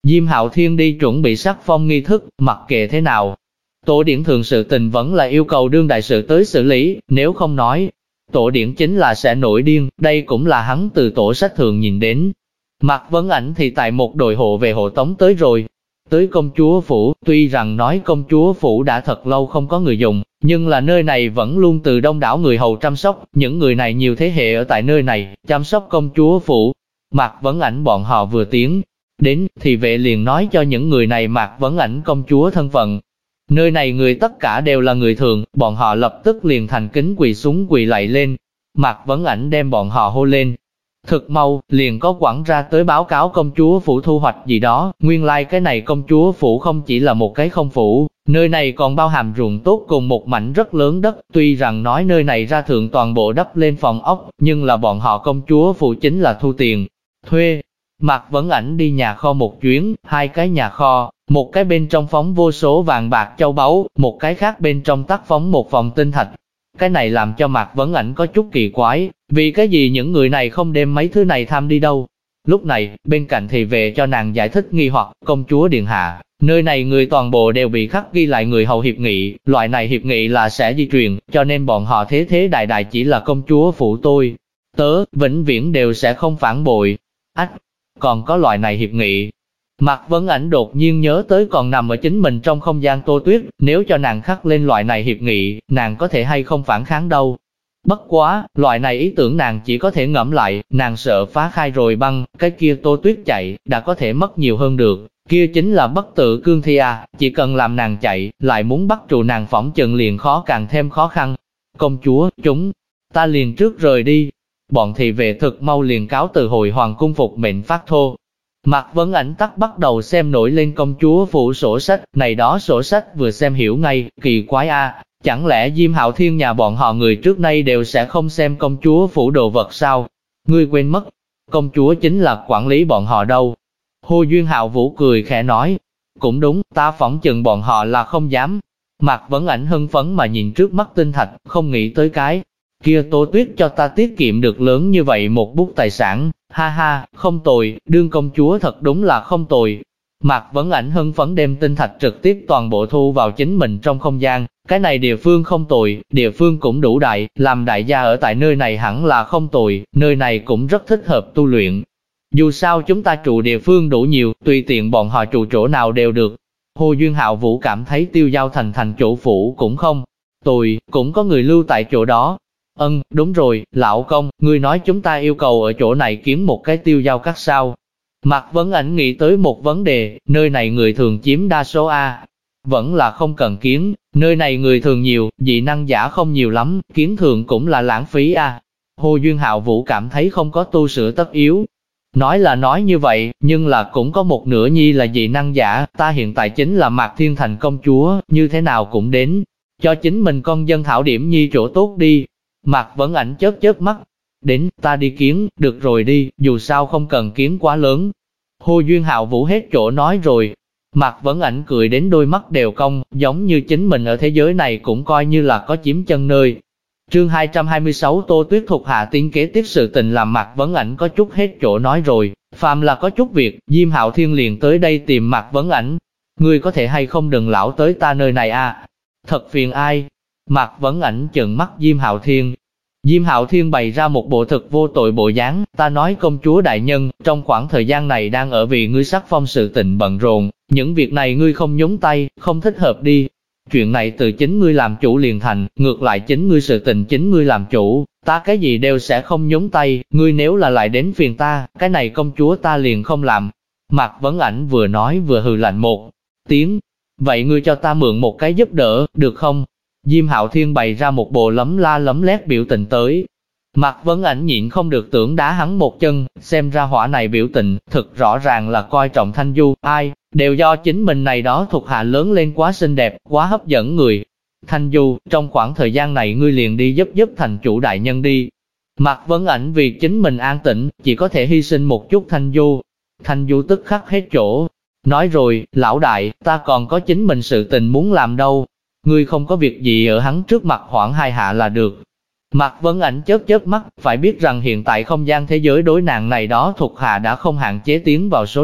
Diêm Hạo Thiên đi chuẩn bị sắc phong nghi thức, mặc kệ thế nào. Tổ điển thường sự tình vẫn là yêu cầu đương đại sự tới xử lý, nếu không nói, tổ điển chính là sẽ nổi điên, đây cũng là hắn từ tổ sách thường nhìn đến. Mạc Vấn Ảnh thì tại một đội hộ về hộ tống tới rồi. Tới công chúa phủ, tuy rằng nói công chúa phủ đã thật lâu không có người dùng, nhưng là nơi này vẫn luôn từ đông đảo người hầu chăm sóc, những người này nhiều thế hệ ở tại nơi này, chăm sóc công chúa phủ. Mạc Vấn Ảnh bọn họ vừa tiến đến, thì vệ liền nói cho những người này Mạc Vấn Ảnh công chúa thân phận. Nơi này người tất cả đều là người thường, bọn họ lập tức liền thành kính quỳ xuống quỳ lạy lên. Mạc Vấn Ảnh đem bọn họ hô lên. Thực mau, liền có quản ra tới báo cáo công chúa phủ thu hoạch gì đó, nguyên lai cái này công chúa phủ không chỉ là một cái không phủ, nơi này còn bao hàm ruộng tốt cùng một mảnh rất lớn đất, tuy rằng nói nơi này ra thượng toàn bộ đắp lên phòng ốc, nhưng là bọn họ công chúa phủ chính là thu tiền, thuê. Mạc Vấn Ảnh đi nhà kho một chuyến, hai cái nhà kho, một cái bên trong phóng vô số vàng bạc châu báu, một cái khác bên trong tắc phóng một phòng tinh thạch. Cái này làm cho Mạc Vấn Ảnh có chút kỳ quái, vì cái gì những người này không đem mấy thứ này tham đi đâu. Lúc này, bên cạnh thì về cho nàng giải thích nghi hoặc, công chúa điện hạ, nơi này người toàn bộ đều bị khắc ghi lại người hầu hiệp nghị, loại này hiệp nghị là sẽ di truyền, cho nên bọn họ thế thế đại đại chỉ là công chúa phủ tôi. Tớ, vĩnh viễn đều sẽ không phản bội. Ách, còn có loại này hiệp nghị. Mạc Vấn Ảnh đột nhiên nhớ tới còn nằm ở chính mình trong không gian Tô Tuyết, nếu cho nàng khắc lên loại này hiệp nghị, nàng có thể hay không phản kháng đâu. Bất quá, loại này ý tưởng nàng chỉ có thể ngẫm lại, nàng sợ phá khai rồi băng, cái kia Tô Tuyết chạy, đã có thể mất nhiều hơn được, kia chính là bất tử cương thi à, chỉ cần làm nàng chạy, lại muốn bắt trụ nàng phỏng chừng liền càng thêm khó khăn. Công chúa, chúng ta liền trước rời đi. Bọn thị vệ thực mau liền cáo từ hồi hoàng cung phục mệnh phát thô. Mạc Vấn Ảnh tắc bắt đầu xem nổi lên công chúa phủ sổ sách, này đó sổ sách vừa xem hiểu ngay, kỳ quái a, chẳng lẽ Diêm Hạo Thiên nhà bọn họ người trước nay đều sẽ không xem công chúa phủ đồ vật sao? Ngươi quên mất, công chúa chính là quản lý bọn họ đâu. Hồ Duyên Hạo Vũ cười khẽ nói, cũng đúng, ta phỏng chừng bọn họ là không dám. Mạc Vấn Ảnh hưng phấn mà nhìn trước mắt tinh thạch, không nghĩ tới cái kia Tô Tuyết cho ta tiết kiệm được lớn như vậy một bút tài sản, ha ha, không tồi, đương công chúa thật đúng là không tồi. Mạc Vấn Ảnh hưng phấn đem tinh thạch trực tiếp toàn bộ thu vào chính mình trong không gian, cái này địa phương không tồi, địa phương cũng đủ đại, làm đại gia ở tại nơi này hẳn là không tồi, nơi này cũng rất thích hợp tu luyện. Dù sao chúng ta trụ địa phương đủ nhiều, tùy tiện bọn họ trụ chỗ nào đều được. Hồ Duyên Hạo Vũ cảm thấy Tiêu Giao thành chủ phủ cũng không tồi, cũng có người lưu tại chỗ đó. Đúng rồi, lão công, ngươi nói chúng ta yêu cầu ở chỗ này kiếm một cái Tiêu Giao các sao. Mạc Vấn Ảnh nghĩ tới một vấn đề, nơi này người thường chiếm đa số A. Vẫn là không cần kiến, nơi này người thường nhiều, dị năng giả không nhiều lắm, kiến thường cũng là lãng phí A. Hồ Duyên Hạo Vũ cảm thấy không có tu sửa tất yếu. Nói là nói như vậy, nhưng là cũng có một nửa nhi là dị năng giả, ta hiện tại chính là Mạc Thiên Thành công chúa, như thế nào cũng đến, cho chính mình con dân thảo điểm nhi chỗ tốt đi. Mạc Vấn Ảnh chớp chớp mắt, đến, ta đi kiến, được rồi đi, dù sao không cần kiến quá lớn. Hồ Duyên Hạo Vũ hết chỗ nói rồi. Mạc Vấn Ảnh cười đến đôi mắt đều cong, giống như chính mình ở thế giới này cũng coi như là có chiếm chân nơi. Chương 226 Tô Tuyết thuộc hạ tiến kế tiếp sự tình làm Mạc Vấn Ảnh có chút hết chỗ nói rồi, phàm là có chút việc, Diêm Hạo Thiên liền tới đây tìm Mạc Vấn Ảnh. Ngươi có thể hay không đừng lão tới ta nơi này à? Thật phiền ai? Mạc Vấn Ảnh trợn mắt Diêm Hạo Thiên. Diêm Hạo Thiên bày ra một bộ thực vô tội bộ dáng, ta nói công chúa đại nhân, trong khoảng thời gian này đang ở vì ngươi sắc phong sự tình bận rộn, những việc này ngươi không nhúng tay, không thích hợp đi. Chuyện này từ chính ngươi làm chủ liền thành, ngược lại chính ngươi sự tình chính ngươi làm chủ, ta cái gì đều sẽ không nhúng tay, ngươi nếu là lại đến phiền ta, cái này công chúa ta liền không làm. Mạc Vấn Ảnh vừa nói vừa hừ lạnh một tiếng, vậy ngươi cho ta mượn một cái giúp đỡ, được không? Diêm Hạo Thiên bày ra một bộ lấm la lấm lét biểu tình tới. Mạc Vấn Ảnh nhịn không được tưởng đá hắn một chân, xem ra hỏa này biểu tình, thực rõ ràng là coi trọng Thanh Du, ai, đều do chính mình này đó thuộc hạ lớn lên quá xinh đẹp, quá hấp dẫn người. Thanh Du, trong khoảng thời gian này ngươi liền đi giúp thành chủ đại nhân đi. Mạc Vấn Ảnh vì chính mình an tĩnh, chỉ có thể hy sinh một chút Thanh Du. Thanh Du tức khắc hết chỗ. Nói rồi, lão đại, ta còn có chính mình sự tình muốn làm đâu. Ngươi không có việc gì ở hắn trước mặt hoảng hai hạ là được. Mạc Vấn Ảnh chớp chớp mắt, phải biết rằng hiện tại không gian thế giới đối nàng này đó thuộc hạ đã không hạn chế tiến vào số lần,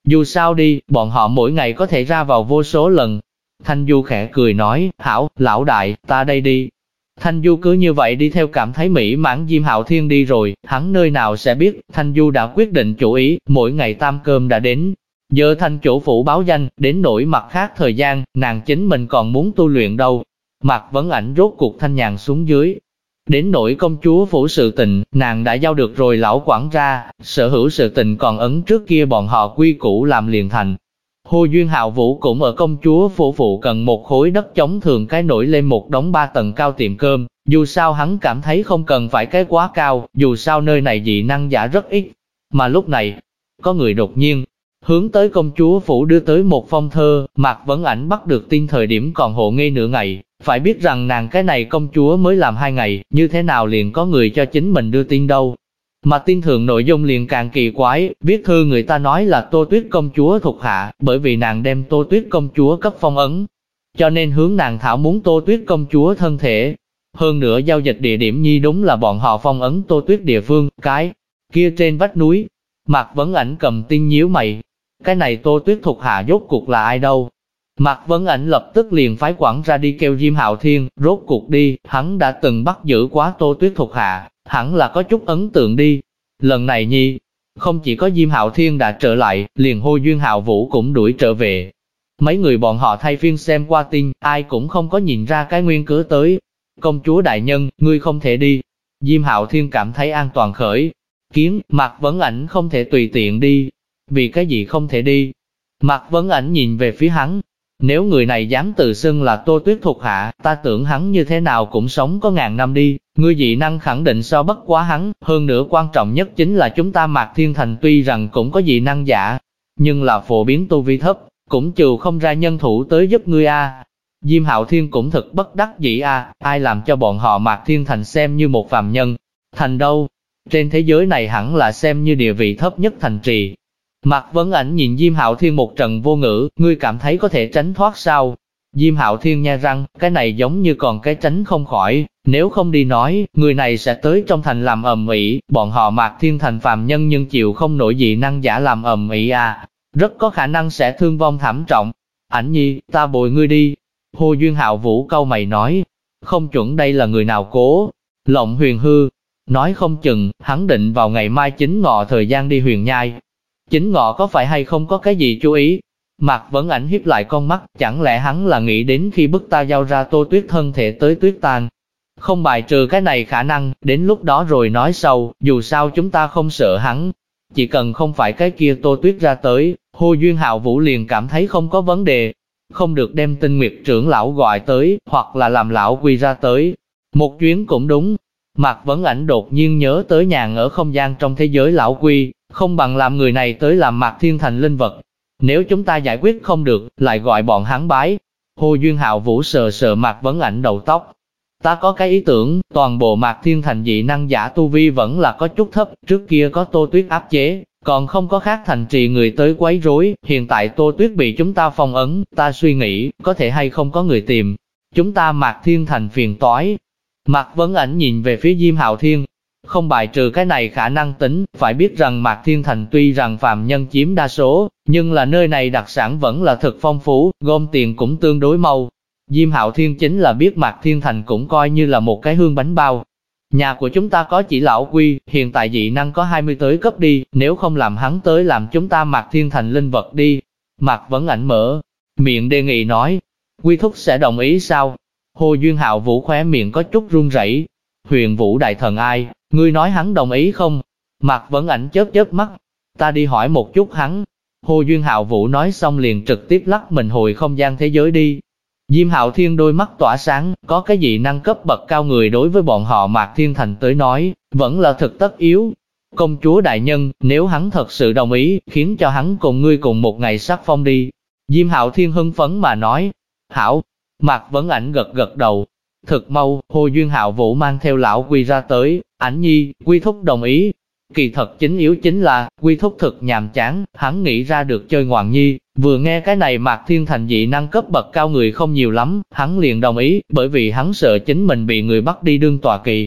Dù sao đi, bọn họ mỗi ngày có thể ra vào vô số lần. Thanh Du khẽ cười nói, hảo, lão đại, ta đây đi. Thanh Du cứ như vậy đi theo cảm thấy mỹ mãn. Diêm Hạo Thiên đi rồi, hắn nơi nào sẽ biết, Thanh Du đã quyết định chủ ý, mỗi ngày tam cơm đã đến. Giờ thành chủ phủ báo danh, đến nỗi mặt khác thời gian, nàng chính mình còn muốn tu luyện đâu. Mạc Vấn Ảnh rốt cuộc thanh nhàn xuống dưới. Đến nỗi công chúa phủ sự tình, nàng đã giao được rồi lão quản ra, sở hữu sự tình còn ấn trước kia bọn họ quy củ làm liền thành. Hồ Duyên Hạo Vũ cũng ở công chúa phủ phụ cần một khối đất trống thường cái nổi lên một đống 3 tầng cao tiệm cơm, dù sao hắn cảm thấy không cần phải cái quá cao, dù sao nơi này dị năng giả rất ít. Mà lúc này, có người đột nhiên hướng tới công chúa phủ đưa tới một phong thơ. Mạc Vấn Ảnh bắt được tin thời điểm còn hộ ngây nửa ngày, phải biết rằng nàng cái này công chúa mới làm 2 ngày, như thế nào liền có người cho chính mình đưa tin đâu. Mà tin thường nội dung liền càng kỳ quái, viết thư người ta nói là Tô Tuyết công chúa thuộc hạ, bởi vì nàng đem Tô Tuyết công chúa cấp phong ấn, cho nên hướng nàng thảo muốn Tô Tuyết công chúa thân thể. Hơn nữa giao dịch địa điểm nhi đúng là bọn họ phong ấn Tô Tuyết địa phương, cái kia trên vách núi. Mạc Vấn Ảnh cầm tin nhíu mày, cái này Tô Tuyết thuộc hạ rốt cuộc là ai đâu? Mạc Vấn Ảnh lập tức liền phái quản ra đi kêu Diêm Hạo Thiên, rốt cuộc đi, hắn đã từng bắt giữ quá Tô Tuyết thuộc hạ, hẳn là có chút ấn tượng đi. Lần này nhi, không chỉ có Diêm Hạo Thiên đã trở lại, liền Hồ Duyên Hạo Vũ cũng đuổi trở về. Mấy người bọn họ thay phiên xem qua tin, ai cũng không có nhìn ra cái nguyên cớ tới. Công chúa đại nhân, ngươi không thể đi. Diêm Hạo Thiên cảm thấy an toàn khởi kiến, Mạc Vấn Ảnh không thể tùy tiện đi. Vì cái gì không thể đi? Mạc Vấn Ảnh nhìn về phía hắn. Nếu người này dám tự xưng là Tô Tuyết thuộc hạ, ta tưởng hắn như thế nào cũng sống có 1000 năm đi. Ngươi dị năng khẳng định so bất quá hắn, hơn nữa quan trọng nhất chính là chúng ta Mạc Thiên Thành tuy rằng cũng có dị năng giả, nhưng là phổ biến tu vi thấp, cũng trừ không ra nhân thủ tới giúp ngươi a. Diêm Hạo Thiên cũng thật bất đắc dĩ a, ai làm cho bọn họ Mạc Thiên Thành xem như một phàm nhân thành đâu? Trên thế giới này hẳn là xem như địa vị thấp nhất thành trì. Mạc Vấn Ảnh nhìn Diêm Hạo Thiên một trận vô ngữ, ngươi cảm thấy có thể tránh thoát sao? Diêm Hạo Thiên nha răng, cái này giống như còn cái tránh không khỏi, nếu không đi nói, người này sẽ tới trong thành làm ầm ĩ, bọn họ Mạc Thiên Thành phàm nhân nhưng chịu không nổi dị năng giả làm ầm ĩ à, rất có khả năng sẽ thương vong thảm trọng. Ảnh nhi, ta bồi ngươi đi. Hồ Duyên Hạo Vũ cau mày nói, không chuẩn đây là người nào cố lộng Huyền Hư, nói không chừng, hắn định vào ngày mai chính ngọ thời gian đi Huyền Nhai. Chính ngọ có phải hay không có cái gì chú ý? Mạc Vấn Ảnh hiếp lại con mắt, chẳng lẽ hắn là nghĩ đến khi bức ta giao ra Tô Tuyết thân thể tới Tuyết Tàn? Không bài trừ cái này khả năng, đến lúc đó rồi nói sau, dù sao chúng ta không sợ hắn. Chỉ cần không phải cái kia Tô Tuyết ra tới, Hồ Duyên Hạo Vũ liền cảm thấy không có vấn đề. Không được đem Tinh Nguyệt trưởng lão gọi tới, hoặc là làm lão quỳ ra tới. Một chuyến cũng đúng. Mạc Vấn Ảnh đột nhiên nhớ tới nhàn ở không gian trong thế giới lão quy, không bằng làm người này tới làm Mạc Thiên Thành linh vật. Nếu chúng ta giải quyết không được, lại gọi bọn hắn bái. Hồ Duyên Hạo Vũ sờ sờ Mạc Vấn Ảnh đầu tóc. Ta có cái ý tưởng, toàn bộ Mạc Thiên Thành dị năng giả tu vi vẫn là có chút thấp, trước kia có Tô Tuyết áp chế, còn không có khác thành trì người tới quấy rối, hiện tại Tô Tuyết bị chúng ta phong ấn, ta suy nghĩ, có thể hay không có người tìm. Chúng ta Mạc Thiên Thành phiền toái. Mạc Vấn Ảnh nhìn về phía Diêm Hạo Thiên, không bài trừ cái này khả năng tính, phải biết rằng Mạc Thiên Thành tuy rằng phàm nhân chiếm đa số, nhưng là nơi này đặc sản vẫn là thực phong phú, gom tiền cũng tương đối mau. Diêm Hạo Thiên chính là biết Mạc Thiên Thành cũng coi như là một cái hương bánh bao. Nhà của chúng ta có chỉ lão quy, hiện tại dị năng có 20 tới cấp đi, nếu không làm hắn tới làm chúng ta Mạc Thiên Thành linh vật đi. Mạc Vấn Ảnh mở miệng đề nghị nói, Quy Thúc sẽ đồng ý sao? Hồ Duyên Hạo Vũ khóe miệng có chút run rẩy. Huyền Vũ đại thần ai, ngươi nói hắn đồng ý không? Mạc Vấn Ảnh chớp chớp mắt, ta đi hỏi một chút hắn. Hồ Duyên Hạo Vũ nói xong liền trực tiếp lắc mình hồi không gian thế giới đi. Diêm Hạo Thiên đôi mắt tỏa sáng, có cái gì năng cấp bậc cao người đối với bọn họ Mạc Thiên Thành tới nói, vẫn là thực tất yếu. Công chúa đại nhân, nếu hắn thật sự đồng ý, khiến cho hắn cùng ngươi cùng một ngày sắc phong đi. Diêm Hạo Thiên hưng phấn mà nói, hảo. Mạc Vấn Ảnh gật gật đầu. Thực mau, Hồ Duyên Hạo Vũ mang theo lão Quy ra tới, Ảnh nhi, Quy Thúc đồng ý. Kỳ thật chính yếu chính là, Quy Thúc thực nhàm chán, hắn nghĩ ra được chơi ngoạn nhi, vừa nghe cái này Mạc Thiên Thành dị năng cấp bậc cao người không nhiều lắm, hắn liền đồng ý, bởi vì hắn sợ chính mình bị người bắt đi đương tọa kỵ.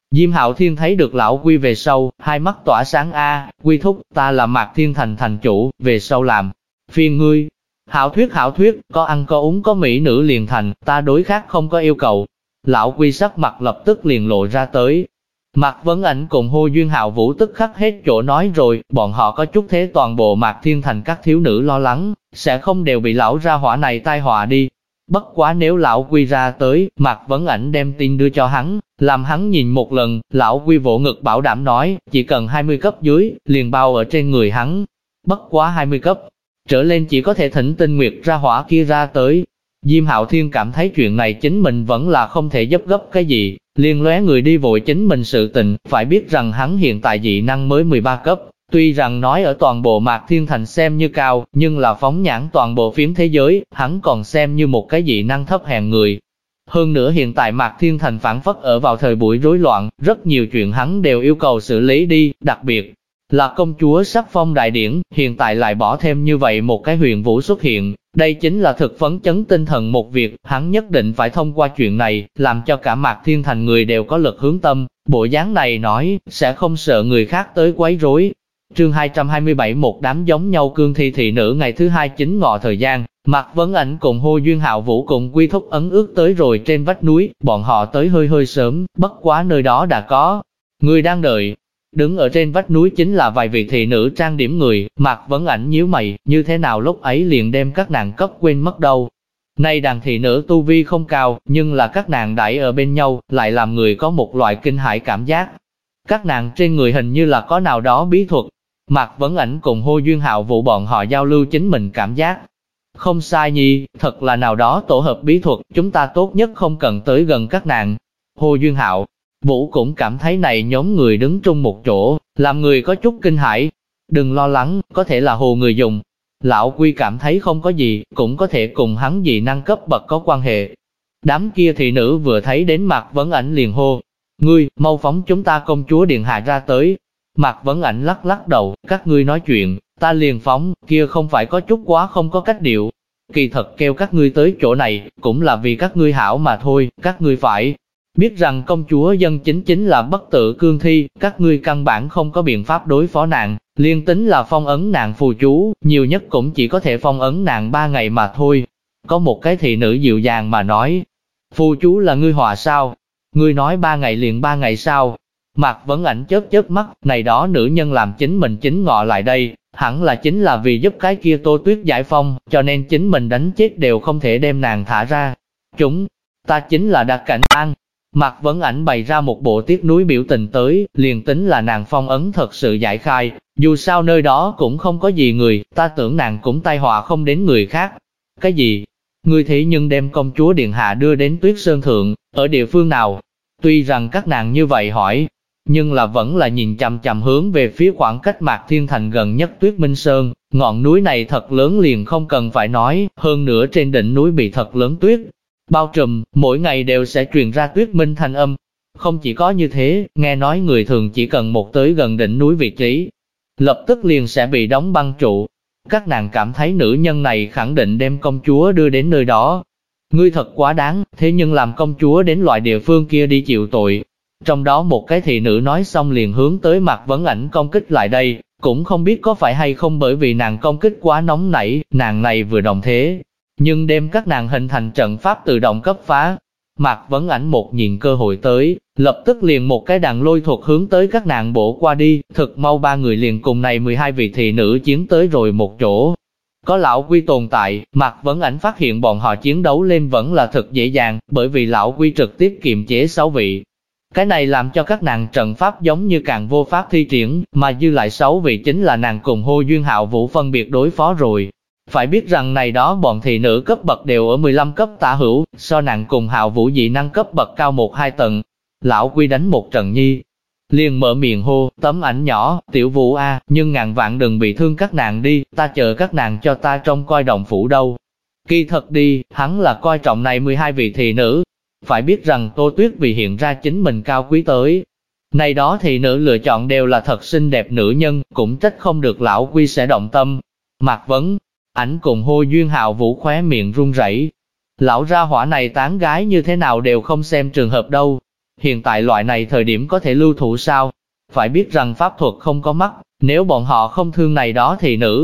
Diêm Hạo Thiên thấy được lão Quy về sau, hai mắt tỏa sáng Quy thúc, ta là Mạc Thiên Thành thành chủ, về sau làm phiền ngươi. Hảo thuyết, có ăn có uống có mỹ nữ liền thành, ta đối khác không có yêu cầu. Lão Quy sắc mặt lập tức liền lộ ra tới. Mạc Vấn Ảnh cùng Hồ Duyên Hạo Vũ tức khắc hết chỗ nói rồi, bọn họ có chút thế toàn bộ Mạc Thiên Thành các thiếu nữ lo lắng, sẽ không đều bị lão ra hỏa này tai họa đi. Bất quá nếu lão Quy ra tới, Mạc Vấn Ảnh đem tin đưa cho hắn, làm hắn nhìn một lần, lão Quy vỗ ngực bảo đảm nói, chỉ cần 20 cấp dưới, liền bao ở trên người hắn. Bất quá 20 cấp trở lên chỉ có thể thỉnh Tinh Nguyệt ra hỏa kia ra tới. Diêm Hạo Thiên cảm thấy chuyện này chính mình vẫn là không thể giúp gấp cái gì, liền lóe người đi vội chính mình sự tình, phải biết rằng hắn hiện tại dị năng mới 13 cấp, tuy rằng nói ở toàn bộ Mạc Thiên Thành xem như cao, nhưng là phóng nhãn toàn bộ phiến thế giới, hắn còn xem như một cái dị năng thấp hèn người. Hơn nữa hiện tại Mạc Thiên Thành phản phất ở vào thời buổi rối loạn, rất nhiều chuyện hắn đều yêu cầu xử lý đi, đặc biệt là công chúa sắc phong đại điển, hiện tại lại bỏ thêm như vậy một cái Huyền Vũ xuất hiện, đây chính là thực phấn chấn tinh thần một việc, hắn nhất định phải thông qua chuyện này, làm cho cả Mạc Thiên Thành người đều có lực hướng tâm, bộ dáng này nói, sẽ không sợ người khác tới quấy rối. Chương 227 một đám giống nhau cương thi thị nữ ngày thứ hai chính ngọ thời gian, Mạc Vấn Ảnh cùng Hồ Duyên Hạo Vũ cùng Quy Thúc ấn ước tới rồi trên vách núi, bọn họ tới hơi sớm, bất quá nơi đó đã có người đang đợi. Đứng ở trên vách núi chính là vài vị thị nữ trang điểm người, Mạc Vấn Ảnh nhíu mày, như thế nào lúc ấy liền đem các nàng cấp quên mất đâu. Nay đàn thị nữ tu vi không cao, nhưng là các nàng đãi ở bên nhau, lại làm người có một loại kinh hãi cảm giác. Các nàng trên người hình như là có nào đó bí thuật. Mạc Vấn Ảnh cùng Hồ Duyên Hạo Vũ bọn họ giao lưu chính mình cảm giác. Không sai nhi, thật là nào đó tổ hợp bí thuật, chúng ta tốt nhất không cần tới gần các nàng. Hồ Duyên Hạo Vũ cũng cảm thấy này nhóm người đứng chung một chỗ, làm người có chút kinh hãi. Đừng lo lắng, có thể là hồ người dùng. Lão Quy cảm thấy không có gì, cũng có thể cùng hắn dị năng cấp bậc có quan hệ. Đám kia thị nữ vừa thấy đến Mạc Vấn Ảnh liền hô, ngươi, mau phóng chúng ta công chúa điện hạ ra tới. Mạc Vấn Ảnh lắc đầu, các ngươi nói chuyện, ta liền phóng, kia không phải có chút quá không có cách điệu. Kỳ thật kêu các ngươi tới chỗ này, cũng là vì các ngươi hảo mà thôi, các ngươi phải biết rằng công chúa dân chính là bất tử cương thi, các ngươi căn bản không có biện pháp đối phó nàng, liên tính là phong ấn nàng phù chú, nhiều nhất cũng chỉ có thể phong ấn nàng 3 ngày mà thôi. Có một cái thị nữ dịu dàng mà nói, phù chú là ngươi họa sao? Ngươi nói 3 ngày liền 3 ngày sao? Mạc Vấn Ảnh chớp mắt, này đó nữ nhân làm chính mình chính ngọ lại đây, hẳn là chính là vì giúp cái kia Tô Tuyết giải phong, cho nên chính mình đánh chết đều không thể đem nàng thả ra. Chúng ta chính là đặt cảnh an. Mạc Vấn Ảnh bày ra một bộ tiếc nuối biểu tình tới, liền tính là nàng phong ấn thật sự giải khai, dù sao nơi đó cũng không có gì người, ta tưởng nàng cũng tai họa không đến người khác. Cái gì? Ngươi thế nhưng đem công chúa điện hạ đưa đến Tuyết Sơn Thượng, ở địa phương nào? Tuy rằng các nàng như vậy hỏi, nhưng là vẫn là nhìn chằm chằm hướng về phía khoảng cách Mạc Thiên Thành gần nhất Tuyết Minh Sơn, ngọn núi này thật lớn liền không cần phải nói, hơn nữa trên đỉnh núi bị thật lớn tuyết bao trùm, mỗi ngày đều sẽ truyền ra tuyết minh thanh âm. Không chỉ có như thế, nghe nói người thường chỉ cần một tới gần đỉnh núi vị trí, lập tức liền sẽ bị đóng băng trụ. Các nàng cảm thấy nữ nhân này khẳng định đem công chúa đưa đến nơi đó. Ngươi thật quá đáng, thế nhưng làm công chúa đến loại địa phương kia đi chịu tội. Trong đó một cái thị nữ nói xong liền hướng tới Mạc Vấn Ảnh công kích lại đây, cũng không biết có phải hay không bởi vì nàng công kích quá nóng nảy, nàng này vừa động thế, nhưng đem các nàng hình thành trận pháp tự động cấp phá. Mạc Vấn Ảnh một nhìn cơ hội tới, lập tức liền một cái đàn lôi thuật hướng tới các nàng bổ qua đi, thực mau 3 người liền cùng này 12 vị thị nữ chiến tới rồi một chỗ. Có lão Quy tồn tại, Mạc Vấn Ảnh phát hiện bọn họ chiến đấu lên vẫn là thật dễ dàng, bởi vì lão Quy trực tiếp kiềm chế 6 vị. Cái này làm cho các nàng trận pháp giống như càng vô pháp thi triển, mà dư lại 6 vị chính là nàng cùng Hồ Duyên Hạo Vũ phân biệt đối phó rồi. Phải biết rằng này đó bọn thị nữ cấp bậc đều ở 15 cấp tả hữu, so nàng cùng Hạo Vũ dị năng cấp bậc cao 1-2 tầng. Lão Quy đánh một trận nhi, liền mở miệng hô, tấm ảnh nhỏ, tiểu Vũ a, nhưng ngàn vạn đừng bị thương các nàng đi, ta chờ các nàng cho ta trông coi động phủ đâu. Kỳ thật đi, hắn là coi trọng này 12 vị thị nữ. Phải biết rằng Tô Tuyết vì hiện ra chính mình cao quý tới. Này đó thị nữ lựa chọn đều là thật xinh đẹp nữ nhân, cũng trách không được lão Quy sẽ động tâm. Mạc Vấn Ảnh cùng Hồ Duyên Hạo Vũ khóe miệng run rẩy. Lão ra hỏa này tán gái như thế nào đều không xem trường hợp đâu. hiện tại loại này thời điểm có thể lưu thủ sao? Phải biết rằng pháp thuật không có mắt, nếu bọn họ không thương này đó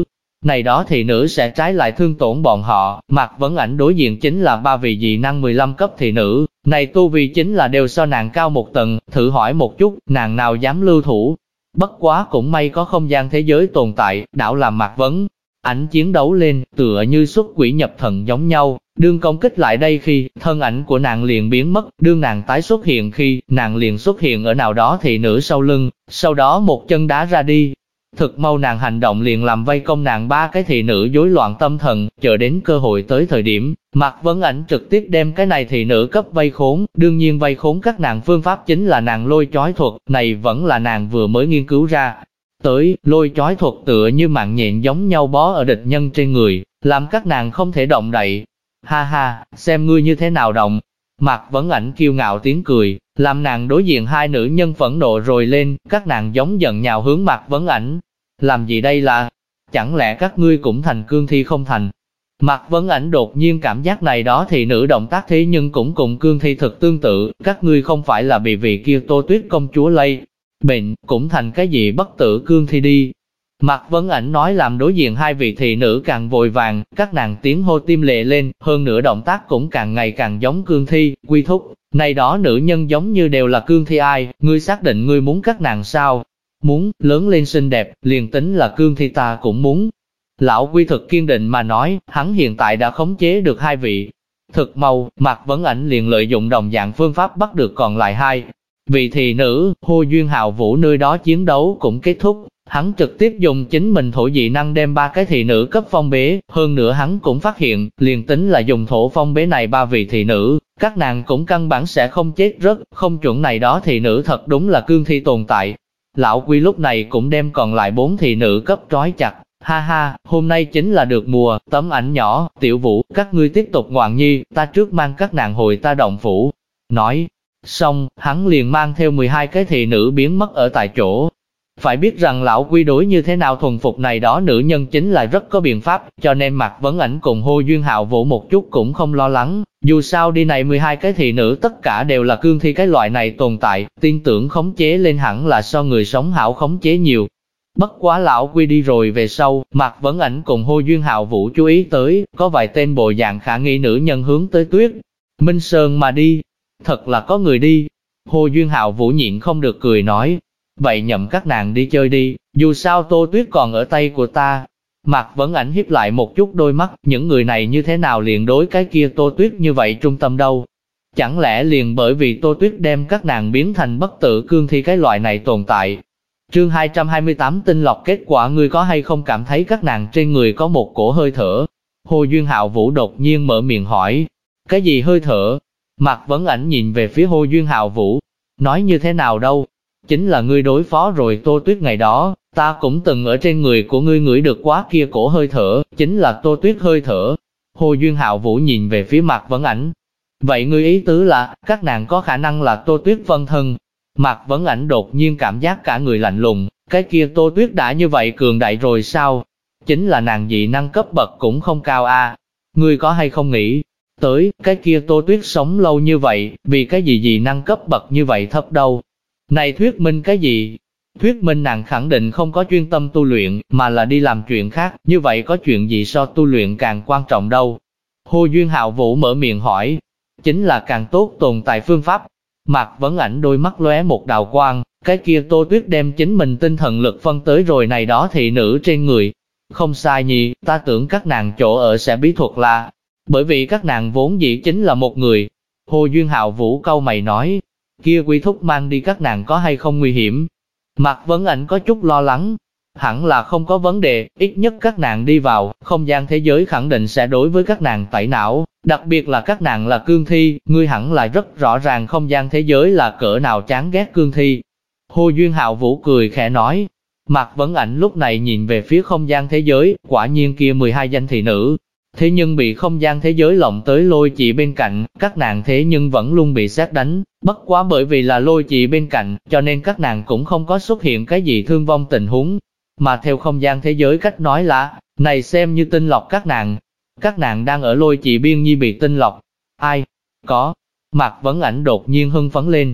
thị nữ sẽ trái lại thương tổn bọn họ. Mạc Vấn Ảnh đối diện chính là 3 vị dị năng 15 cấp thị nữ, này tu vi chính là đều so nàng cao một tầng, thử hỏi một chút, nàng nào dám lưu thủ. Bất quá cũng may có không gian thế giới tồn tại, đảo làm Mạc Vấn Ảnh chiến đấu lên, tựa như xuất quỷ nhập thần giống nhau. Đương công kích lại đây khi, thân ảnh của nàng liền biến mất, đương nàng tái xuất hiện khi, nàng liền xuất hiện ở nào đó thị nữ sau lưng, sau đó một chân đá ra đi. Thực mau nàng hành động liền làm vây công nàng 3 cái thị nữ rối loạn tâm thần, chờ đến cơ hội tới thời điểm, Mạc Vấn Ảnh trực tiếp đem cái này thị nữ cấp vây khốn, đương nhiên vây khốn các nàng phương pháp chính là nàng lôi chói thuật, này vẫn là nàng vừa mới nghiên cứu ra. Tới, lôi chói thuật tựa như mạng nhện giống nhau bó ở địch nhân trên người, làm các nàng không thể động đậy. Ha ha, xem ngươi như thế nào động. Mạc Vấn Ảnh kiêu ngạo tiếng cười, làm nàng đối diện 2 nữ nhân phẫn nộ rồi lên, các nàng giống giận nhào hướng Mạc Vấn Ảnh. Làm gì đây là? Chẳng lẽ các ngươi cũng thành cương thi không thành? Mạc Vấn Ảnh đột nhiên cảm giác này đó thì nữ động tác thế nhưng cũng cùng cương thi thực tương tự, các ngươi không phải là bị vị kia Tô Tuyết công chúa lây bệnh, cũng thành cái gì bất tử cương thi đi. Mạc Vấn Ảnh nói làm đối diện 2 vị thị nữ càng vội vàng, các nàng tiếng hô tim lệ lên, hơn nữa động tác cũng càng ngày càng giống cương thi. Quy Thúc, này đó nữ nhân giống như đều là cương thi ai, ngươi xác định ngươi muốn các nàng sao? Muốn, lớn lên xinh đẹp, liền tính là cương thi ta cũng muốn. Lão Quy thực kiên định mà nói, hắn hiện tại đã khống chế được 2 vị. Thực mau, Mạc Vấn Ảnh liền lợi dụng đồng dạng phương pháp bắt được còn lại 2 vị thị nữ. Hồ Duyên Hào Vũ nơi đó chiến đấu cũng kết thúc, hắn trực tiếp dùng chính mình thổ dị năng đem 3 cái thị nữ cấp phong bế, hơn nữa hắn cũng phát hiện, liền tính là dùng thổ phong bế này 3 vị thị nữ, các nàng cũng căn bản sẽ không chết rớt, không chuẩn này đó thị nữ thật đúng là cương thi tồn tại. Lão Quy lúc này cũng đem còn lại 4 thị nữ cấp trói chặt. Ha ha, hôm nay chính là được mùa. Tấm ảnh nhỏ, Tiểu Vũ, các ngươi tiếp tục ngoạn nhi, ta trước mang các nàng hồi ta động phủ. Nói xong, hắn liền mang theo 12 cái thị nữ biến mất ở tại chỗ. Phải biết rằng lão Quy đối như thế nào thuần phục này đó nữ nhân chính là rất có biện pháp, cho nên Mạc Vấn Ảnh cùng Hồ Duyên Hạo Vũ một chút cũng không lo lắng. Dù sao đi này 12 cái thị nữ tất cả đều là cương thi cái loại này tồn tại, tin tưởng khống chế lên hẳn là so người sống hảo khống chế nhiều. Bất quá lão Quy đi rồi về sau, Mạc Vấn Ảnh cùng Hồ Duyên Hạo Vũ chú ý tới, có vài tên bộ dạng khả nghi nữ nhân hướng tới Tuyết Minh Sơn mà đi. Thật là có người đi. Hồ Duyên Hạo Vũ nhịn không được cười nói, vậy nhậm các nàng đi chơi đi, dù sao Tô Tuyết còn ở tay của ta. Mạc Vấn Ảnh hiếp lại một chút đôi mắt, những người này như thế nào liền đối cái kia Tô Tuyết như vậy trung tâm đâu? Chẳng lẽ liền bởi vì Tô Tuyết đem các nàng biến thành bất tử cương thi cái loại này tồn tại? Chương 228 tinh lọc kết quả, ngươi có hay không cảm thấy các nàng trên người có một cổ hơi thở? Hồ Duyên Hạo Vũ đột nhiên mở miệng hỏi, cái gì hơi thở? Mạc Vấn Ảnh nhìn về phía Hồ Duyên Hạo Vũ, nói như thế nào đâu? Chính là ngươi đối phó rồi Tô Tuyết ngày đó, ta cũng từng ở trên người của ngươi ngửi được quá kia cổ hơi thở, chính là Tô Tuyết hơi thở. Hồ Duyên Hạo Vũ nhìn về phía Mạc Vấn Ảnh. Vậy ngươi ý tứ là, các nàng có khả năng là Tô Tuyết phân thân? Mạc Vấn Ảnh đột nhiên cảm giác cả người lạnh lùng, cái kia Tô Tuyết đã như vậy cường đại rồi sao? Chính là nàng dị năng cấp bậc cũng không cao a. Ngươi có hay không nghĩ tới, cái kia Tô Tuyết sống lâu như vậy, vì cái gì dị năng cấp bậc như vậy thấp đâu? Này thuyết minh cái gì? Thuyết minh nàng khẳng định không có chuyên tâm tu luyện, mà là đi làm chuyện khác, như vậy có chuyện gì so tu luyện càng quan trọng đâu? Hồ Duyên Hạo Vũ mở miệng hỏi, chính là càng tốt tồn tại phương pháp. Mạc Vấn Ảnh đôi mắt lóe một đạo quang, cái kia Tô Tuyết đem chính mình tinh thần lực phân tới rồi này đó thị nữ trên người. Không sai nhỉ, ta tưởng các nàng chỗ ở sẽ bí thuật là, bởi vì các nàng vốn dĩ chính là một người. Hồ Duyên Hạo Vũ cau mày nói, kia Quy Thúc mang đi các nàng có hay không nguy hiểm? Mạc Vấn Ảnh có chút lo lắng, hẳn là không có vấn đề, ít nhất các nàng đi vào, không gian thế giới khẳng định sẽ đối với các nàng tẩy não, đặc biệt là các nàng là cương thi, ngươi hẳn là rất rõ ràng không gian thế giới là cỡ nào chán ghét cương thi. Hồ Duyên Hạo Vũ cười khẽ nói. Mạc Vấn Ảnh lúc này nhìn về phía không gian thế giới, quả nhiên kia 12 danh thị nữ, thế nhưng bị không gian thế giới lộng tới lôi chỉ bên cạnh, các nàng thế nhưng vẫn luôn bị sét đánh, bất quá bởi vì là lôi chỉ bên cạnh, cho nên các nàng cũng không có xuất hiện cái gì thương vong tình huống. Mà theo không gian thế giới cách nói là, này xem như tinh lọc các nàng đang ở lôi chỉ biên nhi bị tinh lọc. Ai? Có. Mạc Vấn Ảnh đột nhiên hưng phấn lên.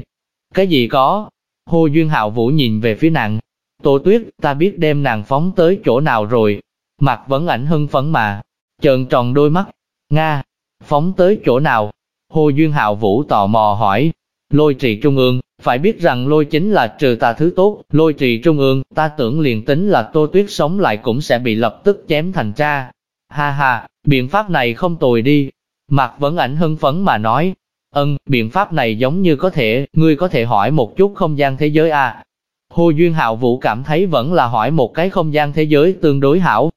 Cái gì có? Hồ Duyên Hạo Vũ nhìn về phía nàng. Tô Tuyết, ta biết đem nàng phóng tới chỗ nào rồi. Mạc Vấn Ảnh hưng phấn mà, trợn tròn đôi mắt. Nga, phóng tới chỗ nào? Hồ Duyên Hạo Vũ tò mò hỏi. Lôi trì trung ương, phải biết rằng lôi chính là trừ tà thứ tốt, lôi trì trung ương, ta tưởng liền tính là Tô Tuyết sống lại cũng sẽ bị lập tức chém thành tra. Ha ha, biện pháp này không tồi đi. Mạc Vấn Ảnh hưng phấn mà nói. Biện pháp này giống như có thể, ngươi có thể hỏi một chút không gian thế giới à? Hồ Duyên Hạo Vũ cảm thấy vẫn là hỏi một cái không gian thế giới tương đối hảo.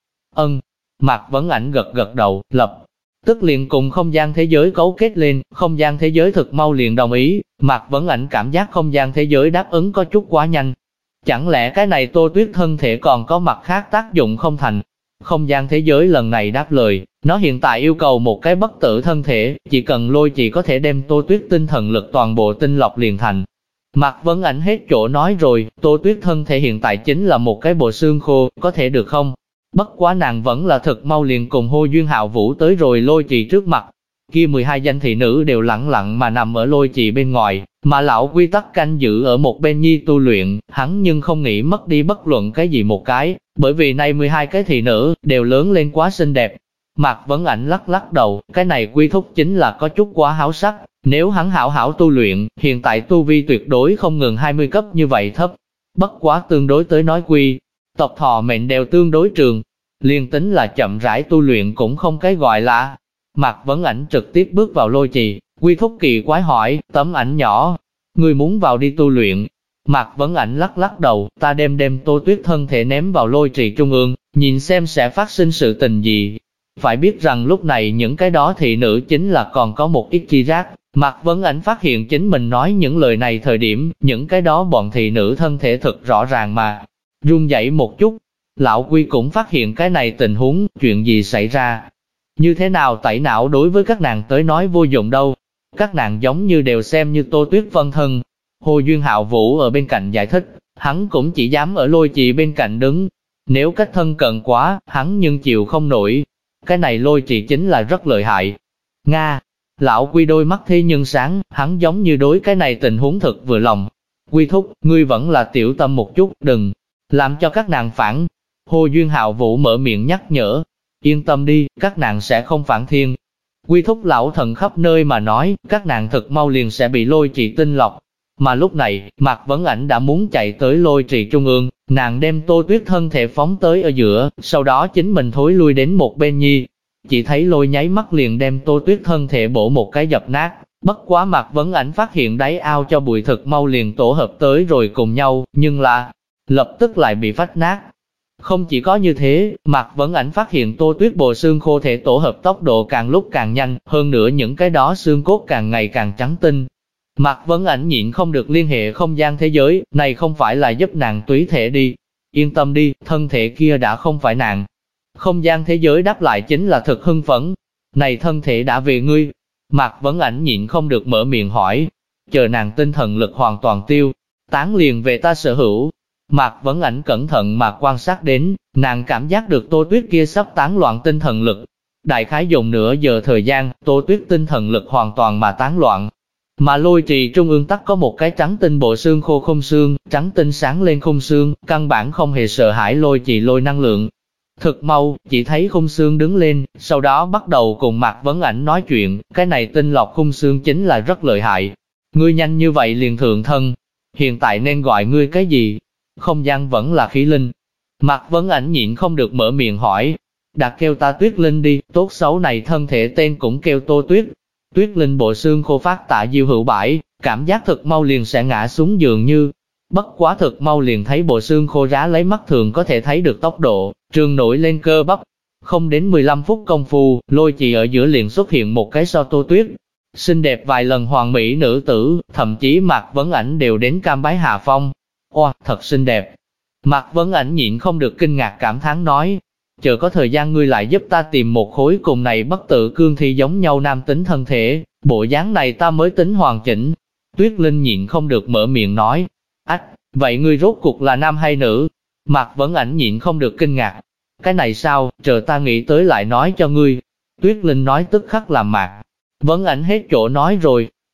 Mạc Vấn Ảnh gật gật đầu, lập tức liền cùng không gian thế giới cấu kết lên, không gian thế giới thực mau liền đồng ý. Mạc Vấn Ảnh cảm giác không gian thế giới đáp ứng có chút quá nhanh. Chẳng lẽ cái này Tô Tuyết thân thể còn có mặt khác tác dụng không thành? Không gian thế giới lần này đáp lời, nó hiện tại yêu cầu một cái bất tử thân thể, chỉ cần lôi chỉ có thể đem Tô Tuyết tinh thần lực toàn bộ tinh lọc liền thành. Mạc Vấn Ảnh hết chỗ nói rồi, Tô Tuyết thân thể hiện tại chính là một cái bộ xương khô, có thể được không? Bất quá nàng vẫn là thật mau liền cùng Hồ Duyên Hạo Vũ tới rồi lôi trì trước mặt. Kia 12 danh thị nữ đều lặng lặng mà nằm ở lôi trì bên ngoài, mà lão quy tắc canh giữ ở một bên nhi tu luyện, hắn nhưng không nghĩ mất đi bất luận cái gì một cái, bởi vì nay 12 cái thị nữ đều lớn lên quá xinh đẹp. Mạc Vấn Ảnh lắc lắc đầu, cái này quy thúc chính là có chút quá háo sắc, nếu hắn hảo hảo tu luyện, hiện tại tu vi tuyệt đối không ngừng 20 cấp như vậy thấp. Bất quá tương đối tới nói quy, tộc thọ mệnh đều tương đối trường, liên tính là chậm rãi tu luyện cũng không cái gọi là. Mạc Vấn Ảnh trực tiếp bước vào lôi trì, quy thúc kỳ quái hỏi, tấm ảnh nhỏ, ngươi muốn vào đi tu luyện? Mạc Vấn Ảnh lắc lắc đầu, ta đem Tô Tuyết thân thể ném vào lôi trì trung ương, nhìn xem sẽ phát sinh sự tình gì. Phải biết rằng lúc này những cái đó thị nữ chính là còn có một ít chi giác. Mạc Vấn Ảnh phát hiện chính mình nói những lời này thời điểm, những cái đó bọn thị nữ thân thể thật rõ ràng mà run rẩy một chút. Lão Quy cũng phát hiện cái này tình huống, chuyện gì xảy ra? Như thế nào tẩy não đối với các nàng tới nói vô dụng đâu? Các nàng giống như đều xem như Tô Tuyết phân thân. Hồ Duyên Hạo Vũ ở bên cạnh giải thích, hắn cũng chỉ dám ở lôi trì bên cạnh đứng. Nếu cách thân cận quá, hắn nhưng chịu không nổi. Cái này lôi trì chính là rất lợi hại. Nga, lão Quy đôi mắt thế nhưng sáng, hắn giống như đối cái này tình huống thực vừa lòng. Quy thúc, ngươi vẫn là tiểu tâm một chút, đừng làm cho các nàng phản. Hồ Duyên Hạo Vũ mở miệng nhắc nhở. Yên tâm đi, các nàng sẽ không phản thiên. Quy thúc lão thần khắp nơi mà nói, các nàng thực mau liền sẽ bị lôi trì tinh lọc. Mà lúc này, Mạc Vấn Ảnh đã muốn chạy tới lôi trì trung ương, nàng đem Tô Tuyết thân thể phóng tới ở giữa, sau đó chính mình thối lui đến một bên nhi. Chỉ thấy lôi nháy mắt liền đem Tô Tuyết thân thể bổ một cái dập nát. Bất quá Mạc Vấn Ảnh phát hiện đáy ao cho bụi thực mau liền tổ hợp tới rồi cùng nhau, nhưng là lập tức lại bị phách nát. Không chỉ có như thế, Mạc Vấn Ảnh phát hiện Tô Tuyết bộ xương khô thể tổ hợp tốc độ càng lúc càng nhanh, hơn nữa những cái đó xương cốt càng ngày càng trắng tinh. Mạc Vấn Ảnh nhịn không được liên hệ không gian thế giới, này không phải là giúp nàng túy thể đi. Yên tâm đi, thân thể kia đã không phải nàng. Không gian thế giới đáp lại chính là thực hưng phấn. Này thân thể đã về ngươi. Mạc Vấn Ảnh nhịn không được mở miệng hỏi. Chờ nàng tinh thần lực hoàn toàn tiêu, tán liền về ta sở hữu. Mạc Vấn Ảnh cẩn thận mà quan sát đến, nàng cảm giác được Tô Tuyết kia sắp tán loạn tinh thần lực. Đại khái dùng nửa giờ thời gian, Tô Tuyết tinh thần lực hoàn toàn mà tán loạn. Mà lôi trì trung ương tắc có một cái trắng tinh bộ xương khô khung xương, trắng tinh sáng lên khung xương, căn bản không hề sợ hãi lôi trì lôi năng lượng. Thực mau, chỉ thấy khung xương đứng lên, sau đó bắt đầu cùng Mạc Vấn Ảnh nói chuyện, cái này tinh lọc khung xương chính là rất lợi hại. Ngươi nhanh như vậy liền thượng thân, hiện tại nên gọi ngươi cái gì? Không gian vẫn là khí linh. Mạc Vấn Ảnh nhịn không được mở miệng hỏi. Đã kêu ta Tuyết Linh đi, tốt xấu này thân thể tên cũng kêu Tô Tuyết. Tuyết Linh bộ xương khô phát tạ diêu hữu bãi, cảm giác thực mau liền sẽ ngã xuống dường như. Bất quá thực mau liền thấy bộ xương khô rá lấy mắt thường có thể thấy được tốc độ, trường nổi lên cơ bắp. Không đến 15 phút công phu, lôi trì ở giữa liền xuất hiện một cái so Tô Tuyết xinh đẹp vài lần hoàn mỹ nữ tử, thậm chí Mạc Vấn Ảnh đều đến cam bái hạ phong. Oa, thật xinh đẹp. Mạc Vấn Ảnh nhịn không được kinh ngạc cảm thán nói, chờ có thời gian ngươi lại giúp ta tìm một khối cùng này bất tử cương thi giống nhau nam tính thân thể, bộ dáng này ta mới tính hoàn chỉnh. Tuyết Linh nhịn không được mở miệng nói, ách, vậy ngươi rốt cuộc là nam hay nữ? Mạc Vấn Ảnh nhịn không được kinh ngạc, cái này sao, chờ ta nghĩ tới lại nói cho ngươi. Tuyết Linh nói tức khắc làm Mạc Vấn Ảnh hết chỗ nói rồi.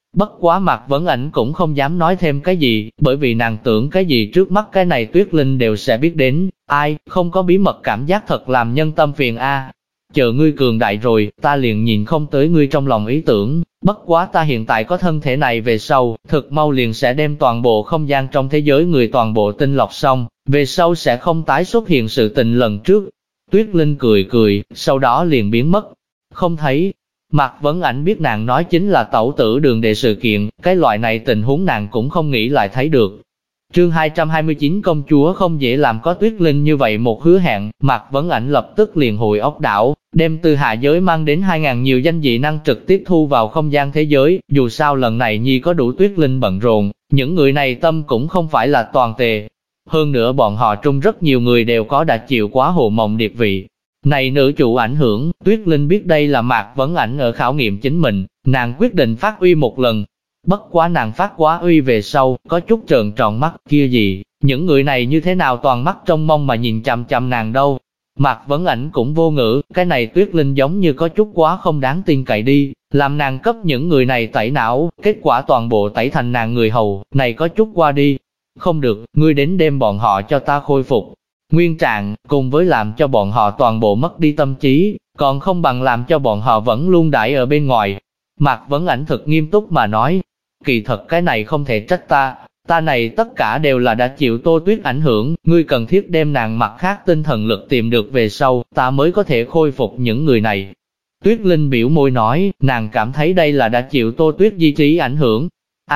Bất quá Mạc Vấn Ảnh cũng không dám nói thêm cái gì, bởi vì nàng tưởng cái gì trước mắt cái này Tuyết Linh đều sẽ biết đến, ai, không có bí mật cảm giác thật làm nhân tâm phiền a. Chờ ngươi cường đại rồi, ta liền nhìn không tới ngươi trong lòng ý tưởng, bất quá ta hiện tại có thân thể này về sau, thực mau liền sẽ đem toàn bộ không gian trong thế giới người toàn bộ tinh lọc xong, về sau sẽ không tái xuất hiện sự tình lần trước. Tuyết Linh cười cười, sau đó liền biến mất, không thấy. Mạc Vấn Ảnh biết nàng nói chính là tẩu tử Đường Đệ sự kiện, cái loại này tình huống nàng cũng không nghĩ lại thấy được. Chương 229 công chúa không dễ làm có Tuyết Linh như vậy một hứa hẹn, Mạc Vấn Ảnh lập tức liền hồi óc đảo, đem từ hạ giới mang đến 2.000 nhiều danh dị năng trực tiếp thu vào không gian thế giới, dù sao lần này nhi có đủ Tuyết Linh bận rộn, những người này tâm cũng không phải là toàn tề. Hơn nữa bọn họ trung rất nhiều người đều có đã chịu quá Hồ Mộng Điệp vị này nữ chủ ảnh hưởng, Tuyết Linh biết đây là Mạc Vấn Ảnh ở khảo nghiệm chính mình, nàng quyết định phát uy một lần. Bất quá nàng phát quá uy về sau, có chút trợn tròn mắt, kia gì, những người này như thế nào toàn mắt trông mong mà nhìn chằm chằm nàng đâu. Mạc Vấn Ảnh cũng vô ngữ, cái này Tuyết Linh giống như có chút quá không đáng tin cậy đi, làm nàng cấp những người này tẩy não, kết quả toàn bộ tẩy thành nàng người hầu, này có chút qua đi. Không được, ngươi đến đem bọn họ cho ta khôi phục nguyên trạng, cùng với làm cho bọn họ toàn bộ mất đi tâm trí, còn không bằng làm cho bọn họ vẫn luôn đãi ở bên ngoài. Mạc Vấn Ảnh thực nghiêm túc mà nói, kỳ thật cái này không thể trách ta này tất cả đều là đã chịu Tô Tuyết ảnh hưởng, ngươi cần thiết đem nàng mặt khác tinh thần lực tìm được về sau, ta mới có thể khôi phục những người này. Tuyết Linh biểu môi nói, nàng cảm thấy đây là đã chịu Tô Tuyết di trí ảnh hưởng.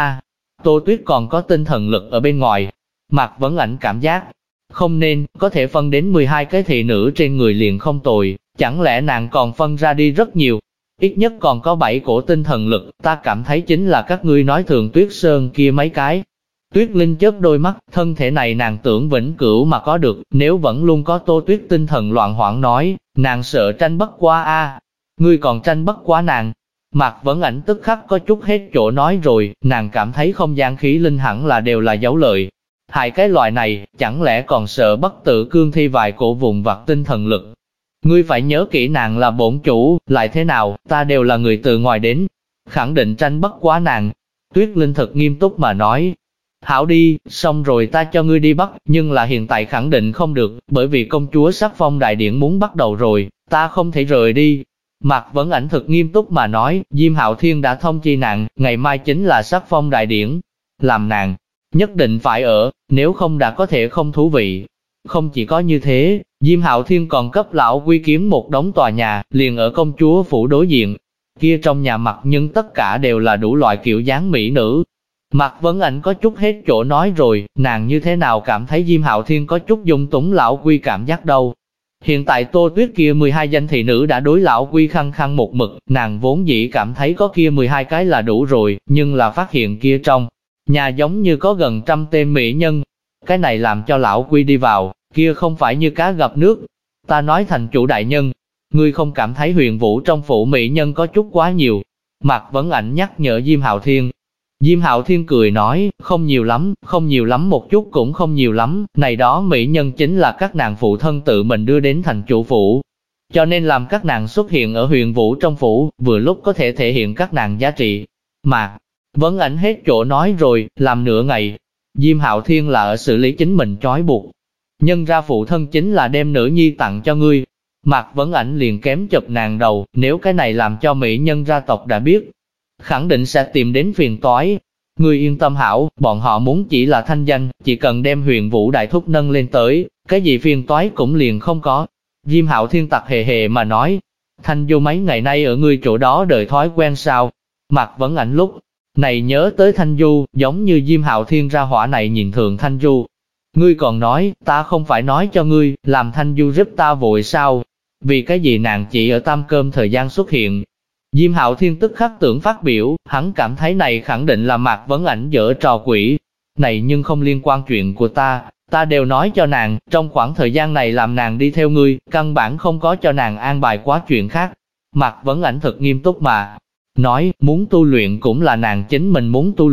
Tô Tuyết còn có tinh thần lực ở bên ngoài. Mạc Vấn Ảnh cảm giác, không nên, có thể phân đến 12 cái thị nữ trên người liền không tồi, chẳng lẽ nàng còn phân ra đi rất nhiều, ít nhất còn có 7 cổ tinh thần lực, ta cảm thấy chính là các ngươi nói Thường Tuyết Sơn kia mấy cái. Tuyết Linh chớp đôi mắt, thân thể này nàng tưởng vĩnh cửu mà có được, nếu vẫn luôn có Tô Tuyết tinh thần loạn hoảng nói, nàng sợ tranh bất quá ngươi còn tranh bất quá nàng. Mạc Vấn Ảnh tức khắc có chút hết chỗ nói rồi, nàng cảm thấy không gian khí linh hẳn là đều là dấu lợi. Hai cái loại này, chẳng lẽ còn sợ bất tử cương thi vài cổ vùng vặt tinh thần lực. Ngươi phải nhớ kỹ nàng là bổn chủ, lại thế nào, ta đều là người từ ngoài đến, khẳng định tranh bất quá nàng. Tuyết Linh thật nghiêm túc mà nói, hảo đi, xong rồi ta cho ngươi đi bắt, nhưng là hiện tại khẳng định không được, bởi vì công chúa sắc phong đại điển muốn bắt đầu rồi, ta không thể rời đi. Mạc Vấn Ảnh thực nghiêm túc mà nói, Diêm Hạo Thiên đã thông chi nàng, ngày mai chính là sắc phong đại điển, làm nàng nhất định phải ở, nếu không đã có thể không thú vị. Không chỉ có như thế, Diêm Hạo Thiên còn cấp lão Quy kiếm một đống tòa nhà, liền ở công chúa phủ đối diện. Kia trong nhà mặt nhưng tất cả đều là đủ loại kiểu dáng mỹ nữ. Mạc Vấn Ảnh có chút hết chỗ nói rồi, nàng như thế nào cảm thấy Diêm Hạo Thiên có chút dung túng lão Quy cảm giác đâu. Hiện tại Tô Tuyết kia 12 danh thị nữ đã đối lão Quy khăng khăng một mực, nàng vốn dĩ cảm thấy có kia 12 cái là đủ rồi, nhưng là phát hiện kia trong nhà giống như có gần 100 tên mỹ nhân. Cái này làm cho lão Quy đi vào, kia không phải như cá gặp nước. Ta nói thành chủ đại nhân, ngươi không cảm thấy Huyền Vũ trong phủ mỹ nhân có chút quá nhiều. Mạc Vấn Ảnh nhắc nhở Diêm Hạo Thiên. Diêm Hạo Thiên cười nói, không nhiều lắm một chút cũng không nhiều lắm, này đó mỹ nhân chính là các nàng phụ thân tự mình đưa đến thành chủ phủ. Cho nên làm các nàng xuất hiện ở Huyền Vũ trong phủ, vừa lúc có thể thể hiện các nàng giá trị. Mạc Vấn Ảnh hết chỗ nói rồi, làm nửa ngày. Diêm Hạo Thiên là ở xử lý chính mình trói buộc. Nhân ra phụ thân chính là đem nữ nhi tặng cho ngươi. Mạc Vấn Ảnh liền kém chụp nàng đầu, nếu cái này làm cho mỹ nhân gia tộc đã biết, khẳng định sẽ tìm đến phiền toái. Ngươi yên tâm hảo, bọn họ muốn chỉ là thanh danh, chỉ cần đem Huyền Vũ đại thúc nâng lên tới, cái gì phiền toái cũng liền không có. Diêm Hạo Thiên tặc hề hề mà nói, Thanh Du mấy ngày nay ở ngươi chỗ đó đợi thói quen sao? Mạc Vấn Ảnh lúc này nhớ tới Thanh Du, giống như Diêm Hạo Thiên ra hỏa này nhìn thường Thanh Du. Ngươi còn nói, ta không phải nói cho ngươi, làm Thanh Du giúp ta vội sao? Vì cái gì nàng chỉ ở tam cơm thời gian xuất hiện? Diêm Hạo Thiên tức khắc tưởng phát biểu, hắn cảm thấy này khẳng định là Mạc Vấn Ảnh giở trò quỷ. Này nhưng không liên quan chuyện của ta đều nói cho nàng, trong khoảng thời gian này làm nàng đi theo ngươi, căn bản không có cho nàng an bài quá chuyện khác. Mạc Vấn Ảnh thật nghiêm túc mà nói, muốn tu luyện cũng là nàng chính mình muốn tu luyện,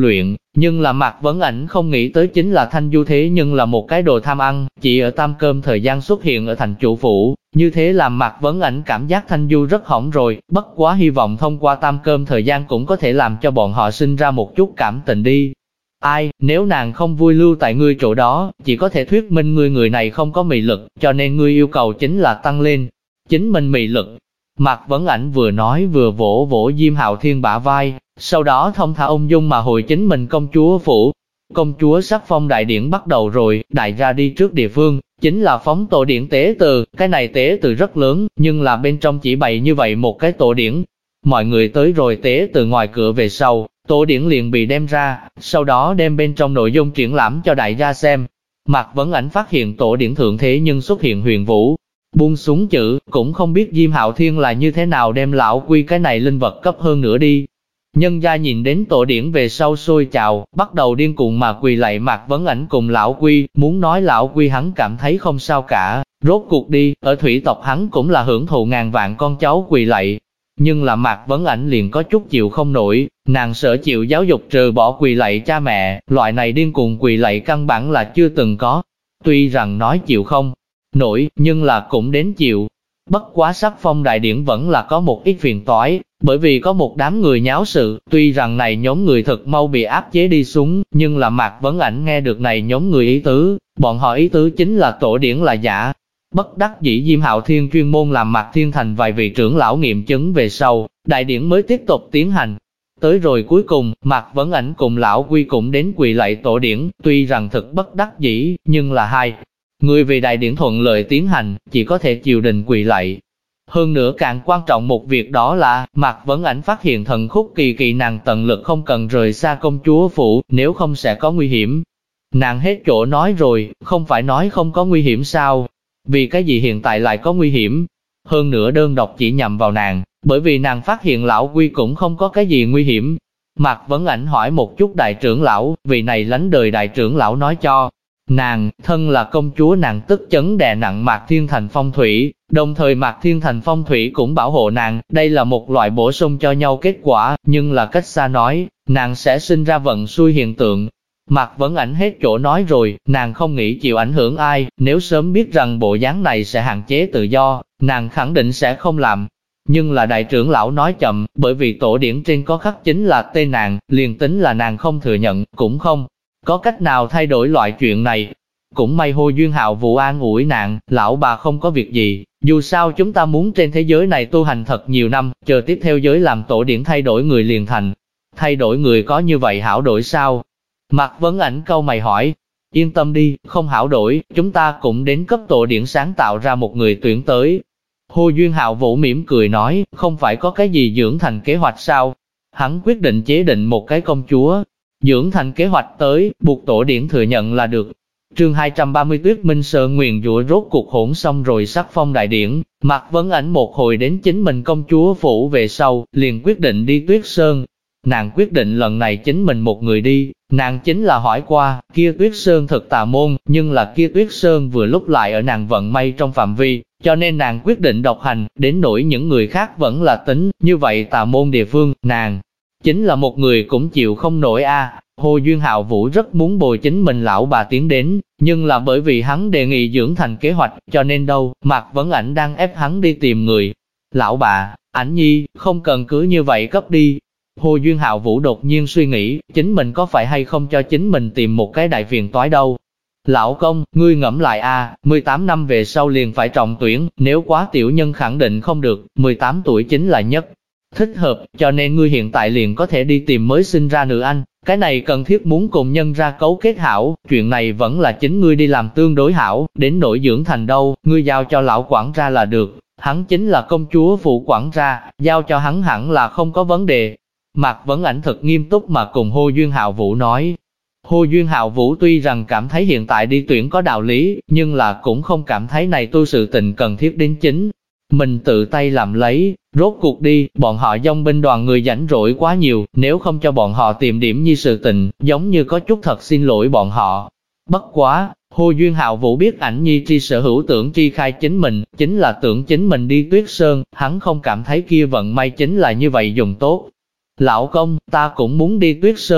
Nhưng là Mạc Vấn Ảnh không nghĩ tới chính là Thanh Du thế nhưng là một cái đồ tham ăn, chỉ ở tam cơm thời gian xuất hiện ở thành chủ phủ, như thế làm Mạc Vấn Ảnh cảm giác Thanh Du rất hỏng rồi, bất quá hy vọng thông qua tam cơm thời gian cũng có thể làm cho bọn họ sinh ra một chút cảm tình đi. Ai, nếu nàng không vui lưu tại ngươi chỗ đó, chỉ có thể thuyết minh ngươi người này không có mị lực, cho nên ngươi yêu cầu chính là tăng lên chính mình mị lực. Mạc Vấn Ảnh vừa nói vừa vỗ vỗ Diêm Hạo Thiên bả vai, sau đó thông thả ung dung mà hồi chính mình công chúa phủ. Công chúa sắc phong đại điển bắt đầu rồi, đại ra đi trước địa phương, chính là phóng tổ điển tế từ, cái này tế từ rất lớn, nhưng là bên trong chỉ bày như vậy một cái tổ điển. Mọi người tới rồi tế từ ngoài cửa về sau, tổ điển liền bị đem ra, sau đó đem bên trong nội dung triển lãm cho đại gia xem. Mạc Vấn Ảnh phát hiện tổ điển thượng thế nhưng xuất hiện huyền vũ, buông xuống chữ, cũng không biết Diêm Hạo Thiên là như thế nào đem lão quy cái này linh vật cấp hơn nữa đi. Nhân gia nhìn đến tổ điển về sau sôi trào, bắt đầu điên cuồng mà quỳ lạy Mạc Vấn Ảnh cùng lão quy, muốn nói lão quy hắn cảm thấy không sao cả, rốt cuộc đi, ở thủy tộc hắn cũng là hưởng thụ ngàn vạn con cháu quỳ lạy. Nhưng là Mạc Vấn Ảnh liền có chút chịu không nổi, nàng sợ chịu giáo dục trừ bỏ quỳ lạy cha mẹ, loại này điên cuồng quỳ lạy căn bản là chưa từng có. Tuy rằng nói chịu không nổi, nhưng là cũng đến chịu. Bất quá sắc phong đại điển vẫn là có một ít phiền toái, bởi vì có một đám người nháo sự, tuy rằng này nhóm người thật mau bị áp chế đi xuống, nhưng là Mạc Vấn Ảnh nghe được này nhóm người ý tứ, bọn họ ý tứ chính là tổ điển là giả. Bất đắc dĩ Diêm Hạo Thiên chuyên môn làm Mạc Thiên Thành vài vị trưởng lão nghiệm chứng về sau, đại điển mới tiếp tục tiến hành. Tới rồi cuối cùng, Mạc Vấn Ảnh cùng lão quy cũng đến quỳ lạy tổ điển, tuy rằng thực bất đắc dĩ, nhưng là hai người vì đại điển thuận lợi tiến hành, chỉ có thể triều đình quỳ lạy. Hơn nữa càng quan trọng một việc đó là, Mạc Vấn Ảnh phát hiện thần khúc kỳ kỳ nàng tận lực không cần rời xa công chúa phủ, nếu không sẽ có nguy hiểm. Nàng hết chỗ nói rồi, không phải nói không có nguy hiểm sao? Vì cái gì hiện tại lại có nguy hiểm? Hơn nữa đơn độc chỉ nhằm vào nàng, bởi vì nàng phát hiện lão quy cũng không có cái gì nguy hiểm. Mạc Vấn Ảnh hỏi một chút đại trưởng lão, vì này lánh đời đại trưởng lão nói cho nàng, thân là công chúa nàng tức chấn đè nặng Mạc Thiên Thành phong thủy, đồng thời Mạc Thiên Thành phong thủy cũng bảo hộ nàng, đây là một loại bổ sung cho nhau kết quả, nhưng là cách xa nói, nàng sẽ sinh ra vận xui hiện tượng. Mạc Vấn Ảnh hết chỗ nói rồi, nàng không nghĩ chịu ảnh hưởng ai, nếu sớm biết rằng bộ dáng này sẽ hạn chế tự do, nàng khẳng định sẽ không làm. Nhưng là đại trưởng lão nói chậm, bởi vì tổ điển trên có khắc chính là tên nàng, liền tính là nàng không thừa nhận, cũng không có cách nào thay đổi loại chuyện này. Cũng may Hồ Duyên Hạo Vũ an ủi nàng, lão bà không có việc gì, dù sao chúng ta muốn trên thế giới này tu hành thật nhiều năm, chờ tiếp theo giới làm tổ điển thay đổi người liền thành. Thay đổi người có như vậy hảo đổi sao? Mạc Vấn Ảnh câu mày hỏi, yên tâm đi, không hảo đổi, chúng ta cũng đến cấp tổ điển sáng tạo ra một người tuyển tới. Hồ Duyên Hạo Vũ mỉm cười nói, không phải có cái gì dưỡng thành kế hoạch sao? Hắn quyết định chế định một cái công chúa, dưỡng thành kế hoạch tới, buộc tổ điển thừa nhận là được. Chương 230 Tuyết Minh Sơn nguyền rủa rốt cuộc hỗn xong rồi sắc phong đại điển, Mạc Vấn Ảnh một hồi đến chính mình công chúa phủ về sau, liền quyết định đi Tuyết Sơn. Nàng quyết định lần này chính mình một người đi, nàng chính là hỏi qua, kia Tuyết Sơn thật tà môn, nhưng là kia Tuyết Sơn vừa lúc lại ở nàng vận may trong phạm vi, cho nên nàng quyết định độc hành, đến nỗi những người khác vẫn là tính, như vậy tà môn địa phương, nàng chính là một người cũng chịu không nổi a. Hồ Duyên Hạo Vũ rất muốn bồi chính mình lão bà tiến đến, nhưng là bởi vì hắn đề nghị dưỡng thành kế hoạch, cho nên đâu, Mạc Vấn Ảnh đang ép hắn đi tìm người. Lão bà, Ảnh nhi, không cần cứ như vậy cấp đi. Hồ Duyên Hạo Vũ đột nhiên suy nghĩ, chính mình có phải hay không cho chính mình tìm một cái đại phiền toái đâu. Lão công, ngươi ngẫm lại a, 18 năm về sau liền phải trọng tuyển, nếu quá tiểu nhân khẳng định không được, 18 tuổi chính là nhất thích hợp, cho nên ngươi hiện tại liền có thể đi tìm mới sinh ra nữ anh. Cái này cần thiết muốn cùng nhân ra cấu kết hảo, chuyện này vẫn là chính ngươi đi làm tương đối hảo, đến nỗi dưỡng thành đâu, ngươi giao cho lão quản gia là được, hắn chính là công chúa phụ quản gia, giao cho hắn hẳn là không có vấn đề. Mạc Vấn Ảnh thật nghiêm túc mà cùng Hồ Duyên Hạo Vũ nói. Hồ Duyên Hạo Vũ tuy rằng cảm thấy hiện tại đi tuyển có đạo lý, nhưng là cũng không cảm thấy này tu sự tình cần thiết đến chính mình tự tay làm lấy. Rốt cuộc đi, bọn họ dòng binh đoàn người rảnh rỗi quá nhiều, nếu không cho bọn họ tìm điểm như sự tình, giống như có chút thật xin lỗi bọn họ. Bất quá, Hồ Duyên Hạo Vũ biết Ảnh nhi tri sở hữu tưởng tri khai chính mình, chính là tưởng chính mình đi Tuyết Sơn, hắn không cảm thấy kia vận may chính là như vậy dùng tốt. Lão công, ta cũng muốn đi Tuyết Sơn.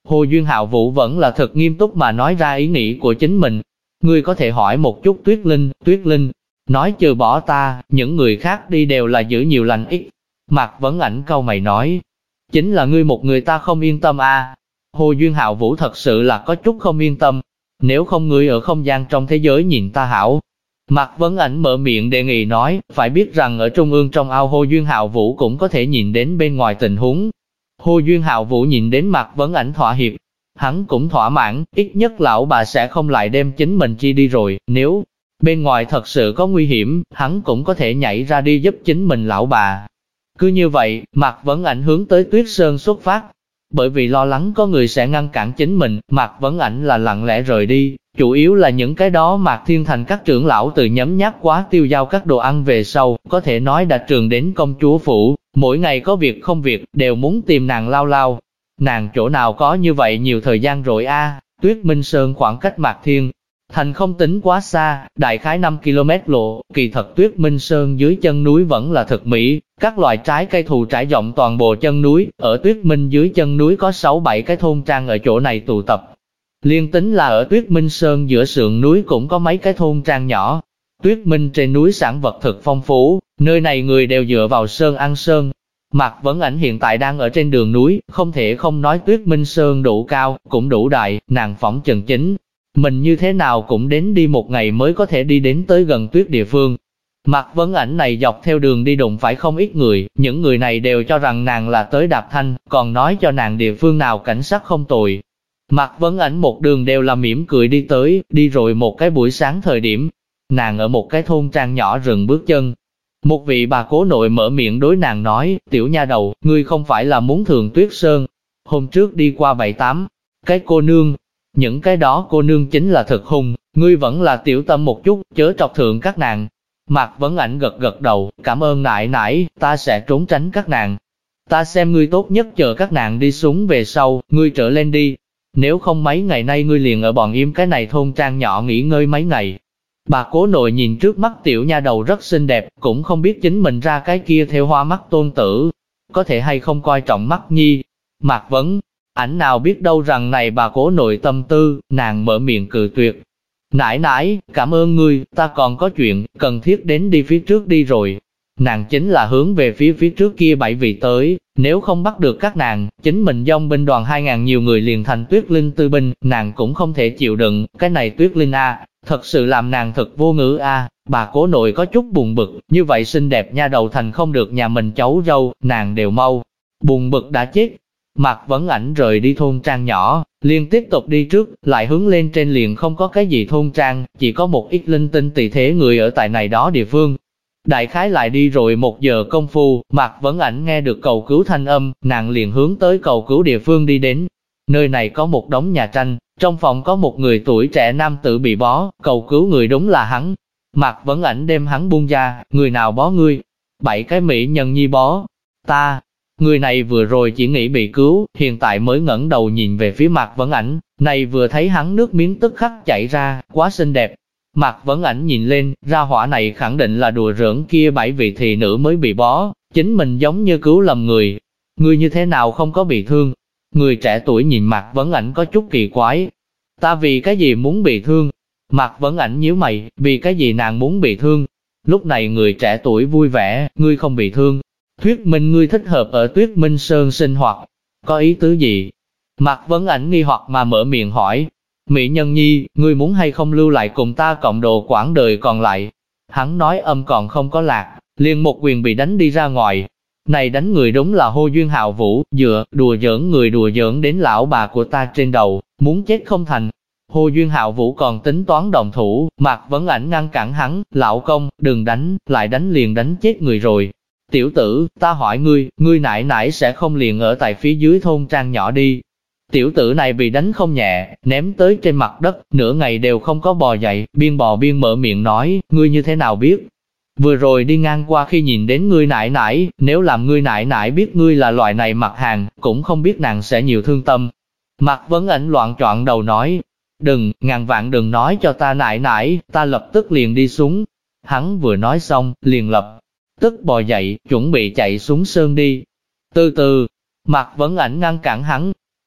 Hồ Duyên Hạo Vũ vẫn là thật nghiêm túc mà nói ra ý nghĩ của chính mình. Ngươi có thể hỏi một chút Tuyết Linh, nói trừ bỏ ta, những người khác đi đều là giữ nhiều lành ít. Mạc Vấn Ảnh cau mày nói, chính là ngươi một người ta không yên tâm à. Hồ Duyên Hạo Vũ thật sự là có chút không yên tâm, nếu không ngươi ở không gian trong thế giới nhìn ta hảo. Mạc Vấn Ảnh mở miệng đề nghị nói, phải biết rằng ở trung ương trong ao Hồ Duyên Hạo Vũ cũng có thể nhìn đến bên ngoài tình huống. Hồ Duyên Hạo Vũ nhìn đến Mạc Vấn Ảnh thỏa hiệp, hắn cũng thỏa mãn, ít nhất lão bà sẽ không lại đem chính mình chi đi rồi, nếu bên ngoài thật sự có nguy hiểm, hắn cũng có thể nhảy ra đi giúp chính mình lão bà. Cứ như vậy, Mạc Vấn Ảnh hướng tới Tuyết Sơn xuất phát. Bởi vì lo lắng có người sẽ ngăn cản chính mình, Mạc Vấn Ảnh là lặng lẽ rời đi, chủ yếu là những cái đó Mạc Thiên Thành các trưởng lão từ nhấm nháp quá tiêu giao các đồ ăn về sau, có thể nói đã trường đến công chúa phủ, mỗi ngày có việc không việc, đều muốn tìm nàng lao lao. Nàng chỗ nào có như vậy nhiều thời gian rồi a? Tuyết Minh Sơn khoảng cách Mạc Thiên Thành không tính quá xa, đại khái 5 km lộ, kỳ thật Tuyết Minh Sơn dưới chân núi vẫn là thực mỹ, các loại trái cây thù trải rộng toàn bộ chân núi, ở Tuyết Minh dưới chân núi có 6-7 cái thôn trang ở chỗ này tụ tập. Liên tính là ở Tuyết Minh Sơn giữa sườn núi cũng có mấy cái thôn trang nhỏ. Tuyết Minh trên núi sản vật thực phong phú, nơi này người đều dựa vào sơn ăn sơn. Mạc Vấn Ảnh hiện tại đang ở trên đường núi, không thể không nói Tuyết Minh Sơn đủ cao, cũng đủ đại, nàng phỏng chừng chính. Mình như thế nào cũng đến đi một ngày mới có thể đi đến tới gần tuyết địa phương. Mạc Vấn Ảnh này dọc theo đường đi đụng phải không ít người, những người này đều cho rằng nàng là tới Đạp Thanh, còn nói cho nàng địa phương nào cảnh sát không tồi. Mạc Vấn Ảnh một đường đều là mỉm cười đi tới, đi rồi một cái buổi sáng thời điểm. Nàng ở một cái thôn trang nhỏ dừng bước chân. Một vị bà cố nội mở miệng đối nàng nói, tiểu nha đầu, ngươi không phải là muốn Thường Tuyết Sơn. Hôm trước đi qua 7-8 cái cô nương. Những cái đó cô nương chính là thực hung, ngươi vẫn là tiểu tâm một chút, chớ trọc thượng các nàng. Mạc Vấn Ảnh gật gật đầu, cảm ơn nãi nãi, ta sẽ trốn tránh các nàng. Ta xem ngươi tốt nhất chờ các nàng đi xuống về sau, ngươi trở lên đi. Nếu không mấy ngày nay ngươi liền ở bọn im cái này thôn trang nhỏ nghỉ ngơi mấy ngày. Bà cố nội nhìn trước mắt tiểu nha đầu rất xinh đẹp, cũng không biết chính mình ra cái kia theo hoa mắt tôn tử. Có thể hay không coi trọng mắt nhi. Mạc Vấn Ảnh nào biết đâu rằng này bà cố nội tâm tư, nàng mở miệng cự tuyệt. Nãi nãi, cảm ơn ngươi, ta còn có chuyện, cần thiết đến đi phía trước đi rồi. Nàng chính là hướng về phía trước kia 7 vị tới, nếu không bắt được các nàng, chính mình dòng binh đoàn 2.000 nhiều người liền thành Tuyết Linh tư binh, nàng cũng không thể chịu đựng, cái này Tuyết Linh a, thật sự làm nàng thật vô ngữ a. Bà cố nội có chút buồn bực, như vậy xinh đẹp nha đầu thành không được nhà mình cháu dâu, nàng đều mau buồn bực đã chết. Mạc Vấn Ảnh rời đi thôn trang nhỏ, liền tiếp tục đi trước, lại hướng lên trên liền không có cái gì thôn trang, chỉ có một ít linh tinh tỳ thế người ở tại này đó địa phương. Đại khái lại đi rồi 1 giờ công phu, Mạc Vấn Ảnh nghe được cầu cứu thanh âm, nàng liền hướng tới cầu cứu địa phương đi đến. Nơi này có một đống nhà tranh, trong phòng có một người tuổi trẻ nam tử bị bó, cầu cứu người đúng là hắn. Mạc Vấn Ảnh đem hắn buông ra, người nào bó ngươi? 7 cái mỹ nhân nhi bó. Ta. Người này vừa rồi chỉ nghĩ bị cứu, hiện tại mới ngẩng đầu nhìn về phía Mạc Vấn Ảnh, này vừa thấy hắn nước miếng tức khắc chảy ra, quá xinh đẹp. Mạc Vấn Ảnh nhìn lên, ra hỏa này khẳng định là đùa giỡn kia 7 vị thị nữ mới bị bó, chính mình giống như cứu lầm người. Người như thế nào không có bị thương? Người trẻ tuổi nhìn Mạc Vấn Ảnh có chút kỳ quái. Ta vì cái gì muốn bị thương? Mạc Vấn Ảnh nhíu mày, vì cái gì nàng muốn bị thương? Lúc này người trẻ tuổi vui vẻ, ngươi không bị thương. Thuyết minh ngươi thích hợp ở Tuyết Minh Sơn sinh hoạt. Có ý tứ gì? Mạc Vấn Ảnh nghi hoặc mà mở miệng hỏi. Mỹ nhân nhi, ngươi muốn hay không lưu lại cùng ta cộng độ quãng đời còn lại? Hắn nói âm còn không có lạc, liền một quyền bị đánh đi ra ngoài. Này đánh người đúng là Hồ Duyên Hạo Vũ, đùa giỡn người đùa giỡn đến lão bà của ta trên đầu, muốn chết không thành. Hồ Duyên Hạo Vũ còn tính toán đồng thủ, Mạc Vấn Ảnh ngăn cản hắn, lão công, đừng đánh, lại đánh liền đánh chết người rồi. Tiểu tử, ta hỏi ngươi nãi nãi sẽ không liền ở tại phía dưới thôn trang nhỏ đi. Tiểu tử này bị đánh không nhẹ, ném tới trên mặt đất, nửa ngày đều không có bò dậy, biên bò biên mở miệng nói, ngươi như thế nào biết? Vừa rồi đi ngang qua khi nhìn đến ngươi nãi nãi, nếu làm ngươi nãi nãi biết ngươi là loại này mặt hàng, cũng không biết nàng sẽ nhiều thương tâm. Mạc Vấn Ảnh loạn choạng đầu nói, đừng, ngàn vạn đừng nói cho ta nãi nãi, ta lập tức liền đi xuống. Hắn vừa nói xong, liền lập tức bò dậy, chuẩn bị chạy xuống sơn đi. Từ từ, Mạc Vấn Ảnh ngăn cản hắn.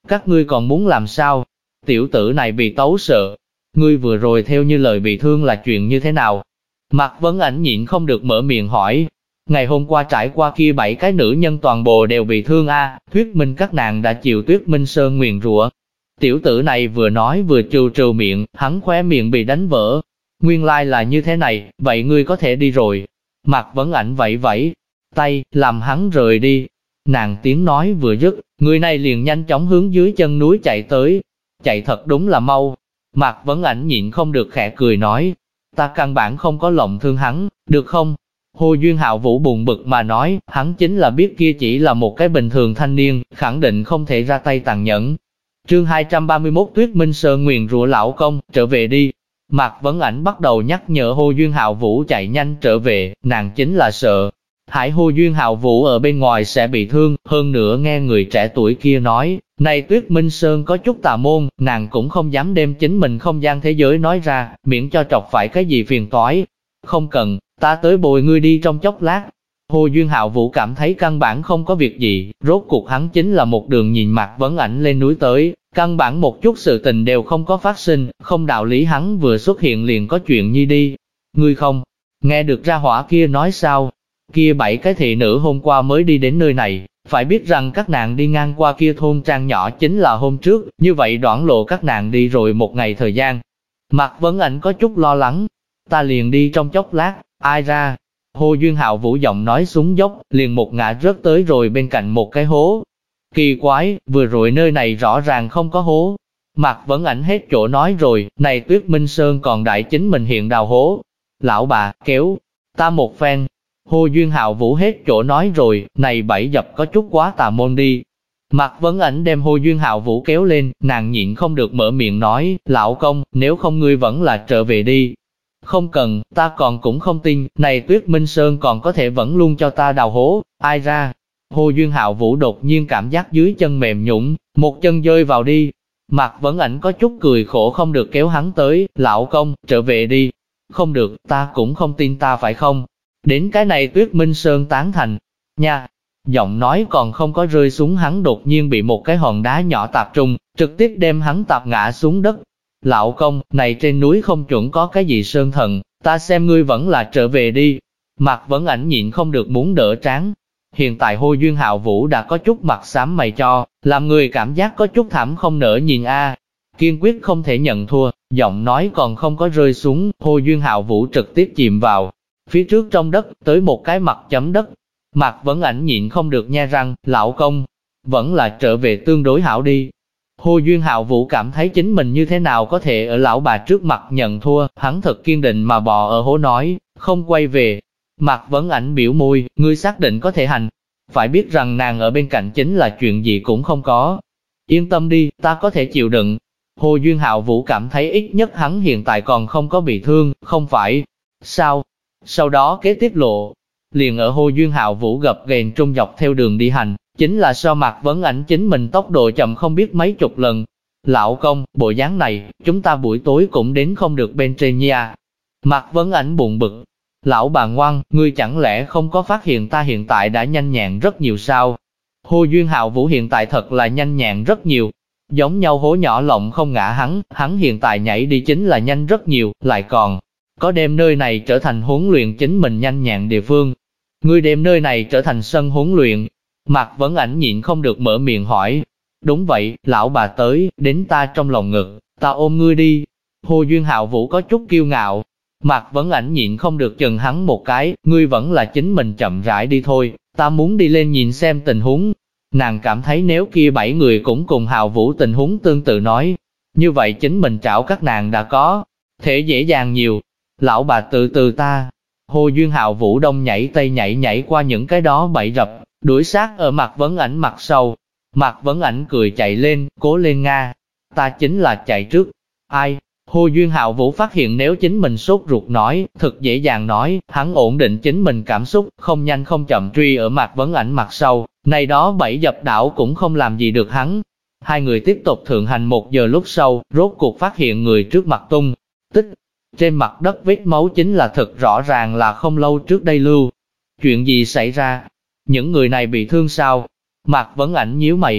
các ngươi còn muốn làm sao? Tiểu tử này bị tấu sợ. Ngươi vừa rồi theo như lời bị thương là chuyện như thế nào? Mạc Vấn Ảnh nhịn không được mở miệng hỏi. Ngày hôm qua trải qua kia 7 cái nữ nhân toàn bộ đều bị thương thuyết minh các nàng đã chịu Tuyết Minh Sơn nguyền rủa. Tiểu tử này vừa nói vừa trừ trừ miệng, hắn khóe miệng bị đánh vỡ. Nguyên lai là như thế này, vậy ngươi có thể đi rồi. Mạc Vấn Ảnh vẫy vẫy tay, làm hắn rời đi. Nàng tiếng nói vừa dứt, người này liền nhanh chóng hướng dưới chân núi chạy tới. Chạy thật đúng là mau. Mạc Vấn Ảnh nhịn không được khẽ cười nói, ta căn bản không có lòng thương hắn, được không? Hồ Duyên Hạo Vũ buồn bực mà nói, hắn chính là biết kia chỉ là một cái bình thường thanh niên, khẳng định không thể ra tay tàn nhẫn. Chương 231 Tuyết Minh Sơn nguyền rủa lão công, trở về đi. Mạc Vấn Ảnh bắt đầu nhắc nhở Hồ Duyên Hạo Vũ chạy nhanh trở về, nàng chính là sợ hại Hồ Duyên Hạo Vũ ở bên ngoài sẽ bị thương, hơn nữa nghe người trẻ tuổi kia nói, này Tuyết Minh Sơn có chút tà môn, nàng cũng không dám đem chính mình không gian thế giới nói ra, miễn cho trọc phải cái gì phiền toái. Không cần, ta tới bồi ngươi đi trong chốc lát. Hồ Duyên Hạo Vũ cảm thấy căn bản không có việc gì, rốt cuộc hắn chính là một đường nhìn Mạc Vấn Ảnh lên núi tới, căn bản một chút sự tình đều không có phát sinh, không đạo lý hắn vừa xuất hiện liền có chuyện nhi đi. Ngươi không nghe được ra hỏa kia nói sao? Kia 7 cái thị nữ hôm qua mới đi đến nơi này, phải biết rằng các nàng đi ngang qua kia thôn trang nhỏ chính là hôm trước, như vậy đoạn lộ các nàng đi rồi một ngày thời gian. Mạc Vấn Ảnh có chút lo lắng, ta liền đi trong chốc lát, ai ra? Hồ Duyên Hạo Vũ giọng nói xuống dốc, liền một ngã rớt tới rồi bên cạnh một cái hố. Kỳ quái, vừa rồi nơi này rõ ràng không có hố. Mạc Vấn Ảnh hết chỗ nói rồi, này Tuyết Minh Sơn còn đại chính mình hiện đào hố. Lão bà, kéo ta một phen. Hồ Duyên Hạo Vũ hết chỗ nói rồi, này bẫy dập có chút quá tà môn đi. Mạc Vấn Ảnh đem Hồ Duyên Hạo Vũ kéo lên, nàng nhịn không được mở miệng nói, lão công, nếu không ngươi vẫn là trở về đi. Không cần, ta còn cũng không tin, này Tuyết Minh Sơn còn có thể vẫn luôn cho ta đào hố, ai ra. Hồ Duyên Hạo Vũ đột nhiên cảm giác dưới chân mềm nhũn, một chân rơi vào đi. Mạc Vấn Ảnh có chút cười khổ không được kéo hắn tới, lão công, trở về đi. Không được, ta cũng không tin ta phải không? Đến cái này Tuyết Minh Sơn tán thành. Nha! Giọng nói còn không có rơi xuống hắn đột nhiên bị một cái hòn đá nhỏ tạp trùng, trực tiếp đem hắn tạp ngã xuống đất. Lão công, này trên núi không chuẩn có cái gì sơn thần, ta xem ngươi vẫn là trở về đi. Mạc Vấn Ảnh nhịn không được muốn đỡ trán. Hiện tại Hồ Duyên Hạo Vũ đã có chút mặt xám mày cho, làm người cảm giác có chút thảm không nỡ nhìn kiên quyết không thể nhận thua, giọng nói còn không có rơi xuống, Hồ Duyên Hạo Vũ trực tiếp chìm vào phía trước trong đất, tới một cái mặt chấm đất. Mạc Vấn Ảnh nhịn không được nhe răng, lão công, vẫn là trở về tương đối hảo đi. Hồ Duyên Hạo Vũ cảm thấy chính mình như thế nào có thể ở lão bà trước mặt nhận thua, hắn thật kiên định mà bò ở hố nói, không quay về. Mạc Vấn Ảnh biểu môi, ngươi xác định có thể hành. Phải biết rằng nàng ở bên cạnh chính là chuyện gì cũng không có. Yên tâm đi, ta có thể chịu đựng. Hồ Duyên Hạo Vũ cảm thấy ít nhất hắn hiện tại còn không có bị thương, không phải sao? Sau đó kế tiếp lộ, liền ở Hồ Duyên Hạo Vũ gập ghềnh trung dọc theo đường đi hành, chính là so Mạc Vấn Ảnh chính mình tốc độ chậm không biết mấy chục lần. Lão công, bộ dáng này, chúng ta buổi tối cũng đến không được bên trên nha. Mạc Vấn Ảnh buồn bực. Lão bà ngoan, ngươi chẳng lẽ không có phát hiện ta hiện tại đã nhanh nhẹn rất nhiều sao? Hồ Duyên Hạo Vũ hiện tại thật là nhanh nhẹn rất nhiều. Giống nhau hố nhỏ lộng không ngã hắn hiện tại nhảy đi chính là nhanh rất nhiều, lại còn có đem nơi này trở thành huấn luyện chính mình nhanh nhẹn địa phương. Ngươi đem nơi này trở thành sân huấn luyện. Mạc Vấn Ảnh nhịn không được mở miệng hỏi. Đúng vậy, lão bà tới, đến ta trong lòng ngực, ta ôm ngươi đi. Hồ Duyên Hạo Vũ có chút kiêu ngạo. Mạc Vấn Ảnh nhịn không được chừng hắn một cái, ngươi vẫn là chính mình chậm rãi đi thôi, ta muốn đi lên nhìn xem tình huống. Nàng cảm thấy nếu kia 7 người cũng cùng Hạo Vũ tình huống tương tự nói, như vậy chính mình trảo các nàng đã có thể dễ dàng nhiều. Lão bà từ từ ta. Hồ Duyên Hạo Vũ đông nhảy tây nhảy qua những cái đó bẫy rập, đuổi sát ở Mạc Vấn Ảnh mặt sau. Mạc Vấn Ảnh cười chạy lên, cố lên Nga. Ta chính là chạy trước. Ai? Hồ Duyên Hạo Vũ phát hiện nếu chính mình sốt ruột nói, thật dễ dàng nói, hắn ổn định chính mình cảm xúc, không nhanh không chậm truy ở Mạc Vấn Ảnh mặt sau, này đó bẫy dập đảo cũng không làm gì được hắn. Hai người tiếp tục thượng hành 1 giờ lúc sau, rốt cuộc phát hiện người trước mặt tung tích. Trên mặt đất vết máu chính là thật rõ ràng là không lâu trước đây lưu. Chuyện gì xảy ra? Những người này bị thương sao? Mạc Vấn Ảnh nhíu mày.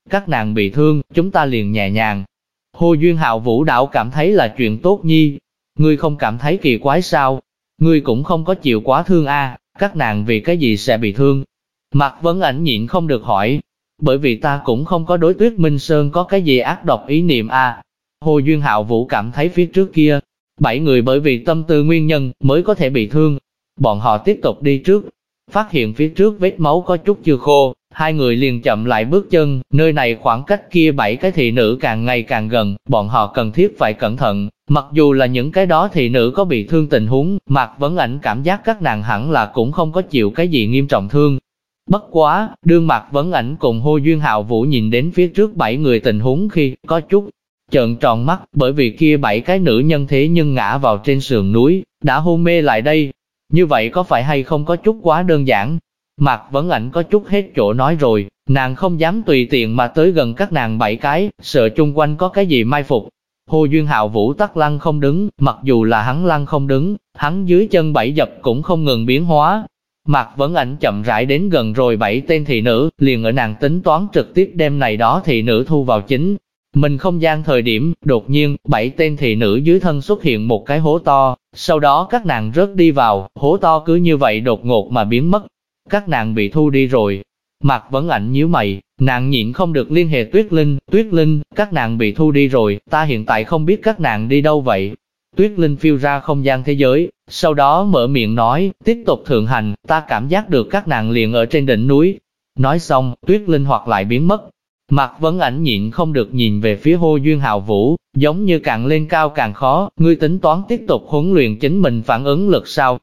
Các nàng bị thương, chúng ta liền nhẹ nhàng. Hồ Duyên Hạo Vũ đảo cảm thấy là chuyện tốt nhi. Ngươi không cảm thấy kỳ quái sao? Ngươi cũng không có chịu quá thương a, các nàng vì cái gì sẽ bị thương? Mạc Vấn Ảnh nhịn không được hỏi. Bởi vì ta cũng không có đối Tuyết Minh Sơn có cái gì ác độc ý niệm a. Hồ Duyên Hạo Vũ cảm thấy phía trước kia, 7 người bởi vì tâm tư nguyên nhân mới có thể bị thương. Bọn họ tiếp tục đi trước, phát hiện phía trước vết máu có chút chưa khô, hai người liền chậm lại bước chân, nơi này khoảng cách kia 7 cái thị nữ càng ngày càng gần, bọn họ cần thiết phải cẩn thận. Mặc dù là những cái đó thị nữ có bị thương tình huống, Mạc Vấn Ảnh cảm giác các nàng hẳn là cũng không có chịu cái gì nghiêm trọng thương. Bất quá, đương Mạc Vấn Ảnh cùng Hồ Duyên Hạo Vũ nhìn đến phía trước 7 người tình huống khi có chút trợn tròn mắt, bởi vì kia 7 cái nữ nhân thế nhưng ngã vào trên sườn núi, đã hôn mê lại đây. Như vậy có phải hay không có chút quá đơn giản? Mạc Vấn Ảnh có chút hết chỗ nói rồi, nàng không dám tùy tiện mà tới gần các nàng 7 cái, sợ chung quanh có cái gì mai phục. Hồ Duyên Hạo Vũ tắc lăn không đứng, mặc dù là hắn lăn không đứng, hắn dưới chân 7 dập cũng không ngừng biến hóa. Mạc Vấn Ảnh chậm rãi đến gần rồi 7 tên thị nữ, liền ở nàng tính toán trực tiếp đem này đó thị nữ thu vào chính mình không gian thời điểm, đột nhiên, 7 tên thị nữ dưới thân xuất hiện một cái hố to, sau đó các nàng rớt đi vào, hố to cứ như vậy đột ngột mà biến mất. Các nàng bị thu đi rồi. Mạc Vấn Ảnh nhíu mày, nàng nhịn không được liên hệ Tuyết Linh, các nàng bị thu đi rồi, ta hiện tại không biết các nàng đi đâu vậy. Tuyết Linh phiêu ra không gian thế giới, sau đó mở miệng nói, tiếp tục thượng hành, ta cảm giác được các nàng liền ở trên đỉnh núi. Nói xong, Tuyết Linh hoặc lại biến mất. Mạc Vấn Ảnh nhịn không được nhìn về phía Hồ Duyên Hạo Vũ, giống như càng lên cao càng khó, ngươi tính toán tiếp tục huấn luyện chính mình phản ứng lực sao?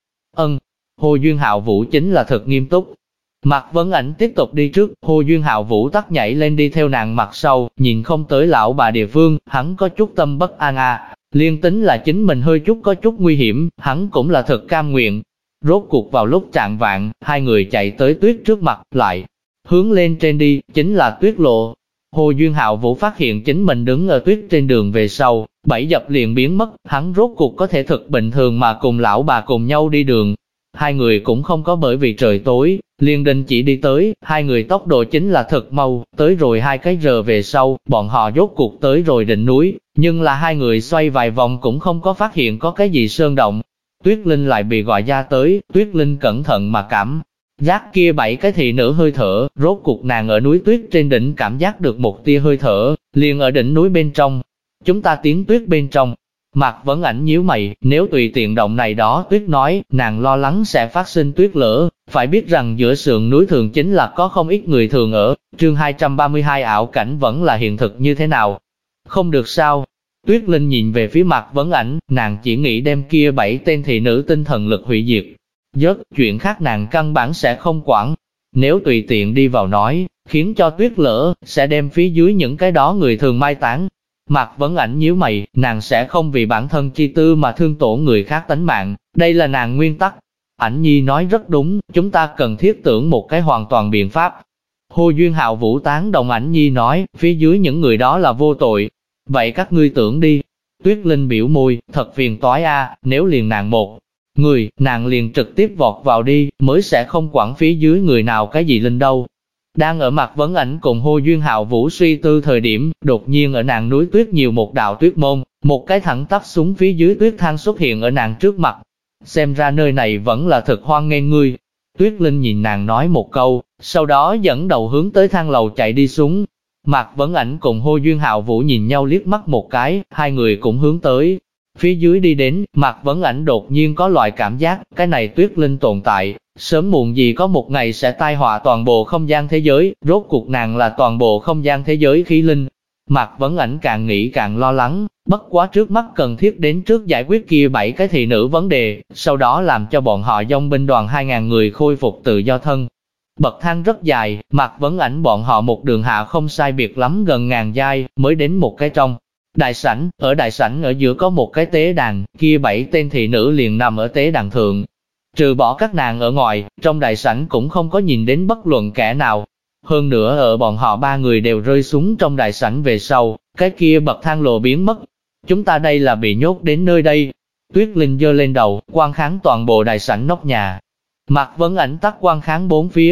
Hồ Duyên Hạo Vũ chính là thật nghiêm túc. Mạc Vấn Ảnh tiếp tục đi trước, Hồ Duyên Hạo Vũ tắt nhảy lên đi theo nàng mặt sau, nhìn không tới lão bà địa phương, hắn có chút tâm bất an a. Liên tính là chính mình hơi chút có chút nguy hiểm, hắn cũng là thật cam nguyện. Rốt cuộc vào lúc chạng vạng, hai người chạy tới tuyết trước mặt, lại hướng lên trên đi, chính là tuyết lộ. Hồ Duyên Hạo Vũ phát hiện chính mình đứng ở tuyết trên đường về sau, 7 dập liền biến mất, hắn rốt cuộc có thể thực bình thường mà cùng lão bà cùng nhau đi đường. Hai người cũng không có bởi vì trời tối, liền đình chỉ đi tới, hai người tốc độ chính là thật mau, tới rồi 2 cái giờ về sau, bọn họ rốt cuộc tới rồi đỉnh núi, nhưng là hai người xoay vài vòng cũng không có phát hiện có cái gì sơn động. Tuyết Linh lại bị gọi ra tới, Tuyết Linh cẩn thận mà cảm giác kia 7 cái thị nữ hơi thở, rốt cuộc nàng ở núi tuyết trên đỉnh cảm giác được một tia hơi thở, liền ở đỉnh núi bên trong. Chúng ta tiến tuyết bên trong. Mạc Vấn Ảnh nhíu mày, nếu tùy tiện động này đó tuyết nói, nàng lo lắng sẽ phát sinh tuyết lở, phải biết rằng giữa sườn núi thường chính là có không ít người thường ở, chương 232 ảo cảnh vẫn là hiện thực như thế nào. Không được sao? Tuyết Linh nhìn về phía Mạc Vấn Ảnh, nàng chỉ nghĩ đem kia 7 tên thị nữ tinh thần lực hủy diệt. Chuyện khác nàng căn bản sẽ không quản. Nếu tùy tiện đi vào nói, khiến cho tuyết lở, sẽ đem phía dưới những cái đó người thường mai táng. Mạc Vấn Ảnh nhíu mày, nàng sẽ không vì bản thân chi tư mà thương tổn người khác tánh mạng, đây là nàng nguyên tắc. Ảnh Nhi nói rất đúng, chúng ta cần thiết tưởng một cái hoàn toàn biện pháp. Hồ Duyên Hạo Vũ tán đồng Ảnh Nhi nói, phía dưới những người đó là vô tội. Vậy các ngươi tưởng đi. Tuyết Linh biểu môi, thật phiền toái a, nếu liền nàng một người, nàng liền trực tiếp vọt vào đi, mới sẽ không quản phía dưới người nào cái gì lên đâu. Đang ở Mạc Vấn Ảnh cùng Hồ Duyên Hạo Vũ suy tư thời điểm, đột nhiên ở nàng núi tuyết nhiều một đạo tuyết môn, một cái thẳng tắp xuống phía dưới tuyết thang xuất hiện ở nàng trước mặt. Xem ra nơi này vẫn là thật hoan nghênh ngươi. Tuyết Linh nhìn nàng nói một câu, sau đó dẫn đầu hướng tới thang lầu chạy đi xuống. Mạc Vấn Ảnh cùng Hồ Duyên Hạo Vũ nhìn nhau liếc mắt một cái, hai người cũng hướng tới phía dưới đi đến. Mạc Vấn Ảnh đột nhiên có loại cảm giác, cái này Tuyết Linh tồn tại, sớm muộn gì có một ngày sẽ tai họa toàn bộ không gian thế giới, rốt cuộc nàng là toàn bộ không gian thế giới khí linh. Mạc Vấn Ảnh càng nghĩ càng lo lắng, bất quá trước mắt cần thiết đến trước giải quyết kia 7 cái thị nữ vấn đề, sau đó làm cho bọn họ dòng binh đoàn 2.000 người khôi phục tự do thân. Bậc thang rất dài, Mạc Vấn Ảnh bọn họ một đường hạ không sai biệt lắm gần ngàn giai, mới đến một cái trong đại sảnh, ở đại sảnh ở giữa có một cái tế đàn, kia 7 tên thị nữ liền nằm ở tế đàn thượng. Trừ bỏ các nàng ở ngoài, trong đại sảnh cũng không có nhìn đến bất luận kẻ nào. Hơn nữa ở bọn họ 3 người đều rơi xuống trong đại sảnh về sau, cái kia bậc thang lồ biến mất. Chúng ta đây là bị nhốt đến nơi đây. Tuyết Linh giơ lên đầu, quan kháng toàn bộ đại sảnh nóc nhà. Mạc Vấn Ảnh tắt quan kháng bốn phía.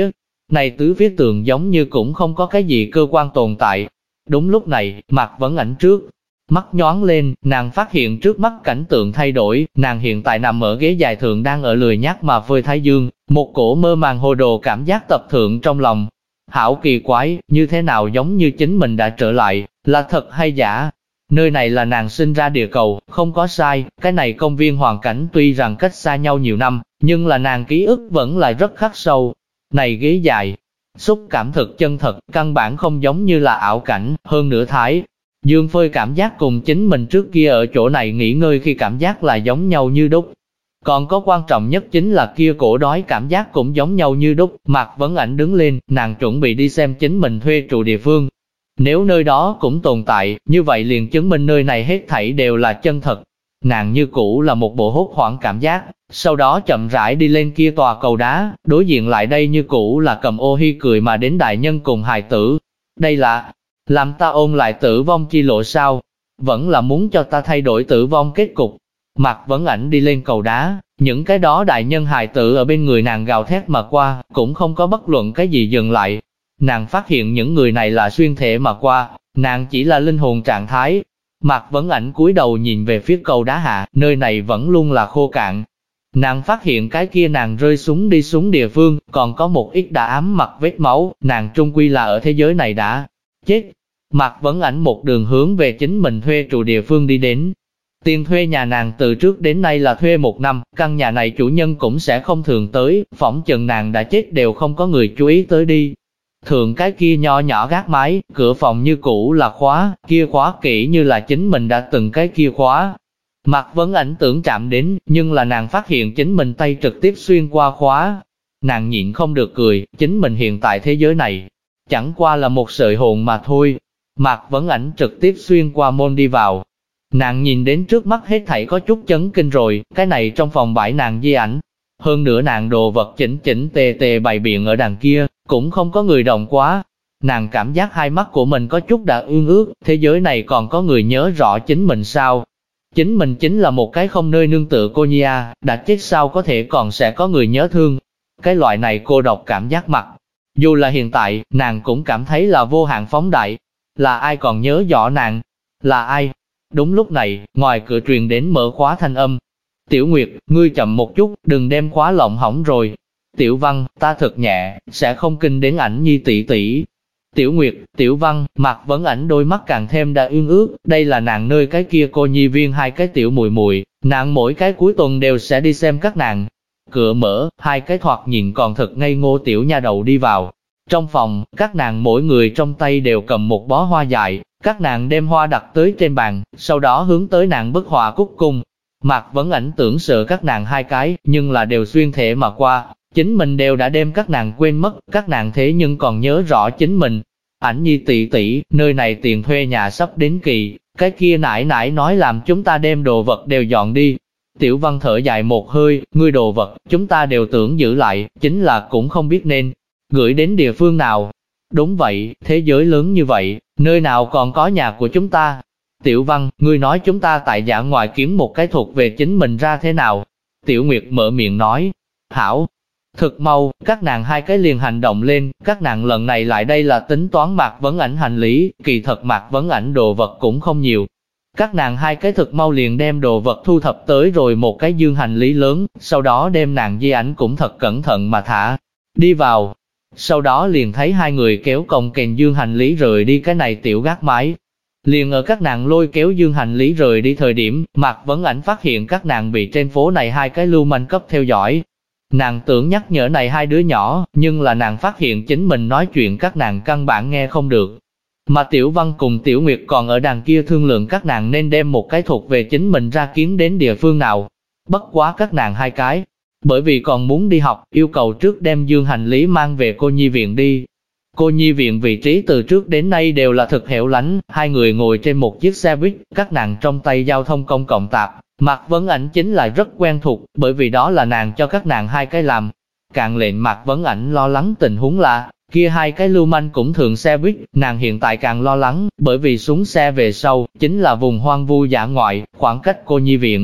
Này tứ phía tường giống như cũng không có cái gì cơ quan tồn tại. Đúng lúc này, Mạc Vấn Ảnh trước mắt nhoáng lên, nàng phát hiện trước mắt cảnh tượng thay đổi, nàng hiện tại nằm ở ghế dài thượng đang ở lười nhác mà phơi thái dương, một cổ mơ màng hồ đồ cảm giác tập thượng trong lòng. Hảo kỳ quái, như thế nào giống như chính mình đã trở lại, là thật hay giả? Nơi này là nàng sinh ra địa cầu, không có sai, cái này công viên hoàn cảnh tuy rằng cách xa nhau nhiều năm, nhưng là nàng ký ức vẫn là rất khắc sâu. Này ghế dài, xúc cảm thực chân thật, căn bản không giống như là ảo cảnh, hơn nữa thái. Dương phơi cảm giác cùng chính mình trước kia ở chỗ này nghỉ ngơi khi cảm giác là giống nhau như đúc. Còn có quan trọng nhất chính là kia cổ đói cảm giác cũng giống nhau như đúc. Mạc Vấn Ảnh đứng lên, nàng chuẩn bị đi xem chính mình thuê trụ địa phương. Nếu nơi đó cũng tồn tại, như vậy liền chứng minh nơi này hết thảy đều là chân thật. Nàng như cũ là một bộ hốt hoảng cảm giác, sau đó chậm rãi đi lên kia tòa cầu đá, đối diện lại đây như cũ là cầm ô hi cười mà đến đại nhân cùng hài tử. Đây là, làm ta ôn lại tử vong chi lộ sao? Vẫn là muốn cho ta thay đổi tử vong kết cục. Mạc Vấn Ảnh đi lên cầu đá, những cái đó đại nhân hài tử ở bên người nàng gào thét mà qua, cũng không có bất luận cái gì dừng lại. Nàng phát hiện những người này là xuyên thể mà qua, nàng chỉ là linh hồn trạng thái. Mạc Vấn Ảnh cúi đầu nhìn về phía cầu đá hạ, nơi này vẫn luôn là khô cạn. Nàng phát hiện cái kia nàng rơi xuống đi xuống địa phương, còn có một ít đã ám mặt vết máu, nàng trung quy là ở thế giới này đã chết. Mạc Vấn Ảnh một đường hướng về chính mình thuê trụ địa phương đi đến. Tiền thuê nhà nàng từ trước đến nay là thuê 1 năm, căn nhà này chủ nhân cũng sẽ không thường tới, phỏng chừng nàng đã chết đều không có người chú ý tới đi. Thường cái kia nho nhỏ gác mái, cửa phòng như cũ là khóa, kia khóa kỹ như là chính mình đã từng cái kia khóa. Mạc Vấn Ảnh tưởng chạm đến, nhưng là nàng phát hiện chính mình tay trực tiếp xuyên qua khóa. Nàng nhịn không được cười, chính mình hiện tại thế giới này, chẳng qua là một sợi hồn mà thôi. Mạc Vấn Ảnh trực tiếp xuyên qua môn đi vào. Nàng nhìn đến trước mắt hết thảy có chút chấn kinh rồi, cái này trong phòng bãi nàng di ảnh. Hơn nữa nàng đồ vật chỉnh chỉnh tề tề bày biện ở đằng kia, cũng không có người động quá. Nàng cảm giác hai mắt của mình có chút đã ương ướt, thế giới này còn có người nhớ rõ chính mình sao? Chính mình chính là một cái không nơi nương tựa cô nhi à, đã chết sao có thể còn sẽ có người nhớ thương. Cái loại này cô độc cảm giác mặt. Dù là hiện tại, nàng cũng cảm thấy là vô hạn phóng đại. Là ai còn nhớ rõ nàng? Là ai? Đúng lúc này, ngoài cửa truyền đến mở khóa thanh âm. Tiểu Nguyệt, ngươi chậm một chút, đừng đem khóa lộng hỏng rồi. Tiểu Văn, ta thật nhẹ, sẽ không kinh đến Ảnh Nhi tỷ tỷ. Tiểu Nguyệt, Tiểu Văn, Mạc Vấn Ảnh đôi mắt càng thêm đã ương ướt, đây là nàng nơi cái kia cô nhi viên hai cái tiểu mùi mùi, nàng mỗi cái cuối tuần đều sẽ đi xem các nàng. Cửa mở, hai cái thoạt nhìn còn thật ngây ngô tiểu nha đầu đi vào. Trong phòng, các nàng mỗi người trong tay đều cầm một bó hoa dại, các nàng đem hoa đặt tới trên bàn, sau đó hướng tới nàng bức họa cúc cung. Mạc Vấn Ảnh tưởng sợ các nàng hai cái, nhưng là đều xuyên thể mà qua, chính mình đều đã đem các nàng quên mất, các nàng thế nhưng còn nhớ rõ chính mình. Ảnh Nhi tỷ tỷ, nơi này tiền thuê nhà sắp đến kỳ, cái kia nãi nãi nói làm chúng ta đem đồ vật đều dọn đi. Tiểu Văn thở dài một hơi, ngươi đồ vật, chúng ta đều tưởng giữ lại, chính là cũng không biết nên gửi đến địa phương nào. Đúng vậy, thế giới lớn như vậy, nơi nào còn có nhà của chúng ta? Tiểu Văn, ngươi nói chúng ta tại dạ ngoài kiếm một cái thuộc về chính mình ra thế nào? Tiểu Nguyệt mở miệng nói, hảo. Thực mau, các nàng hai cái liền hành động lên, các nàng lần này lại đây là tính toán Mạc Vấn Ảnh hành lý, kỳ thật Mạc Vấn Ảnh đồ vật cũng không nhiều. Các nàng hai cái thực mau liền đem đồ vật thu thập tới rồi một cái dương hành lý lớn, sau đó đem nàng di ảnh cũng thật cẩn thận mà thả đi vào. Sau đó liền thấy hai người kéo cồng kềnh dương hành lý rời đi cái này tiểu gác mái. Liền ở các nàng lôi kéo dương hành lý rời đi thời điểm, Mạc Vấn Ảnh phát hiện các nàng bị trên phố này hai cái lưu manh cấp theo dõi. Nàng tưởng nhắc nhở này hai đứa nhỏ, nhưng là nàng phát hiện chính mình nói chuyện các nàng căn bản nghe không được. Mà Tiểu Văn cùng Tiểu Nguyệt còn ở đằng kia thương lượng các nàng nên đem một cái thuộc về chính mình ra kiến đến địa phương nào. Bất quá các nàng hai cái, bởi vì còn muốn đi học, yêu cầu trước đem dương hành lý mang về cô nhi viện đi. Cô nhi viện vị trí từ trước đến nay đều là thực hẻo lánh, hai người ngồi trên một chiếc xe buýt, các nàng trong tay giao thông công cộng tạp. Mạc Vấn Ảnh chính là rất quen thuộc, bởi vì đó là nàng cho các nàng hai cái làm. Càng lệnh Mạc Vấn Ảnh lo lắng tình huống là, kia hai cái lưu manh cũng thường xe buýt, nàng hiện tại càng lo lắng, bởi vì xuống xe về sau, chính là vùng hoang vu dã ngoại, khoảng cách cô nhi viện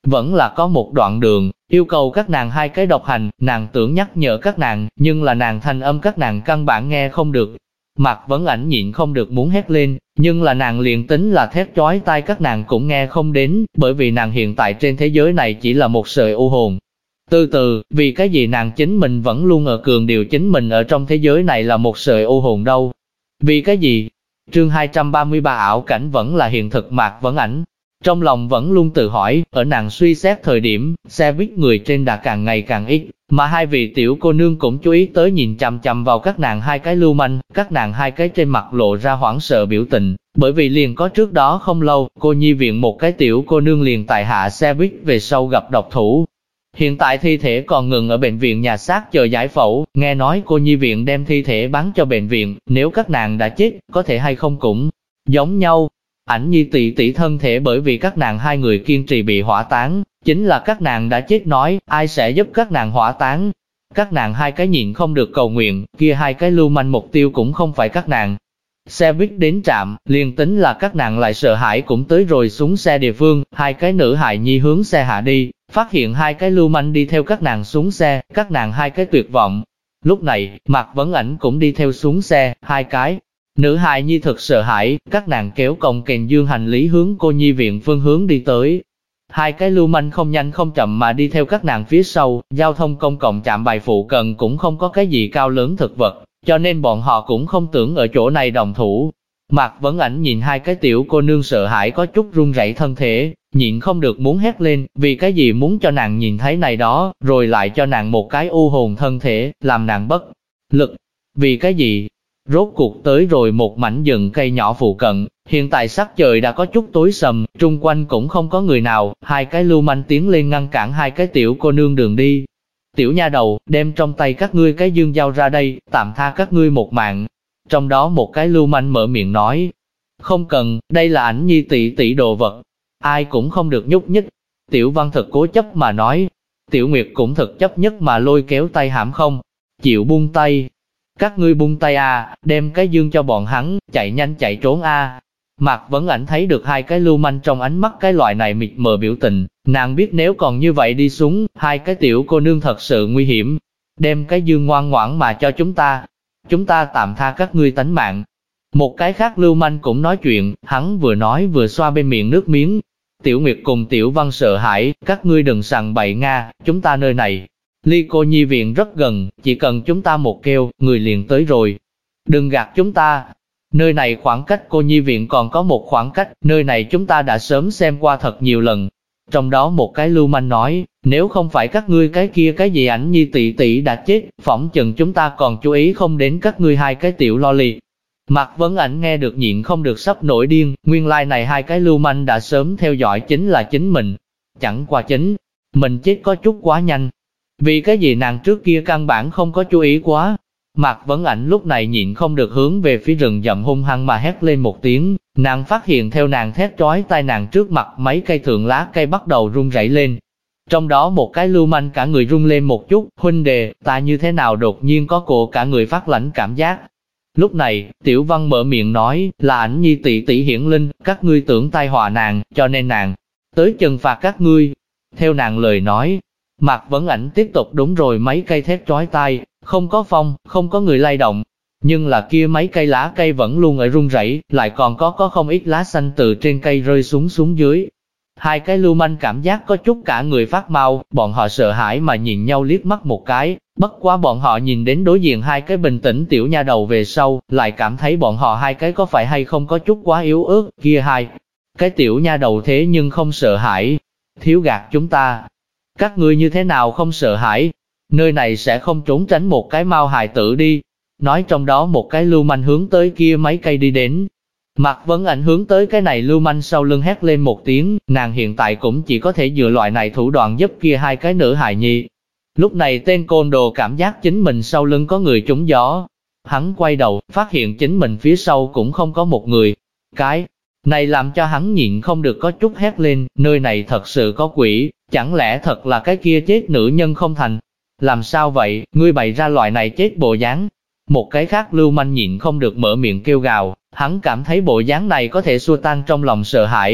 vẫn là có một đoạn đường, yêu cầu các nàng hai cái độc hành, nàng tưởng nhắc nhở các nàng, nhưng là nàng thanh âm các nàng căn bản nghe không được. Mạc Vấn Ảnh nhịn không được muốn hét lên, nhưng là nàng liền tính là thét chói tai các nàng cũng nghe không đến, bởi vì nàng hiện tại trên thế giới này chỉ là một sợi u hồn. Từ từ, vì cái gì nàng chính mình vẫn luôn ở cường điều chính mình ở trong thế giới này là một sợi u hồn đâu? Vì cái gì? Chương 233 ảo cảnh vẫn là hiện thực. Mạc Vấn Ảnh trong lòng vẫn luôn tự hỏi, ở nàng suy xét thời điểm, xe buýt người trên đã càng ngày càng ít, mà hai vị tiểu cô nương cũng chú ý tới nhìn chằm chằm vào các nàng hai cái lưu manh, các nàng hai cái trên mặt lộ ra hoảng sợ biểu tình, bởi vì liền có trước đó không lâu, cô nhi viện một cái tiểu cô nương liền tại hạ xe buýt về sau gặp độc thủ. Hiện tại thi thể còn ngừng ở bệnh viện nhà xác chờ giải phẫu, nghe nói cô nhi viện đem thi thể bán cho bệnh viện, nếu các nàng đã chết, có thể hay không cũng giống nhau. Ảnh Nhi tỷ tỷ thân thể bởi vì các nàng hai người kiên trì bị hỏa táng, chính là các nàng đã chết nói, ai sẽ giúp các nàng hỏa táng. Các nàng hai cái nhịn không được cầu nguyện, kia hai cái lưu manh mục tiêu cũng không phải các nàng. Xe buýt đến trạm, liền tính là các nàng lại sợ hãi cũng tới rồi xuống xe địa phương, hai cái nữ hài nhi hướng xe hạ đi, phát hiện hai cái lưu manh đi theo các nàng xuống xe, các nàng hai cái tuyệt vọng. Lúc này, Mạc Vấn Ảnh cũng đi theo xuống xe, hai cái nữ hài nhi thật sợ hãi, các nàng kéo cồng kềnh dương hành lý hướng cô nhi viện phương hướng đi tới. Hai cái lưu manh không nhanh không chậm mà đi theo các nàng phía sau, giao thông công cộng trạm bài phụ cận cũng không có cái gì cao lớn thực vật, cho nên bọn họ cũng không tưởng ở chỗ này đồng thủ. Mạc Vấn Ảnh nhìn hai cái tiểu cô nương sợ hãi có chút run rẩy thân thể, nhịn không được muốn hét lên, vì cái gì muốn cho nàng nhìn thấy này đó, rồi lại cho nàng một cái u hồn thân thể, làm nàng bất lực. Vì cái gì? Rốt cuộc tới rồi một mảnh rừng cây nhỏ phụ cận, hiện tại sắc trời đã có chút tối sầm, trung quanh cũng không có người nào, hai cái lưu manh tiến lên ngăn cản hai cái tiểu cô nương đường đi. Tiểu nha đầu, đem trong tay các ngươi cái dương giao ra đây, tạm tha các ngươi một mạng. Trong đó một cái lưu manh mở miệng nói, không cần, đây là Ảnh Nhi tỷ tỷ đồ vật, ai cũng không được nhúc nhích. Tiểu Văn thật cố chấp mà nói, Tiểu Nguyệt cũng thật chấp nhất mà lôi kéo tay hãm không chịu buông tay. Các ngươi buông tay a, đem cái dương cho bọn hắn, chạy nhanh chạy trốn a. Mạc Vấn Ảnh thấy được hai cái lưu manh trong ánh mắt cái loại này mịt mờ biểu tình, nàng biết nếu còn như vậy đi xuống, hai cái tiểu cô nương thật sự nguy hiểm. Đem cái dương ngoan ngoãn mà cho chúng ta tạm tha các ngươi tánh mạng. Một cái khác lưu manh cũng nói chuyện, hắn vừa nói vừa xoa bên miệng nước miếng. Tiểu Nguyệt cùng Tiểu Văn sợ hãi, các ngươi đừng sằng bậy nga, chúng ta nơi này ly cô nhi viện rất gần, chỉ cần chúng ta một kêu, người liền tới rồi. Đừng gạt chúng ta, nơi này khoảng cách cô nhi viện còn có một khoảng cách, nơi này chúng ta đã sớm xem qua thật nhiều lần. Trong đó một cái lưu manh nói, nếu không phải các ngươi cái kia cái gì Ảnh Nhi tỷ tỷ đã chết, phỏng chừng chúng ta còn chú ý không đến các ngươi hai cái tiểu lo lì. Mạc Vấn Ảnh nghe được nhịn không được sắp nổi điên, nguyên lai này hai cái lưu manh đã sớm theo dõi chính là chính mình. Chẳng qua chính mình chết có chút quá nhanh. Vì cái gì nàng trước kia căn bản không có chú ý quá. Mạc Vấn Ảnh lúc này nhịn không được hướng về phía rừng rậm hung hăng mà hét lên một tiếng, nàng phát hiện theo nàng thét trói tai nàng trước mặt mấy cây thượng lá cây bắt đầu rung rẩy lên. Trong đó một cái lưu manh cả người rung lên một chút, huynh đệ, ta như thế nào đột nhiên có cổ cả người phát lãnh cảm giác. Lúc này, Tiểu Văn mở miệng nói, là Ảnh Nhi tỷ tỷ hiển linh, các ngươi tưởng tai họa nàng, cho nên nàng tới trừng phạt các ngươi. Theo nàng lời nói, Mạc Vấn Ảnh tiếp tục đúng rồi mấy cây thét trói tai, không có phong, không có người lay động, nhưng là kia mấy cây lá cây vẫn luôn ở rung rẩy, lại còn có không ít lá xanh từ trên cây rơi xuống dưới. Hai cái lưu manh cảm giác có chút cả người phát mau, bọn họ sợ hãi mà nhìn nhau liếc mắt một cái, bất quá bọn họ nhìn đến đối diện hai cái bình tĩnh tiểu nha đầu về sau, lại cảm thấy bọn họ hai cái có phải hay không có chút quá yếu ớt, kia hai cái tiểu nha đầu thế nhưng không sợ hãi, thiếu gạt chúng ta. Các ngươi như thế nào không sợ hãi? Nơi này sẽ không trốn tránh một cái mau hài tử đi. Nói trong đó một cái lưu manh hướng tới kia mấy cây đi đến. Mạc Vấn Ảnh hướng tới cái này lưu manh sau lưng hét lên một tiếng, nàng hiện tại cũng chỉ có thể dựa loại này thủ đoạn giúp kia hai cái nữ hài nhi. Lúc này tên côn đồ cảm giác chính mình sau lưng có người trúng gió. Hắn quay đầu, phát hiện chính mình phía sau cũng không có một người. Cái này làm cho hắn nhịn không được có chút hét lên, nơi này thật sự có quỷ, chẳng lẽ thật là cái kia chết nữ nhân không thành? Làm sao vậy, ngươi bày ra loại này chết bộ dáng? Một cái khác lưu manh nhịn không được mở miệng kêu gào, hắn cảm thấy bộ dáng này có thể xua tan trong lòng sợ hãi.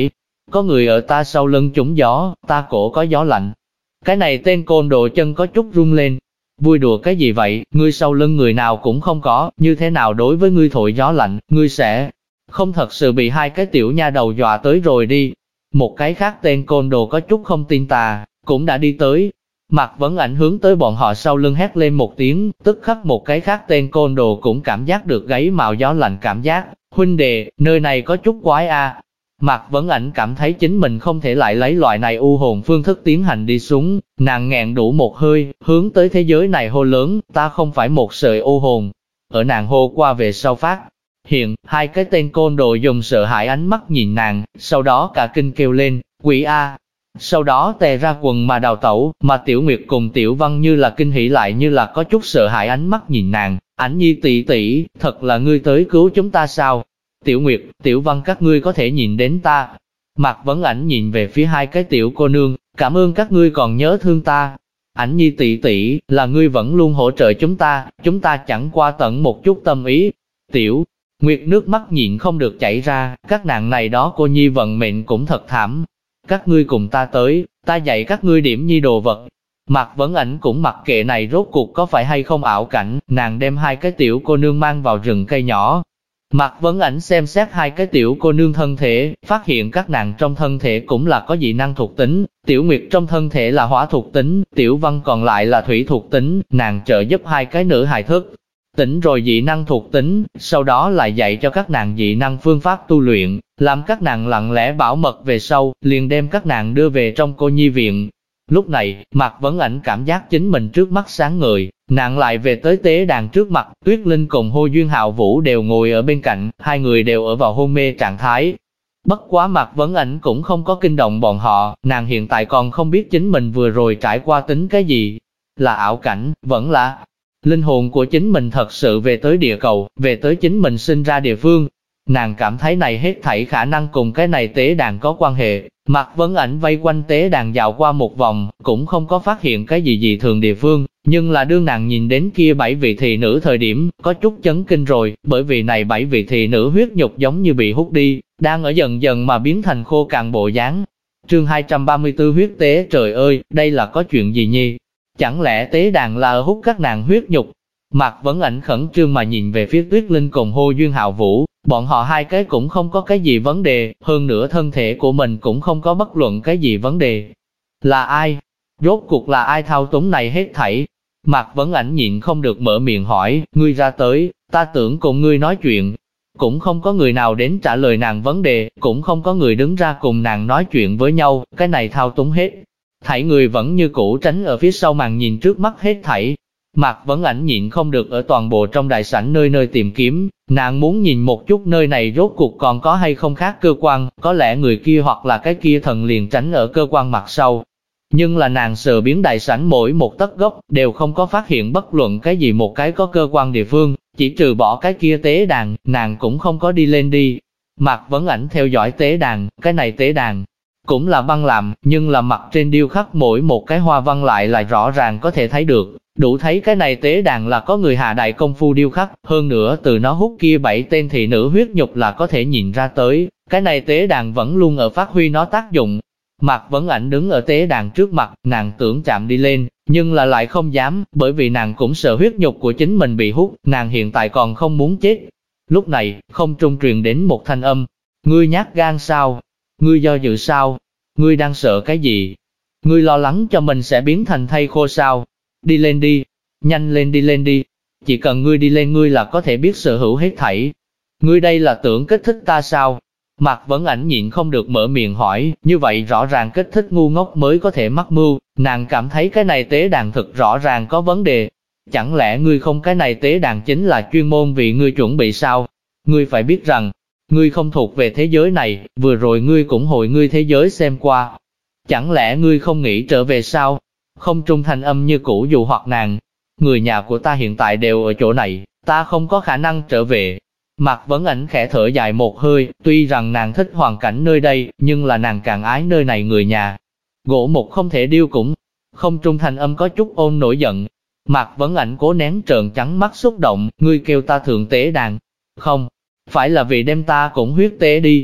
có người ở ta sau lưng trúng gió, ta cổ có gió lạnh. Cái này tên côn đồ chân có chút rung lên. Vui đùa cái gì vậy, ngươi sau lưng người nào cũng không có, như thế nào đối với ngươi thổi gió lạnh, ngươi sẽ không thật sự bị hai cái tiểu nha đầu dọa tới rồi đi. Một cái khác tên côn đồ có chút không tin tà, cũng đã đi tới. Mạc Vấn Ảnh hướng tới bọn họ sau lưng hét lên một tiếng, tức khắc một cái khác tên côn đồ cũng cảm giác được gáy mạo gió lạnh cảm giác. Huynh đệ, nơi này có chút quái a. Mạc Vấn Ảnh cảm thấy chính mình không thể lại lấy loại này u hồn phương thức tiến hành đi xuống, nàng nghẹn đủ một hơi, hướng tới thế giới này hô lớn, ta không phải một sợi u hồn. Ở nàng hô qua về sau phát hiện, hai cái tên côn đồ dùng sợ hãi ánh mắt nhìn nàng, sau đó cả kinh kêu lên, quỷ a. Sau đó tè ra quần mà đào tẩu, mà Tiểu Nguyệt cùng Tiểu Văn như là kinh hỉ lại như là có chút sợ hãi ánh mắt nhìn nàng, Ảnh Nhi tỷ tỷ, thật là ngươi tới cứu chúng ta sao? Tiểu Nguyệt, Tiểu Văn các ngươi có thể nhìn đến ta. Mạc Vấn Ảnh nhìn về phía hai cái tiểu cô nương, cảm ơn các ngươi còn nhớ thương ta. Ảnh Nhi tỷ tỷ, là ngươi vẫn luôn hỗ trợ chúng ta chẳng qua tận một chút tâm ý. Tiểu Nguyệt nước mắt nhịn không được chảy ra, các nàng này đó cô nhi vận mệnh cũng thật thảm. Các ngươi cùng ta tới, ta dạy các ngươi điểm nhi đồ vật. Mạc Vấn Ảnh cũng mặc kệ này rốt cuộc có phải hay không ảo cảnh, nàng đem hai cái tiểu cô nương mang vào rừng cây nhỏ. Mạc Vấn Ảnh xem xét hai cái tiểu cô nương thân thể, phát hiện các nàng trong thân thể cũng là có dị năng thuộc tính, Tiểu Nguyệt trong thân thể là hỏa thuộc tính, Tiểu Văn còn lại là thủy thuộc tính, nàng trợ giúp hai cái nữ hài thức tỉnh rồi dị năng thuộc tính, sau đó lại dạy cho các nàng dị năng phương pháp tu luyện, làm các nàng lặng lẽ bảo mật về sau, liền đem các nàng đưa về trong cô nhi viện. Lúc này, Mạc Vấn Ảnh cảm giác chính mình trước mắt sáng ngời, nàng lại về tới tế đàn trước mặt, Tuyết Linh cùng Hồ Duyên Hạo Vũ đều ngồi ở bên cạnh, hai người đều ở vào hôn mê trạng thái. Bất quá Mạc Vấn Ảnh cũng không có kinh động bọn họ, nàng hiện tại còn không biết chính mình vừa rồi trải qua tính cái gì, là ảo cảnh, vẫn là linh hồn của chính mình thật sự về tới địa cầu, về tới chính mình sinh ra địa phương. Nàng cảm thấy này hết thảy khả năng cùng cái này tế đàn có quan hệ. Mạc Vấn Ảnh vây quanh tế đàn dạo qua một vòng, cũng không có phát hiện cái gì dị thường địa phương, nhưng là đương nàng nhìn đến kia 7 vị thị nữ thời điểm, có chút chấn kinh rồi, bởi vì này 7 vị thị nữ huyết nhục giống như bị hút đi, đang ở dần dần mà biến thành khô cạn bộ dáng. Chương 234 huyết tế, trời ơi, đây là có chuyện gì nhi? Chẳng lẽ tế đàn là ở hút các nàng huyết nhục? Mạc Vấn Ảnh khẩn trương mà nhìn về phía Tuyết Linh cùng Hồ Duyên Hạo Vũ, bọn họ hai cái cũng không có cái gì vấn đề, hơn nữa thân thể của mình cũng không có bất luận cái gì vấn đề. Là ai? Rốt cuộc là ai thao túng này hết thảy? Mạc Vấn Ảnh nhịn không được mở miệng hỏi, ngươi ra tới, ta tưởng cùng ngươi nói chuyện. Cũng không có người nào đến trả lời nàng vấn đề, cũng không có người đứng ra cùng nàng nói chuyện với nhau, cái này thao túng hết. Thảy người vẫn như cũ tránh ở phía sau màn nhìn trước mắt hết thảy. Mạc Vấn Ảnh nhịn không được ở toàn bộ trong đại sảnh nơi nơi tìm kiếm, nàng muốn nhìn một chút nơi này rốt cuộc còn có hay không khác cơ quan, có lẽ người kia hoặc là cái kia thần liền tránh ở cơ quan mặt sau. Nhưng là nàng sờ biến đại sảnh mỗi một tấc gốc, đều không có phát hiện bất luận cái gì một cái có cơ quan địa phương, chỉ trừ bỏ cái kia tế đàn, nàng cũng không có đi lên đi. Mạc Vấn Ảnh theo dõi tế đàn, cái này tế đàn cũng là băng làm, nhưng là mặt trên điêu khắc mỗi một cái hoa văn lại là rõ ràng có thể thấy được, đủ thấy cái này tế đàn là có người hạ đại công phu điêu khắc, hơn nữa từ nó hút kia 7 tên thị nữ huyết nhục là có thể nhìn ra tới, cái này tế đàn vẫn luôn ở phát huy nó tác dụng. Mạc Vấn Ảnh đứng ở tế đàn trước mặt, nàng tưởng chạm đi lên, nhưng là lại không dám, bởi vì nàng cũng sợ huyết nhục của chính mình bị hút, nàng hiện tại còn không muốn chết. Lúc này, không trung truyền đến một thanh âm, ngươi nhát gan sao? Ngươi do dự sao? Ngươi đang sợ cái gì? Ngươi lo lắng cho mình sẽ biến thành thây khô sao? Đi lên đi, nhanh lên đi lên đi. Chỉ cần ngươi đi lên ngươi là có thể biết sở hữu hết thảy. Ngươi đây là tưởng kích thích ta sao? Mạc Vấn Ảnh nhịn không được mở miệng hỏi, như vậy rõ ràng kích thích ngu ngốc mới có thể mắc mưu, nàng cảm thấy cái này tế đàn thực rõ ràng có vấn đề. Chẳng lẽ ngươi không cái này tế đàn chính là chuyên môn vì ngươi chuẩn bị sao? Ngươi phải biết rằng, ngươi không thuộc về thế giới này, vừa rồi ngươi cũng hồi ngươi thế giới xem qua. Chẳng lẽ ngươi không nghĩ trở về sao? Không trung thanh âm như cũ dụ hoặc nàng. Người nhà của ta hiện tại đều ở chỗ này, ta không có khả năng trở về. Mạc Vấn Ảnh khẽ thở dài một hơi, tuy rằng nàng thích hoàn cảnh nơi đây, nhưng là nàng càng ái nơi này người nhà. Gỗ mục không thể điêu cũng. Không trung thanh âm có chút ôn nổi giận. Mạc Vấn Ảnh cố nén trợn trắng mắt xúc động, ngươi kêu ta thượng tế đàn. Không, phải là vì đem ta cũng huyết tế đi.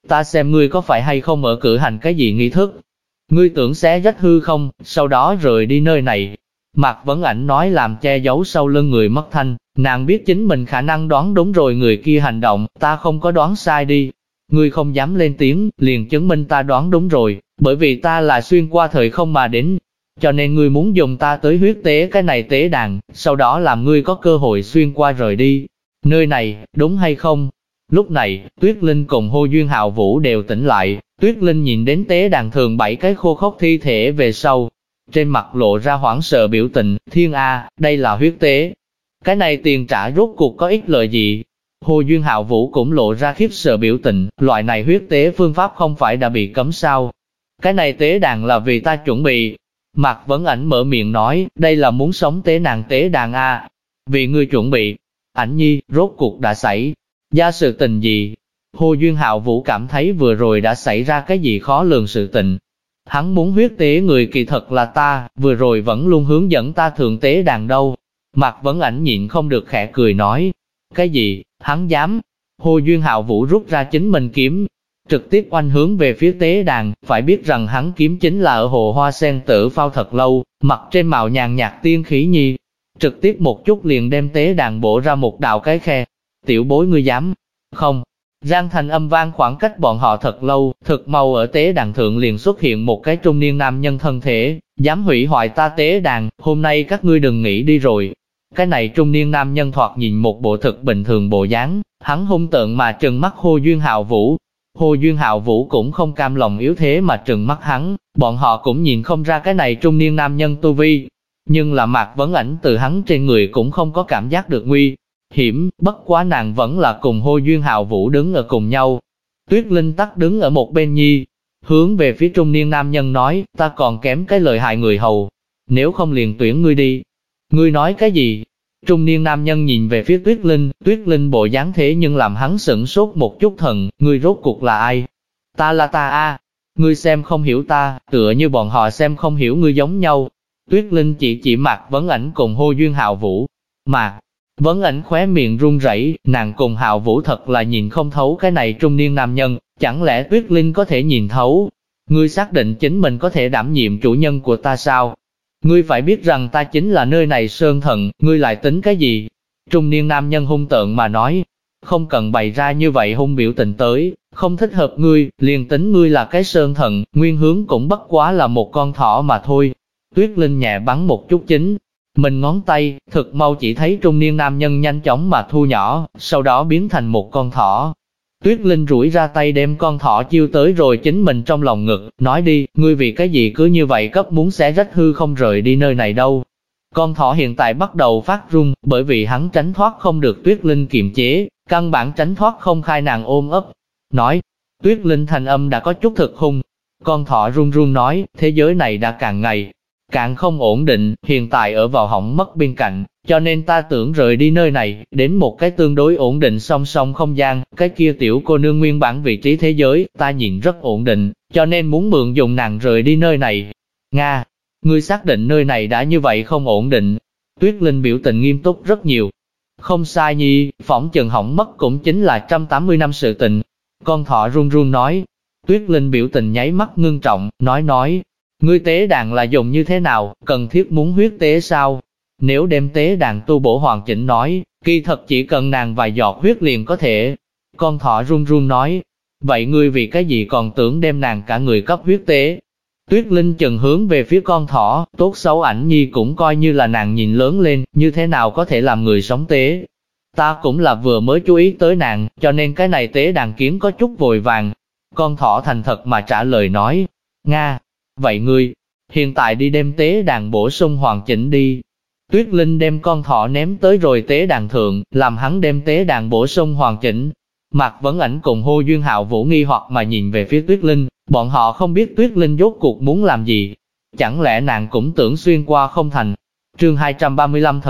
ta xem ngươi có phải hay không ở cử hành cái gì nghi thức. Ngươi tưởng xé rách hư không, sau đó rời đi nơi này. Mạc Vấn Ảnh nói làm che giấu sau lưng người mất thanh, nàng biết chính mình khả năng đoán đúng rồi người kia hành động, ta không có đoán sai đi. Ngươi không dám lên tiếng, liền chứng minh ta đoán đúng rồi, bởi vì ta là xuyên qua thời không mà đến. Cho nên ngươi muốn dùng ta tới huyết tế cái này tế đàn, sau đó làm ngươi có cơ hội xuyên qua rời đi. Nơi này, đúng hay không? Lúc này, Tuyết Linh cùng Hồ Duyên Hạo Vũ đều tỉnh lại, Tuyết Linh nhìn đến tế đàn thường 7 cái khô khốc thi thể về sau. Trên mặt lộ ra hoảng sợ biểu tình, Thiên A, đây là huyết tế. Cái này tiền trả rốt cuộc có ích lợi gì? Hồ Duyên Hạo Vũ cũng lộ ra khiếp sợ biểu tình, loại này huyết tế phương pháp không phải đã bị cấm sao? Cái này tế đàn là vì ta chuẩn bị. Mạc Vấn Ảnh mở miệng nói, đây là muốn sống tế nàng tế đàn A. Vì ngươi chuẩn bị. Ảnh nhi, rốt cuộc đã xảy ra sự tình gì? Hồ Duyên Hạo Vũ cảm thấy vừa rồi đã xảy ra cái gì khó lường sự tình. Hắn muốn huyết tế người kỳ thật là ta, vừa rồi vẫn luôn hướng dẫn ta thượng tế đàn đâu. Mạc Vấn Ảnh nhịn không được khẽ cười nói. Cái gì, hắn dám? Hồ Duyên Hạo Vũ rút ra chính mình kiếm, trực tiếp oanh hướng về phía tế đàn, phải biết rằng hắn kiếm chính là ở hồ hoa sen tử phao thật lâu, mặt trên màu nhàn nhạt tiên khí nhi. Trực tiếp một chút liền đem tế đàn bổ ra một đạo cái khe. Tiểu bối ngươi dám? Không. Giang thành âm vang khoảng cách bọn họ thật lâu, thực mau ở tế đàn thượng liền xuất hiện một cái trung niên nam nhân thân thể, dám hủy hoại ta tế đàn, hôm nay các ngươi đừng nghĩ đi rồi. Cái này trung niên nam nhân thoạt nhìn một bộ thực bình thường bộ dáng, hắn hung tợn mà trừng mắt Hồ Duyên Hạo Vũ. Hồ Duyên Hạo Vũ cũng không cam lòng yếu thế mà trừng mắt hắn, bọn họ cũng nhìn không ra cái này trung niên nam nhân tu vi. Nhưng là Mạc Vấn Ảnh từ hắn trên người cũng không có cảm giác được nguy hiểm, bất quá nàng vẫn là cùng Hồ Duyên Hạo Vũ đứng ở cùng nhau. Tuyết Linh tắc đứng ở một bên nhi, hướng về phía trung niên nam nhân nói, ta còn kém cái lợi hại người hầu, nếu không liền tuyển ngươi đi. Ngươi nói cái gì? Trung niên nam nhân nhìn về phía Tuyết Linh bộ dáng thế nhưng làm hắn sửng sốt một chút thần, ngươi rốt cuộc là ai? Ta là ta a, ngươi xem không hiểu ta, tựa như bọn họ xem không hiểu ngươi giống nhau. Tuyết Linh chỉ Mạc Vấn Ảnh cùng Hồ Duyên Hạo Vũ. Mạc Vấn Ảnh khóe miệng run rẩy, nàng cùng Hạo Vũ thật là nhìn không thấu cái này trung niên nam nhân, chẳng lẽ Tuyết Linh có thể nhìn thấu? Ngươi xác định chính mình có thể đảm nhiệm chủ nhân của ta sao? Ngươi phải biết rằng ta chính là nơi này sơn thần, ngươi lại tính cái gì? Trung niên nam nhân hung tợn mà nói, không cần bày ra như vậy hung biểu tình tới, không thích hợp ngươi, liền tính ngươi là cái sơn thần, nguyên hướng cũng bất quá là một con thỏ mà thôi. Tuyết Linh nhẹ bắn một chút chính mình ngón tay, thực mau chỉ thấy trung niên nam nhân nhanh chóng mà thu nhỏ, sau đó biến thành một con thỏ. Tuyết Linh rủi ra tay đem con thỏ chiêu tới rồi chính mình trong lòng ngực, nói đi, ngươi vì cái gì cứ như vậy cấp muốn xé rách hư không rời đi nơi này đâu. Con thỏ hiện tại bắt đầu phát run, bởi vì hắn tránh thoát không được Tuyết Linh kiềm chế, căn bản tránh thoát không khai nàng ôm ấp. Nói, Tuyết Linh thanh âm đã có chút thực hung. Con thỏ run run nói, thế giới này đã càng ngày càng không ổn định, hiện tại ở vào hỏng mất bên cạnh, cho nên ta tưởng rời đi nơi này, đến một cái tương đối ổn định song song không gian, cái kia tiểu cô nương nguyên bản vị trí thế giới, ta nhìn rất ổn định, cho nên muốn mượn dùng nàng rời đi nơi này. Nga, ngươi xác định nơi này đã như vậy không ổn định. Tuyết Linh biểu tình nghiêm túc rất nhiều. Không sai nhi, phỏng chừng hỏng mất cũng chính là 180 năm sự tình. Con thỏ run run nói. Tuyết Linh biểu tình nháy mắt ngưng trọng, nói, ngươi tế đàn là dùng như thế nào, cần thiết muốn huyết tế sao? Nếu đem tế đàn tu bổ hoàn chỉnh nói, kỳ thật chỉ cần nàng vài giọt huyết liền có thể. Con thỏ run run nói, vậy ngươi vì cái gì còn tưởng đem nàng cả người cấp huyết tế? Tuyết Linh chừng hướng về phía con thỏ, tốt xấu Ảnh nhi cũng coi như là nàng nhìn lớn lên, như thế nào có thể làm người sống tế? Ta cũng là vừa mới chú ý tới nàng, cho nên cái này tế đàn kiến có chút vội vàng. Con thỏ thành thật mà trả lời nói, Nga, vậy ngươi, hiện tại đi đem tế đàn bổ sung hoàn chỉnh đi. Tuyết Linh đem con thỏ ném tới rồi tế đàn thượng, làm hắn đem tế đàn bổ sung hoàn chỉnh. Mạc Vấn Ảnh cùng Hồ Duyên Hạo Vũ nghi hoặc mà nhìn về phía Tuyết Linh, bọn họ không biết Tuyết Linh rốt cuộc muốn làm gì. Chẳng lẽ nàng cũng tưởng xuyên qua không thành? Chương 235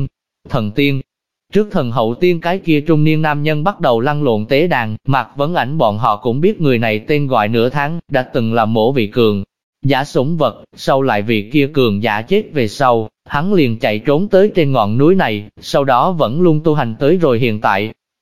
Thần tiên. Trước thần hậu tiên cái kia trung niên nam nhân bắt đầu lăn lộn tế đàn, Mạc Vấn Ảnh bọn họ cũng biết người này tên gọi nửa tháng, đã từng là mổ vị cường giả sủng vật, sau lại vị kia cường giả chết về sau, hắn liền chạy trốn tới trên ngọn núi này, sau đó vẫn luôn tu hành tới rồi hiện tại.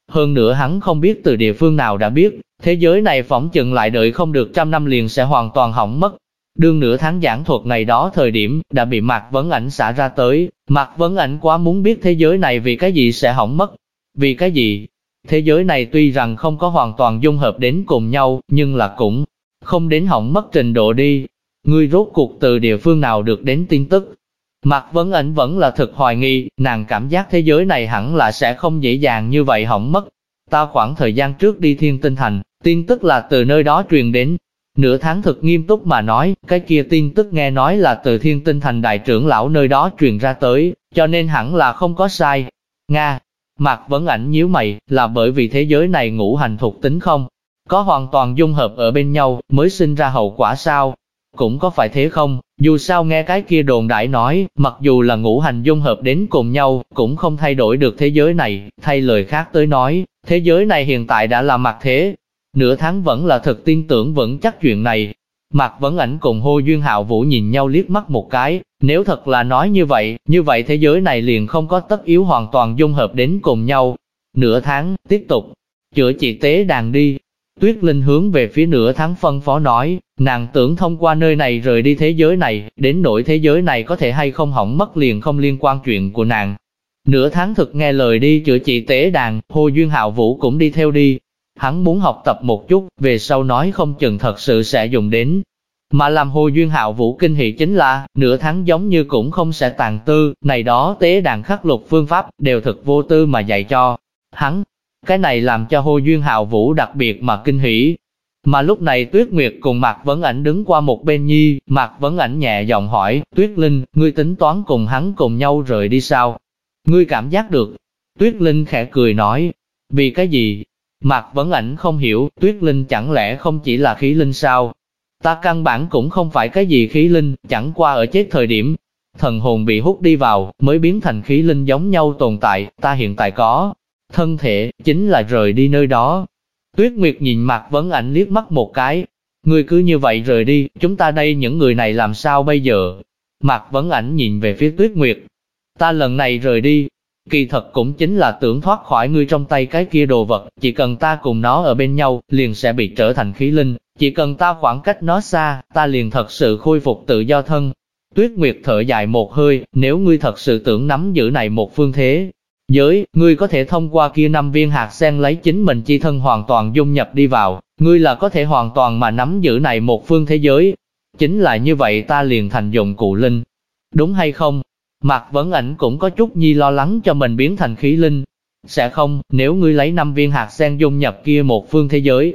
Hơn nữa hắn không biết từ địa phương nào đã biết, thế giới này phỏng chừng lại đợi không được 100 năm liền sẽ hoàn toàn hỏng mất. Đương nửa tháng giảng thuật này đó thời điểm, đã bị Mạc Vấn Ảnh xả ra tới. Mạc Vấn Ảnh quá muốn biết thế giới này vì cái gì sẽ hỏng mất. Vì cái gì? Thế giới này tuy rằng không có hoàn toàn dung hợp đến cùng nhau, nhưng là cũng không đến hỏng mất trình độ đi. Ngươi rốt cuộc từ địa phương nào được đến tin tức? Mạc Vấn Ảnh vẫn là thực hoài nghi, nàng cảm giác thế giới này hẳn là sẽ không dễ dàng như vậy hỏng mất. Ta khoảng thời gian trước đi Thiên Tinh Thành, tin tức là từ nơi đó truyền đến. Nửa tháng thực nghiêm túc mà nói, cái kia tin tức nghe nói là từ Thiên Tinh Thành đại trưởng lão nơi đó truyền ra tới, cho nên hẳn là không có sai. Nga, Mạc Vấn Ảnh nhíu mày, là bởi vì thế giới này ngũ hành thuộc tính không có hoàn toàn dung hợp ở bên nhau, mới sinh ra hậu quả sao? Cũng có phải thế không? Dù sao nghe cái kia đồn đại nói, mặc dù là ngũ hành dung hợp đến cùng nhau, cũng không thay đổi được thế giới này. Thay lời khác tới nói, thế giới này hiện tại đã là mặt thế. Nửa tháng vẫn là thật tin tưởng vững chắc chuyện này. Mạc Vấn Ảnh cùng Hồ Duyên Hạo Vũ nhìn nhau liếc mắt một cái, nếu thật là nói như vậy thế giới này liền không có tất yếu hoàn toàn dung hợp đến cùng nhau. Nửa tháng, tiếp tục, chữa trị tế đàn đi. Tuyết Linh hướng về phía nửa tháng phân phó nói, nàng tưởng thông qua nơi này rời đi thế giới này, đến nỗi thế giới này có thể hay không hỏng mất liền không liên quan chuyện của nàng. Nửa tháng thực nghe lời đi chữa trị tế đàn, Hồ Duyên Hạo Vũ cũng đi theo đi. Hắn muốn học tập một chút, về sau nói không chừng thật sự sẽ dùng đến. Mà làm Hồ Duyên Hạo Vũ kinh hỉ chính là, nửa tháng giống như cũng không sẽ tàn tư, này đó tế đàn khắc lục phương pháp, đều thực vô tư mà dạy cho hắn. Cái này làm cho Hồ Duyên Hạo Vũ đặc biệt mà kinh hỉ. Mà lúc này Tuyết Nguyệt cùng Mạc Vấn Ảnh đứng qua một bên nhi, Mạc Vấn Ảnh nhẹ giọng hỏi, Tuyết Linh, ngươi tính toán cùng hắn cùng nhau rời đi sao? Ngươi cảm giác được? Tuyết Linh khẽ cười nói, vì cái gì? Mạc Vấn Ảnh không hiểu, Tuyết Linh chẳng lẽ không chỉ là khí linh sao? Ta căn bản cũng không phải cái gì khí linh, chẳng qua ở chết thời điểm, thần hồn bị hút đi vào, mới biến thành khí linh giống nhau tồn tại, ta hiện tại có thân thể, chính là rời đi nơi đó. Tuyết Nguyệt nhìn Mạc Vấn Ảnh liếc mắt một cái, ngươi cứ như vậy rời đi, chúng ta đây những người này làm sao bây giờ? Mạc Vấn Ảnh nhìn về phía Tuyết Nguyệt, ta lần này rời đi, kỳ thật cũng chính là tưởng thoát khỏi ngươi trong tay cái kia đồ vật, chỉ cần ta cùng nó ở bên nhau, liền sẽ bị trở thành khí linh, chỉ cần ta khoảng cách nó xa, ta liền thật sự khôi phục tự do thân. Tuyết Nguyệt thở dài một hơi, nếu ngươi thật sự tưởng nắm giữ này một phương thế giới, ngươi có thể thông qua kia 5 viên hạt sen lấy chính mình chi thân hoàn toàn dung nhập đi vào, ngươi là có thể hoàn toàn mà nắm giữ này một phương thế giới. Chính là như vậy ta liền thành dụng cụ linh, đúng hay không? Mạc Vấn Ảnh cũng có chút nhi lo lắng cho mình biến thành khí linh. Sẽ không, nếu ngươi lấy 5 viên hạt sen dung nhập kia một phương thế giới,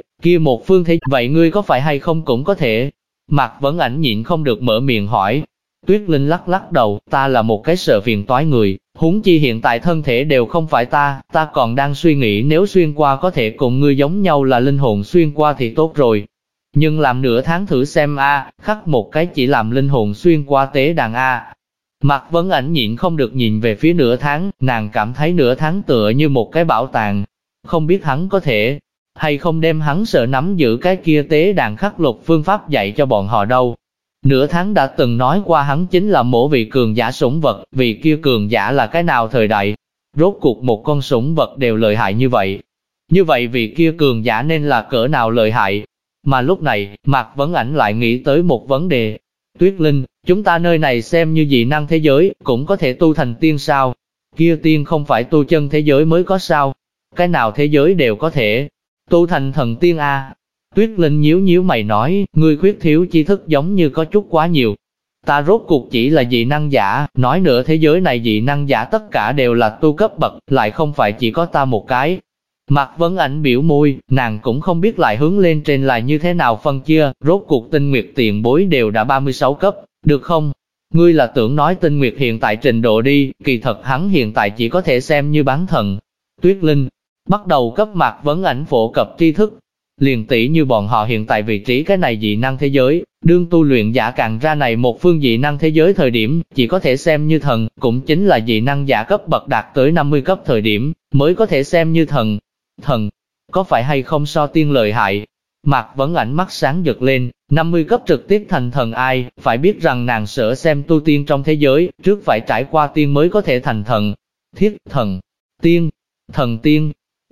vậy ngươi có phải hay không cũng có thể? Mạc Vấn Ảnh nhịn không được mở miệng hỏi. Tuyết Linh lắc lắc đầu, ta là một cái sợ phiền toái người, huống chi hiện tại thân thể đều không phải ta còn đang suy nghĩ nếu xuyên qua có thể cùng ngươi giống nhau là linh hồn xuyên qua thì tốt rồi. Nhưng làm nửa tháng thử xem khắc một cái chỉ làm linh hồn xuyên qua tế đàn Mạc Vấn Ảnh nhịn không được nhìn về phía nửa tháng, nàng cảm thấy nửa tháng tựa như một cái bảo tàng. Không biết hắn có thể hay không đem hắn sợ nắm giữ cái kia tế đàn khắc lục phương pháp dạy cho bọn họ đâu. Nửa tháng đã từng nói qua hắn chính là mỗi vị cường giả sủng vật, vì kia cường giả là cái nào thời đại. Rốt cuộc một con sủng vật đều lợi hại như vậy. Như vậy vì kia cường giả nên là cỡ nào lợi hại. Mà lúc này, Mạc Vấn Ảnh lại nghĩ tới một vấn đề. Tuyết Linh, chúng ta nơi này xem như dị năng thế giới, cũng có thể tu thành tiên sao? Kia tiên không phải tu chân thế giới mới có sao? Cái nào thế giới đều có thể tu thành thần tiên Tuyết Linh nhíu nhíu mày nói, ngươi khuyết thiếu tri thức giống như có chút quá nhiều. Ta rốt cuộc chỉ là dị năng giả, nói nữa thế giới này dị năng giả tất cả đều là tu cấp bậc, lại không phải chỉ có ta một cái. Mạc Vấn Ảnh biểu môi, nàng cũng không biết lại hướng lên trên là như thế nào phân chia, rốt cuộc Tinh Nguyệt tiền bối đều đã 36 cấp, được không? Ngươi là tưởng nói Tinh Nguyệt hiện tại trình độ đi, kỳ thật hắn hiện tại chỉ có thể xem như bán thần. Tuyết Linh bắt đầu cấp Mạc Vấn Ảnh phổ cập tri thức. Liền tỷ như bọn họ hiện tại vị trí cái này dị năng thế giới, đương tu luyện giả càng ra này một phương dị năng thế giới thời điểm, chỉ có thể xem như thần, cũng chính là dị năng giả cấp bậc đạt tới 50 cấp thời điểm, mới có thể xem như thần. Thần, có phải hay không so tiên lợi hại? Mạc Vấn Ảnh mắt sáng giật lên, 50 cấp trực tiếp thành thần ai, phải biết rằng nàng sợ xem tu tiên trong thế giới, trước phải trải qua tiên mới có thể thành thần. Thiết, thần, tiên,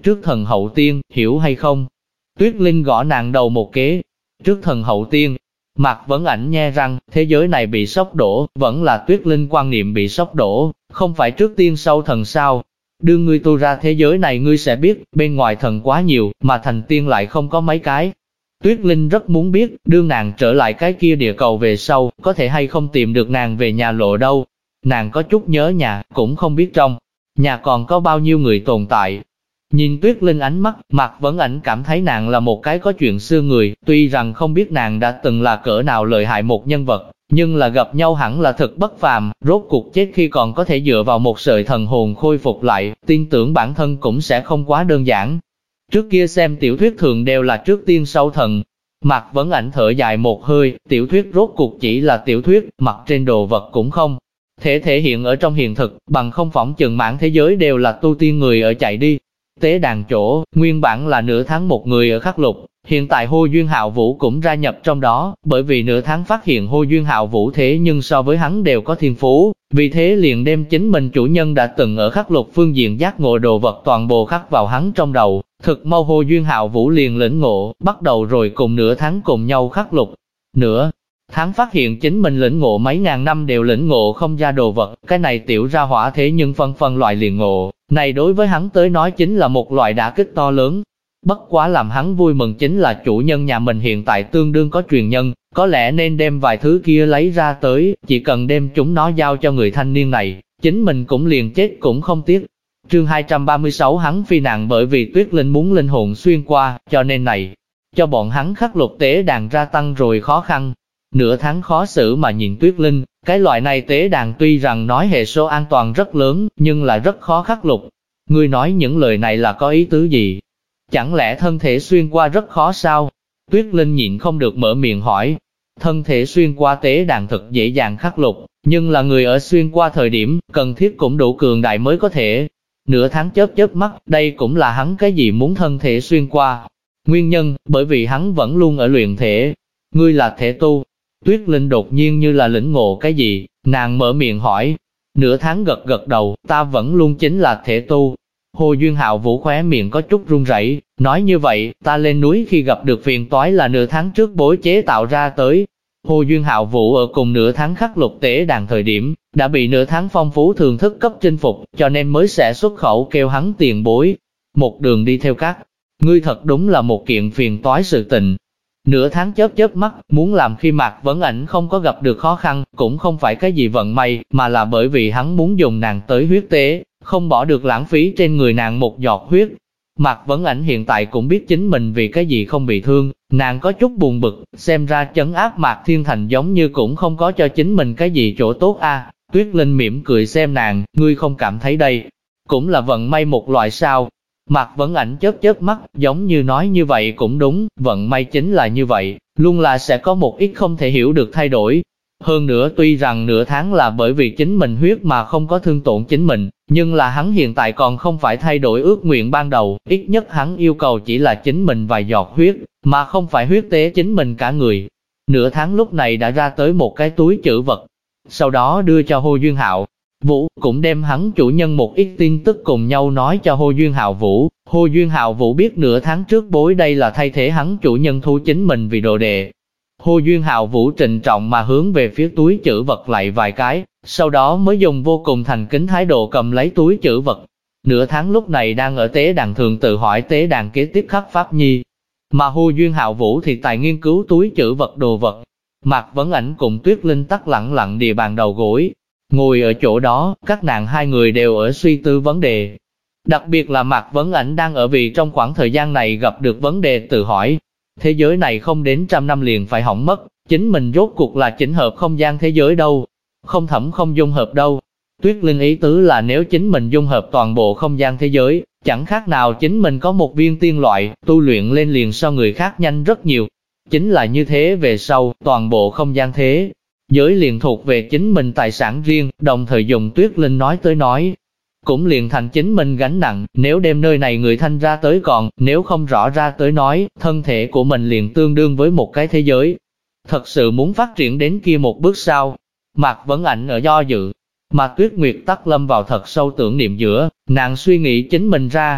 Trước thần hậu tiên, hiểu hay không? Tuyết Linh gõ nàng đầu một kế. Trước thần hậu tiên, Mạc Vấn Ảnh nhe răng, thế giới này bị sốc đổ, vẫn là Tuyết Linh quan niệm bị sốc đổ, không phải trước tiên sau thần sao? Đương ngươi tu ra thế giới này ngươi sẽ biết, bên ngoài thần quá nhiều, mà thành tiên lại không có mấy cái. Tuyết Linh rất muốn biết, đương nàng trở lại cái kia địa cầu về sau, có thể hay không tìm được nàng về nhà lộ đâu. Nàng có chút nhớ nhà, cũng không biết trong nhà còn có bao nhiêu người tồn tại. Nhìn Tuyết Linh ánh mắt, Mạc Vấn Ảnh cảm thấy nàng là một cái có chuyện xưa người, tuy rằng không biết nàng đã từng là cỡ nào lợi hại một nhân vật, nhưng là gặp nhau hẳn là thật bất phàm, rốt cuộc chết khi còn có thể dựa vào một sợi thần hồn khôi phục lại, tin tưởng bản thân cũng sẽ không quá đơn giản. Trước kia xem tiểu thuyết thường đều là trước tiên sau thần. Mạc Vấn Ảnh thở dài một hơi, tiểu thuyết rốt cuộc chỉ là tiểu thuyết, mặt trên đồ vật cũng không thể hiện ở trong hiện thực, bằng không phỏng chừng mảng thế giới đều là tu tiên người ở chạy đi. Tế đàn chỗ, nguyên bản là nửa tháng một người ở khắc lục, hiện tại Hồ Duyên Hạo Vũ cũng gia nhập trong đó, bởi vì nửa tháng phát hiện Hồ Duyên Hạo Vũ thế nhưng so với hắn đều có thiên phú, vì thế liền đem chính mình chủ nhân đã từng ở khắc lục phương diện giác ngộ đồ vật toàn bộ khắc vào hắn trong đầu. Thực mau Hồ Duyên Hạo Vũ liền lĩnh ngộ, bắt đầu rồi cùng nửa tháng cùng nhau khắc lục. Nửa tháng phát hiện chính mình lĩnh ngộ mấy ngàn năm đều lĩnh ngộ không ra đồ vật, cái này tiểu ra hỏa thế nhưng phân loại liền ngộ, này đối với hắn tới nói chính là một loại đả kích to lớn. Bất quá làm hắn vui mừng chính là chủ nhân nhà mình hiện tại tương đương có truyền nhân, có lẽ nên đem vài thứ kia lấy ra tới, chỉ cần đem chúng nó giao cho người thanh niên này, chính mình cũng liền chết cũng không tiếc. Chương 236 hắn phi nạn bởi vì Tuyết Linh muốn linh hồn xuyên qua, cho nên này, cho bọn hắn khắc lục tế đàn ra tăng rồi khó khăn. Nửa tháng khó xử mà nhìn Tuyết Linh, cái loại này tế đàn tuy rằng nói hệ số an toàn rất lớn, nhưng là rất khó khắc lục. Ngươi nói những lời này là có ý tứ gì? Chẳng lẽ thân thể xuyên qua rất khó sao? Tuyết Linh nhịn không được mở miệng hỏi. Thân thể xuyên qua tế đàn thật dễ dàng khắc lục, nhưng là người ở xuyên qua thời điểm, cần thiết cũng đủ cường đại mới có thể. Nửa tháng chớp mắt, đây cũng là hắn cái gì muốn thân thể xuyên qua. Nguyên nhân, bởi vì hắn vẫn luôn ở luyện thể. Ngươi là thể tu. Tuyết Linh đột nhiên như là lĩnh ngộ cái gì, nàng mở miệng hỏi. Nửa tháng gật đầu, ta vẫn luôn chính là thể tu. Hồ Duyên Hạo Vũ khóe miệng có chút run rẩy, nói như vậy, ta lên núi khi gặp được phiền toái là nửa tháng trước bối chế tạo ra tới. Hồ Duyên Hạo Vũ ở cùng nửa tháng khắc lục tế đàn thời điểm, đã bị nửa tháng phong phú thường thức cấp chinh phục, cho nên mới sẽ xuất khẩu kêu hắn tiền bối. Một đường đi theo các, ngươi thật đúng là một kiện phiền toái sự tình. Nửa tháng chớp mắt, muốn làm khi Mạc Vấn Ảnh không có gặp được khó khăn, cũng không phải cái gì vận may, mà là bởi vì hắn muốn dùng nàng tới huyết tế, không bỏ được lãng phí trên người nàng một giọt huyết. Mạc Vấn Ảnh hiện tại cũng biết chính mình vì cái gì không bị thương, nàng có chút buồn bực, xem ra trấn áp Mạc Thiên Thành giống như cũng không có cho chính mình cái gì chỗ tốt a. Tuyết Linh mỉm cười xem nàng, ngươi không cảm thấy đây, cũng là vận may một loại sao? Mạc Vấn Ảnh chớp mắt, giống như nói như vậy cũng đúng, vận may chính là như vậy, luôn là sẽ có một ít không thể hiểu được thay đổi. Hơn nữa tuy rằng nửa tháng là bởi vì chính mình huyết mà không có thương tổn chính mình, nhưng là hắn hiện tại còn không phải thay đổi ước nguyện ban đầu, ít nhất hắn yêu cầu chỉ là chính mình vài giọt huyết, mà không phải huyết tế chính mình cả người. Nửa tháng lúc này đã ra tới một cái túi trữ vật, sau đó đưa cho Hồ Duyên Hạo Vũ, cũng đem hắn chủ nhân một ít tin tức cùng nhau nói cho Hồ Duyên Hạo Vũ. Hồ Duyên Hạo Vũ biết nửa tháng trước bối đây là thay thế hắn chủ nhân thu chính mình vì đồ đệ. Hồ Duyên Hạo Vũ trịnh trọng mà hướng về phía túi trữ vật lại vài cái, sau đó mới dùng vô cùng thành kính thái độ cầm lấy túi trữ vật. Nửa tháng lúc này đang ở tế đàn thường tự hỏi tế đàn kế tiếp khắc pháp nhi, mà Hồ Duyên Hạo Vũ thì tại nghiên cứu túi trữ vật đồ vật. Mạc Vấn Ảnh cùng Tuyết Linh tắc lẳng lặng địa bàn đầu gối, ngồi ở chỗ đó, các nàng hai người đều ở suy tư vấn đề. Đặc biệt là Mạc Vấn Ảnh đang ở vì trong khoảng thời gian này gặp được vấn đề tự hỏi. Thế giới này không đến 100 năm liền phải hỏng mất, chính mình rốt cuộc là chỉnh hợp không gian thế giới đâu, không thẩm không dung hợp đâu. Tuyết Linh ý tứ là nếu chính mình dung hợp toàn bộ không gian thế giới, chẳng khác nào chính mình có một viên tiên loại, tu luyện lên liền so người khác nhanh rất nhiều. Chính là như thế về sau, toàn bộ không gian thế giới liền thuộc về chính mình tài sản riêng, đồng thời dùng Tuyết Linh nói tới nói, cũng liền thành chính mình gánh nặng, nếu đem nơi này người thanh ra tới còn, nếu không rõ ra tới nói, thân thể của mình liền tương đương với một cái thế giới. Thật sự muốn phát triển đến kia một bước sao? Mạc Vấn Ảnh ở do dự, mà Tuyết Nguyệt tắc lâm vào thật sâu tưởng niệm giữa, nàng suy nghĩ chính mình ra.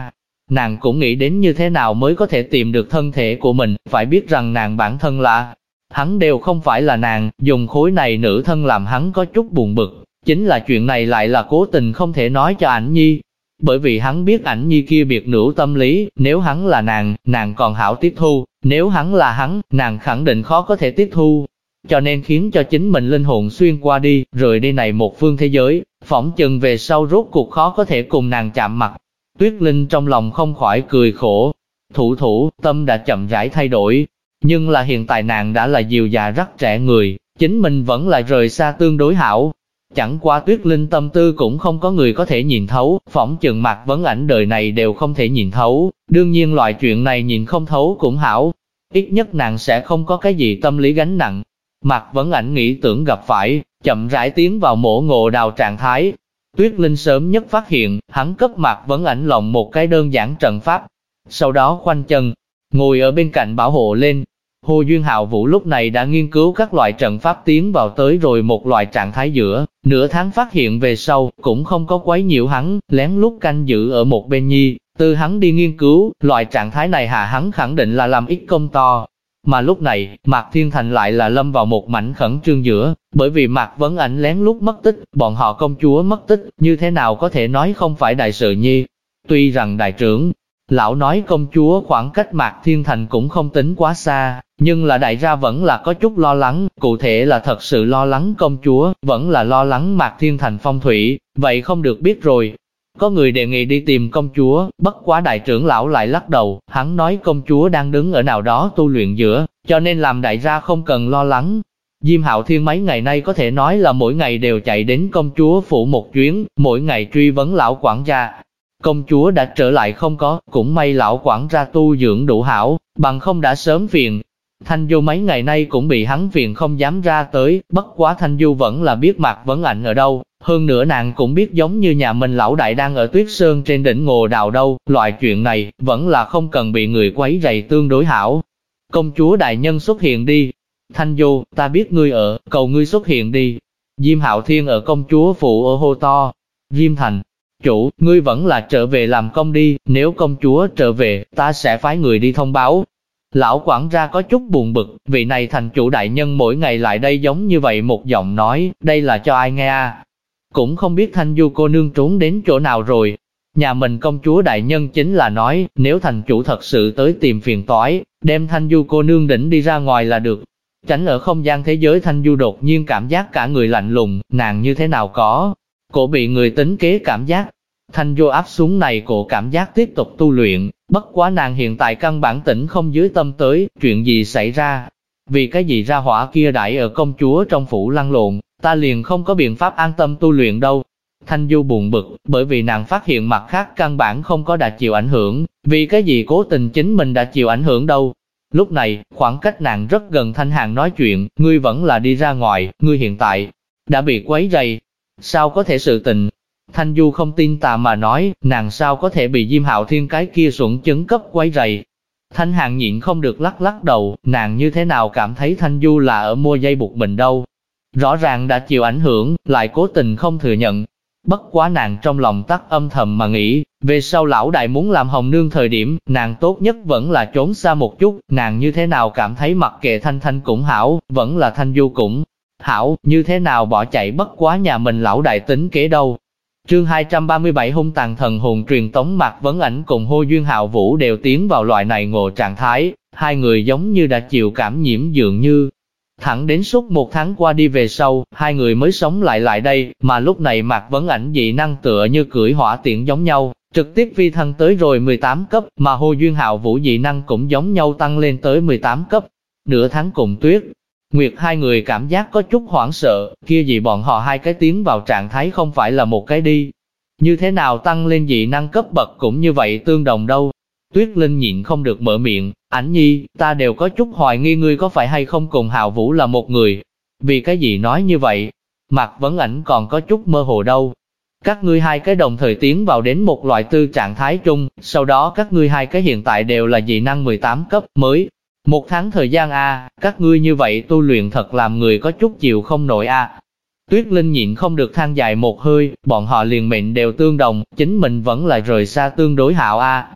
Nàng cũng nghĩ đến như thế nào mới có thể tìm được thân thể của mình, phải biết rằng nàng bản thân là, hắn đều không phải là nàng, dùng khối này nữ thân làm hắn có chút buồn bực, chính là chuyện này lại là cố tình không thể nói cho Ảnh Nhi. Bởi vì hắn biết Ảnh Nhi kia biệt nữ tâm lý, nếu hắn là nàng còn hảo tiếp thu, nếu hắn là hắn, nàng khẳng định khó có thể tiếp thu. Cho nên khiến cho chính mình linh hồn xuyên qua đi, rời đi này một phương thế giới, phỏng chừng về sau rốt cuộc khó có thể cùng nàng chạm mặt. Tuyết Linh trong lòng không khỏi cười khổ. Thủ, tâm đã chậm rãi thay đổi, nhưng là hiện tại nàng đã là dịu già rất trẻ người, chính mình vẫn là rời xa tương đối hảo. Chẳng qua Tuyết Linh tâm tư cũng không có người có thể nhìn thấu, phỏng chừng Mạc Vấn Ảnh đời này đều không thể nhìn thấu, đương nhiên loại chuyện này nhìn không thấu cũng hảo, ít nhất nàng sẽ không có cái gì tâm lý gánh nặng. Mạc Vấn Ảnh nghĩ tưởng gặp phải, chậm rãi tiến vào mổ ngộ đào trạng thái. Tuyết Linh sớm nhất phát hiện, hắn cấp Mạc Vấn Ảnh lộng một cái đơn giản trận pháp, sau đó khoanh chân, ngồi ở bên cạnh bảo hộ lên. Hồ Duyên Hạo Vũ lúc này đã nghiên cứu các loại trận pháp tiến vào tới rồi một loại trạng thái giữa, nửa tháng phát hiện về sau, cũng không có quấy nhiễu hắn, lén lút canh giữ ở một bên nhi, từ hắn đi nghiên cứu, loại trạng thái này hạ hắn khẳng định là làm ít công to. Mà lúc này, Mạc Thiên Thành lại là lâm vào một mảnh khẩn trương giữa, bởi vì Mạc Vấn Ảnh lén lút mất tích, bọn họ công chúa mất tích, như thế nào có thể nói không phải đại sự nhi. Tuy rằng đại trưởng lão nói công chúa khoảng cách Mạc Thiên Thành cũng không tính quá xa, nhưng là đại gia vẫn là có chút lo lắng, cụ thể là thật sự lo lắng công chúa, vẫn là lo lắng Mạc Thiên Thành phong thủy, vậy không được biết rồi. Có người đề nghị đi tìm công chúa, bất quá đại trưởng lão lại lắc đầu, hắn nói công chúa đang đứng ở nào đó tu luyện giữa, cho nên làm đại gia không cần lo lắng. Diêm Hạo Thiên mấy ngày nay có thể nói là mỗi ngày đều chạy đến công chúa phủ một chuyến, mỗi ngày truy vấn lão quản gia. Công chúa đã trở lại không có, cũng may lão quản gia tu dưỡng đủ hảo, bằng không đã sớm phiền. Thanh Du mấy ngày nay cũng bị hắn phiền không dám ra tới, bất quá Thanh Du vẫn là biết Mạc Vấn Ảnh ở đâu, hơn nữa nàng cũng biết giống như nhà mình lão đại đang ở Tuyết Sơn trên đỉnh ngộ đào đâu, loại chuyện này, vẫn là không cần bị người quấy rầy tương đối hảo. Công chúa đại nhân xuất hiện đi. Thanh Du, ta biết ngươi ở, cầu ngươi xuất hiện đi. Diêm Hạo Thiên ở công chúa phủ ở hô to. Diêm Thành chủ, ngươi vẫn là trở về làm công đi, nếu công chúa trở về, ta sẽ phái người đi thông báo. Lão quản gia có chút buồn bực, vị này thành chủ đại nhân mỗi ngày lại đây giống như vậy một giọng nói, đây là cho ai nghe à? Cũng không biết Thanh Du cô nương trốn đến chỗ nào rồi. Nhà mình công chúa đại nhân chính là nói, nếu thành chủ thật sự tới tìm phiền toái, đem Thanh Du cô nương đỉnh đi ra ngoài là được. Tránh ở không gian thế giới Thanh Du đột nhiên cảm giác cả người lạnh lùng, nàng như thế nào có, cổ bị người tính kế cảm giác. Thanh Du áp xuống này cổ cảm giác tiếp tục tu luyện, bất quá nàng hiện tại căn bản tỉnh không dưới tâm tới, chuyện gì xảy ra. Vì cái gì ra hỏa kia đãi ở công chúa trong phủ lăn lộn, ta liền không có biện pháp an tâm tu luyện đâu. Thanh Du buồn bực, bởi vì nàng phát hiện mặt khác căn bản không có đã chịu ảnh hưởng, vì cái gì cố tình chính mình đã chịu ảnh hưởng đâu. Lúc này, khoảng cách nàng rất gần Thanh Hàn nói chuyện, ngươi vẫn là đi ra ngoài, ngươi hiện tại đã bị quấy rầy. Sao có thể sự tình? Thanh Du không tin tà mà nói, nàng sao có thể bị Diêm Hạo Thiên cái kia xuẩn chứng cấp quấy rầy. Thanh Hàn nhịn không được lắc lắc đầu, nàng như thế nào cảm thấy Thanh Du là ở mua dây buộc mình đâu. Rõ ràng đã chịu ảnh hưởng, lại cố tình không thừa nhận. Bất quá nàng trong lòng tắc âm thầm mà nghĩ, về sau lão đại muốn làm hồng nương thời điểm, nàng tốt nhất vẫn là trốn xa một chút, nàng như thế nào cảm thấy mặc kệ Thanh Thanh cũng hảo, vẫn là Thanh Du cũng hảo, như thế nào bỏ chạy bất quá nhà mình lão đại tính kế đâu. Chương 237 hung tàn thần hồn truyền tống. Mạc Vấn Ảnh cùng Hồ Duyên Hạo Vũ đều tiến vào loại này ngộ trạng thái, hai người giống như đã chịu cảm nhiễm dường như. Thẳng đến suốt một tháng qua đi về sau, hai người mới sống lại đây, mà lúc này Mạc Vấn Ảnh dị năng tựa như cưỡi hỏa tiễn giống nhau, trực tiếp phi thăng tới rồi 18 cấp, mà Hồ Duyên Hạo Vũ dị năng cũng giống nhau tăng lên tới 18 cấp. Nửa tháng cùng Tuyết Nguyệt hai người cảm giác có chút hoảng sợ, kia gì bọn họ hai cái tiến vào trạng thái không phải là một cái đi. Như thế nào tăng lên dị năng cấp bậc cũng như vậy tương đồng đâu. Tuyết Linh nhịn không được mở miệng, Ảnh Nhi, ta đều có chút hoài nghi ngươi có phải hay không cùng Hạo Vũ là một người. Vì cái gì nói như vậy? Mạc Vấn Ảnh còn có chút mơ hồ đâu. Các ngươi hai cái đồng thời tiến vào đến một loại tư trạng thái chung, sau đó các ngươi hai cái hiện tại đều là dị năng 18 cấp mới. Một tháng thời gian a, các ngươi như vậy tu luyện thật làm người có chút chịu không nổi a. Tuyết Linh nhịn không được than dài một hơi, bọn họ liền mệnh đều tương đồng, chính mình vẫn là rời xa tương đối hảo a.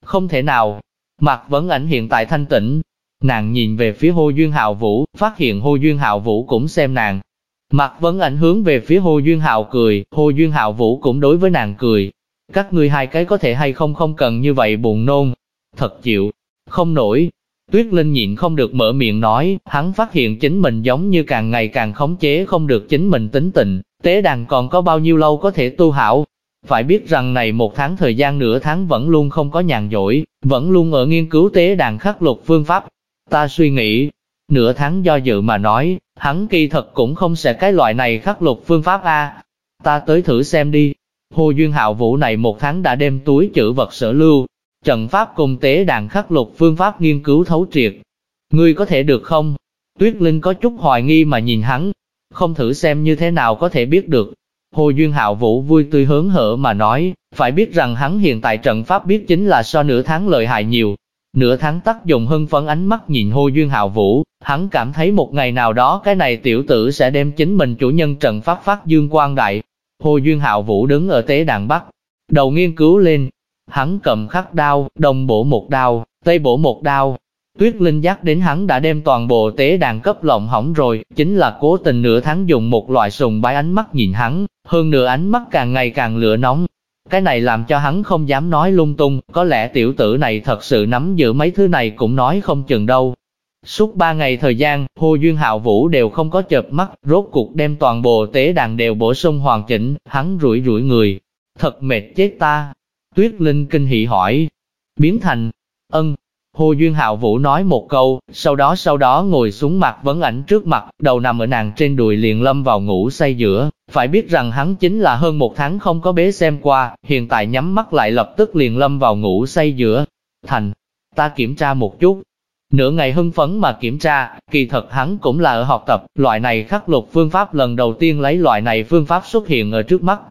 Không thể nào. Mạc Vấn Ảnh hiện tại thanh tỉnh. Nàng nhìn về phía Hồ Duyên Hạo Vũ, phát hiện Hồ Duyên Hạo Vũ cũng xem nàng. Mạc Vấn Ảnh hướng về phía Hồ Duyên Hạo cười, Hồ Duyên Hạo Vũ cũng đối với nàng cười. Các ngươi hai cái có thể hay không cần như vậy buồn nôn. Thật chịu không nổi. Tuyết Linh nhịn không được mở miệng nói, hắn phát hiện chính mình giống như càng ngày càng khống chế không được chính mình tính tình, tế đàn còn có bao nhiêu lâu có thể tu hảo. Phải biết rằng này một tháng thời gian nửa tháng vẫn luôn không có nhàn rỗi, vẫn luôn ở nghiên cứu tế đàn khắc lục phương pháp. Ta suy nghĩ, nửa tháng do dự mà nói, hắn kỳ thật cũng không sẽ cái loại này khắc lục phương pháp a. Ta tới thử xem đi. Hồ Duyên Hạo Vũ này một tháng đã đem túi chữ vật sở lưu, trận pháp cùng tế đàn khắc lục phương pháp nghiên cứu thấu triệt. Ngươi có thể được không? Tuyết Linh có chút hoài nghi mà nhìn hắn, không thử xem như thế nào có thể biết được. Hồ Duyên Hạo Vũ vui tươi hớn hở mà nói, phải biết rằng hắn hiện tại trận pháp biết chính là so nửa tháng lợi hại nhiều. Nửa tháng tác dụng hưng phấn ánh mắt nhìn Hồ Duyên Hạo Vũ, hắn cảm thấy một ngày nào đó cái này tiểu tử sẽ đem chính mình chủ nhân trận pháp phát dương quang đại. Hồ Duyên Hạo Vũ đứng ở tế đàn bắt đầu nghiên cứu lên. Hắn cầm khắc đao, đông bổ một đao, tây bổ một đao. Tuyết Linh giác đến hắn đã đem toàn bộ tế đàn cấp lộng hỏng rồi, chính là cố tình nửa tháng dùng một loại sùng bái ánh mắt nhìn hắn, hơn nữa ánh mắt càng ngày càng lửa nóng. Cái này làm cho hắn không dám nói lung tung, có lẽ tiểu tử này thật sự nắm giữ mấy thứ này cũng nói không chừng đâu. Suốt 3 ngày thời gian, Hồ Duyên Hạo Vũ đều không có chợp mắt, rốt cuộc đem toàn bộ tế đàn đều bổ sung hoàn chỉnh, hắn rủi rủi người. Thật mệt chết ta. Tuyết Linh kinh hỉ hỏi. Biến thành, ân. Hồ Duyên Hạo Vũ nói một câu, sau đó ngồi xuống Mạc Vấn Ảnh trước mặt, đầu nằm ở nàng trên đùi liền lâm vào ngủ say giữa. Phải biết rằng hắn chính là hơn một tháng không có bế xem qua, hiện tại nhắm mắt lại lập tức liền lâm vào ngủ say giữa. Thành, ta kiểm tra một chút. Nửa ngày hưng phấn mà kiểm tra, kỳ thật hắn cũng là ở học tập, loại này khắc lục phương pháp lần đầu tiên lấy loại này phương pháp xuất hiện ở trước mắt.